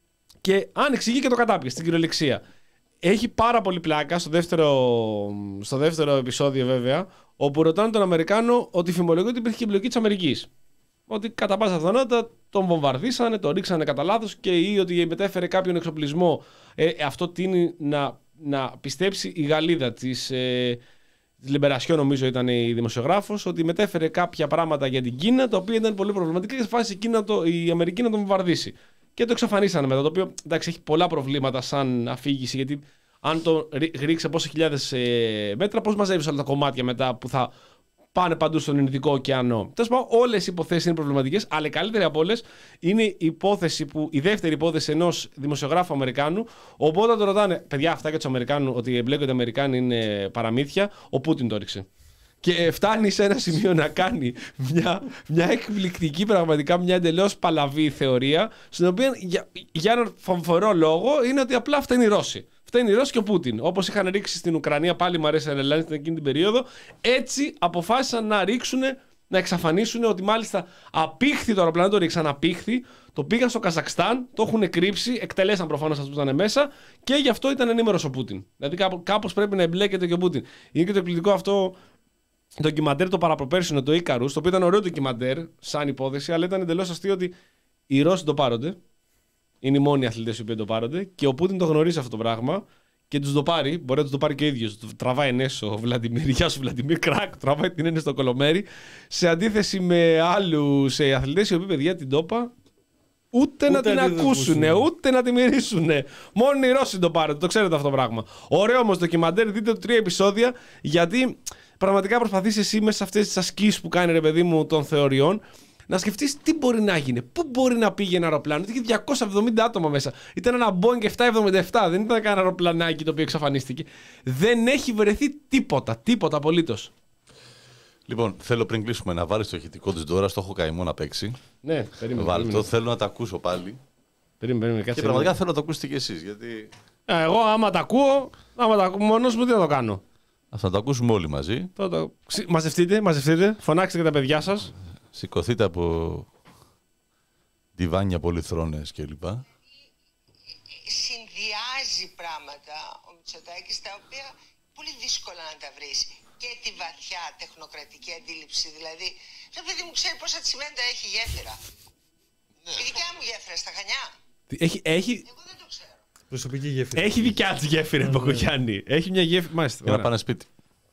Και αν εξηγεί και το κατάπιε στην κυριολεξία. Έχει πάρα πολύ πλάκα στο δεύτερο, στο δεύτερο επεισόδιο, βέβαια, όπου ρωτάνε τον Αμερικάνο ότι φημολογεί ότι υπήρχε και εμπλοκή της Αμερικής. Ότι κατά πάσα πιθανότητα τον βομβαρδίσανε, τον ρίξανε κατά λάθος και ή ότι μετέφερε κάποιον εξοπλισμό. Ε, αυτό τείνει να, να πιστέψει η Γαλλίδα της ε, Λιμπερασιό, νομίζω ήταν η δημοσιογράφος, ότι μετέφερε κάποια πράγματα για την Κίνα, τα οποία ήταν πολύ προβληματικά και αποφάσισε η, Κίνα, το, η Αμερική να τον βομβαρδίσει. Και το εξαφανίσανε μετά, το οποίο εντάξει, έχει πολλά προβλήματα σαν αφήγηση, γιατί αν το ρίξει πόσα χιλιάδες ε, μέτρα, πώς μαζεύεις όλα τα κομμάτια μετά που θα πάνε παντού στον Ινδικό ωκεανό. Τέλος πάντων, όλες οι υποθέσεις είναι προβληματικές, αλλά η καλύτερη από όλες είναι η υπόθεση που, η δεύτερη υπόθεση ενός δημοσιογράφου Αμερικάνου, οπότε το ρωτάνε, παιδιά, αυτά για τους Αμερικάνους, ότι εμπλέκονται οι Αμερικάνοι είναι παραμύθια, ο Πούτιν το έριξε. Και φτάνει σε ένα σημείο να κάνει μια, μια εκπληκτική, πραγματικά μια εντελώς παλαβή θεωρία, στην οποία για, για έναν φοβερό λόγο είναι ότι απλά αυτά είναι οι Ρώσοι. Αυτά είναι οι Ρώσοι και ο Πούτιν. Όπως είχαν ρίξει στην Ουκρανία, πάλι μου αρέσει να λένε στην εκείνη την περίοδο, έτσι αποφάσισαν να ρίξουν, να εξαφανίσουν, ότι μάλιστα απήχθη το αεροπλάνο, το ρίξαν απήχθη, το πήγαν στο Καζακστάν, το έχουν κρύψει, εκτελέσαν προφανώς αυτούς που ήταν μέσα και γι' αυτό ήταν ενήμερος ο Πούτιν. Δηλαδή κάπως πρέπει να εμπλέκεται και ο Πούτιν. Είναι και το εκπληκτικό αυτό. Το ντοκιμαντέρ το παραπροπέρσινο, το Icarus, το οποίο ήταν ωραίο ντοκιμαντέρ σαν υπόθεση, αλλά ήταν εντελώς αστείο ότι οι Ρώσοι το πάρονται. Είναι οι μόνοι αθλητές που το πάρονται και ο Πούτιν το γνωρίζει αυτό το πράγμα και τους το πάρει. Μπορεί να τους το πάρει και ο ίδιος. Τραβάει ενέσω ο Βλαντιμίρ. Γεια σου, Βλαντιμίρ. Κράκ, τραβάει την έννοια στο κολομέρι. Σε αντίθεση με άλλους αθλητές, οι οποίοι παιδιά την τόπα ούτε, ούτε να την ακούσουν, ούτε να τη μυρίσουν. Μόνο οι Ρώσοι το πάρουν, το ξέρετε αυτό το πράγμα. Ωραίο όμως ντοκιμαντέρ, δείτε το τρία επεισόδια, γιατί πραγματικά προσπαθείς εσύ μέσα σε αυτές τις ασκήσεις που κάνει, ρε παιδί μου, των θεωριών, να σκεφτείς τι μπορεί να γίνει, πού μπορεί να πήγε ένα αεροπλάνο. Είχε διακόσια εβδομήντα άτομα μέσα. Ήταν ένα Boeing επτακόσια εβδομήντα επτά, δεν ήταν κανένα αεροπλανάκι το οποίο εξαφανίστηκε. Δεν έχει βρεθεί τίποτα, τίποτα απολύτως. Λοιπόν, θέλω πριν κλείσουμε να βάλεις το ηχητικό της Ντόρας, το έχω καημό να παίξει. Ναι, περίμενε. Βάλτε το, θέλω να τα ακούσω πάλι. Περίμενε, περίμενε. Και πραγματικά θέλω να το ακούσετε κι εσείς. Γιατί... Εγώ, άμα τα ακούω, άμα τα ακούω μόνος μου, τι να το κάνω. Ας θα το ακούσουμε όλοι μαζί. Το, το... Μαζευτείτε, μαζευτείτε, φωνάξτε και τα παιδιά σας. Σηκωθείτε από διβάνια, πολυθρόνες κλπ. Συνδυάζει πράγματα ο Μητσοτάκης τα οποία πολύ δύσκολα να τα βρεις. Και τη βαθιά τεχνοκρατική αντίληψη. Δηλαδή, το παιδί μου ξέρει πόσα τσιμέντα έχει γέφυρα. Ναι. Η δικιά μου γέφυρα στα Χανιά. Έχει, έχει... Εγώ δεν το ξέρω. Προσωπική γέφυρα. Έχει δικιά της γέφυρα, Μπακογιάννη. Έχει μια γέφυρα. Μάλιστα. Για να πάνε σπίτι.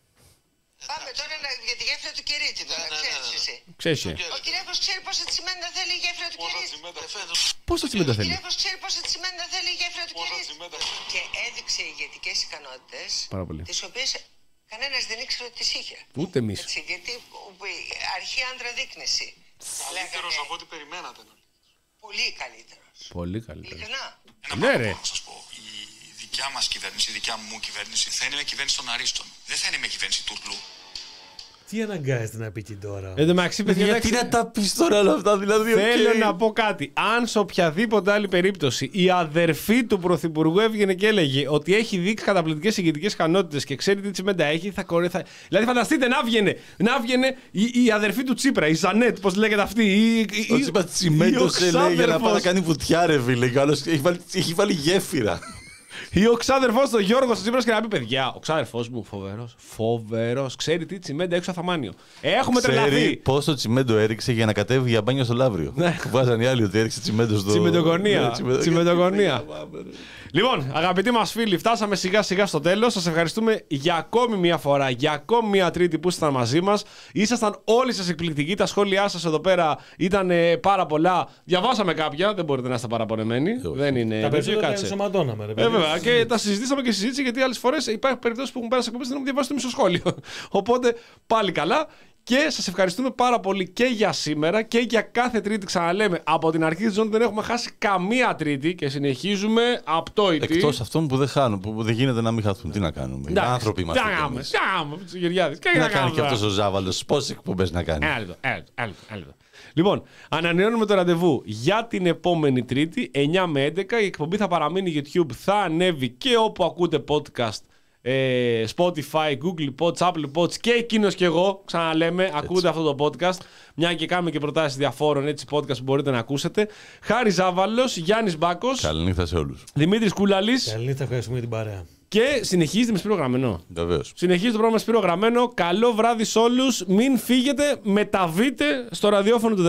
Πάμε τώρα για τη γέφυρα του Κερίτη τώρα, ναι, ξέρεις ναι, ναι. εσύ. Ξέρεις. Ο Κυριάκος ξέρει πόσα τσιμέντα θέλει η γέφυρα του Κερίτη. Πόσα τσιμέντα θέλει. Ο Κυριάκος ξέρει πόσα τσιμέντα θέλει η γέφυρα του Κερίτη. Και έδειξε ηγετικές ικανότητες, τις οποίες κανένας δεν ήξερε ότι τις είχε. Ούτε εμείς. Έτσι, γιατί αρχή άντρα δείκνεση. Καλύτερος από ό,τι περιμένατε. Πολύ καλύτερος. Πολύ καλύτερος. Ειλικρινά. Ναι, ρε. Να σας πω, η δικιά μας κυβέρνηση, η δικιά μου κυβέρνηση θα είναι με κυβέρνηση των Αρίστων. Δεν θα είναι με κυβέρνηση Τουρλού. Τι αναγκάζεται να πει και τώρα. Εν τω μεταξύ, παιδιά, Γιατί να τα πεις τώρα όλα αυτά, δηλαδή. Θέλω okay. να πω κάτι. Αν σε οποιαδήποτε άλλη περίπτωση η αδερφή του Πρωθυπουργού έβγαινε και έλεγε ότι έχει δείξει καταπληκτικές ηγετικές ικανότητες και ξέρει τι τσιμέντα έχει, θα κορέθα. Δηλαδή, φανταστείτε να βγαινε, να βγαινε η, η αδερφή του Τσίπρα, η Ζανέτ, πώς λέγεται αυτή. Η, η, ο Τσίπρας τσιμέντος έλεγε για να πάει να κάνει βουτιά, ρε φίλε. Έχει βάλει, έχει βάλει γέφυρα. Ή ο ξάδερφός του Γιώργος του Τσίπρας και να πει: παιδιά, ο ξάδερφός μου φοβερός, φοβερός, ξέρει τι τσιμέντα έξω Αθαμάνιο. Έχουμε τρελαθεί. Ξέρει πόσο τσιμέντο έριξε για να κατέβει για μπάνιο στο Λαύριο. Ναι. Βάζαν οι άλλοι ότι έριξε τσιμέντο στο. Τσιμεντογωνία. Ναι, τσιμεντο... Τσιμεντογωνία. Λοιπόν, αγαπητοί μας φίλοι, φτάσαμε σιγά σιγά στο τέλος. Σας ευχαριστούμε για ακόμη μια φορά, για ακόμη μια τρίτη που ήσασταν μαζί μας. Ήσασταν όλοι σας εκπληκτικοί. Τα σχόλιά σας εδώ πέρα ήταν ε, πάρα πολλά. Διαβάσαμε κάποια, δεν μπορείτε να είστε παραπονεμένοι. Δεν είναι. Τα περισσότερα τα ενσωματώναμε, ρε παιδί. Ε, βέβαια, και τα συζητήσαμε και συζήτηση, γιατί άλλες φορές υπάρχουν περιπτώσεις που έχουν πέρασει εκπομπές δεν έχουν διαβάσει το μισό σχόλιο. Οπότε πάλι καλά. Και σας ευχαριστούμε πάρα πολύ και για σήμερα και για κάθε Τρίτη. Ξαναλέμε, από την αρχή της ζώνης δεν έχουμε χάσει καμία Τρίτη και συνεχίζουμε απτόητοι. Εκτός αυτών που δεν χάνουν, που δεν γίνεται να μην χαθούν. Τι να κάνουμε. Οι άνθρωποι είμαστε. Τι να κάνουμε, Γεωργιάδης. Τι να κάνει και αυτός ο Ζάβαλος, πόσες εκπομπές να κάνει. Άλλο. Λοιπόν, ανανεώνουμε το ραντεβού για την επόμενη Τρίτη, εννιά με έντεκα. Η εκπομπή θα παραμείνει YouTube, θα ανέβει και όπου ακούτε podcast ε, Spotify, Google Pods, Apple Pods και εκείνος και εγώ, ξαναλέμε, έτσι. Ακούτε αυτό το podcast, μια και κάνουμε και προτάσεις διαφόρων έτσι podcast που μπορείτε να ακούσετε. Χάρης Ζάβαλος, Γιάννης Μπάκος. Καληνύχτα σε όλους. Δημήτρης Κούλαλης. Καληνύχτα, ευχαριστούμε για την παρέα. Και συνεχίζετε με Σπύρο Γραμμένο. Βεβαίως. Συνεχίζετε το πρόγραμμα με Σπύρο Γραμμένο. Καλό βράδυ σε όλους. Μην φύγετε, μεταβείτε στο ραδιόφωνο του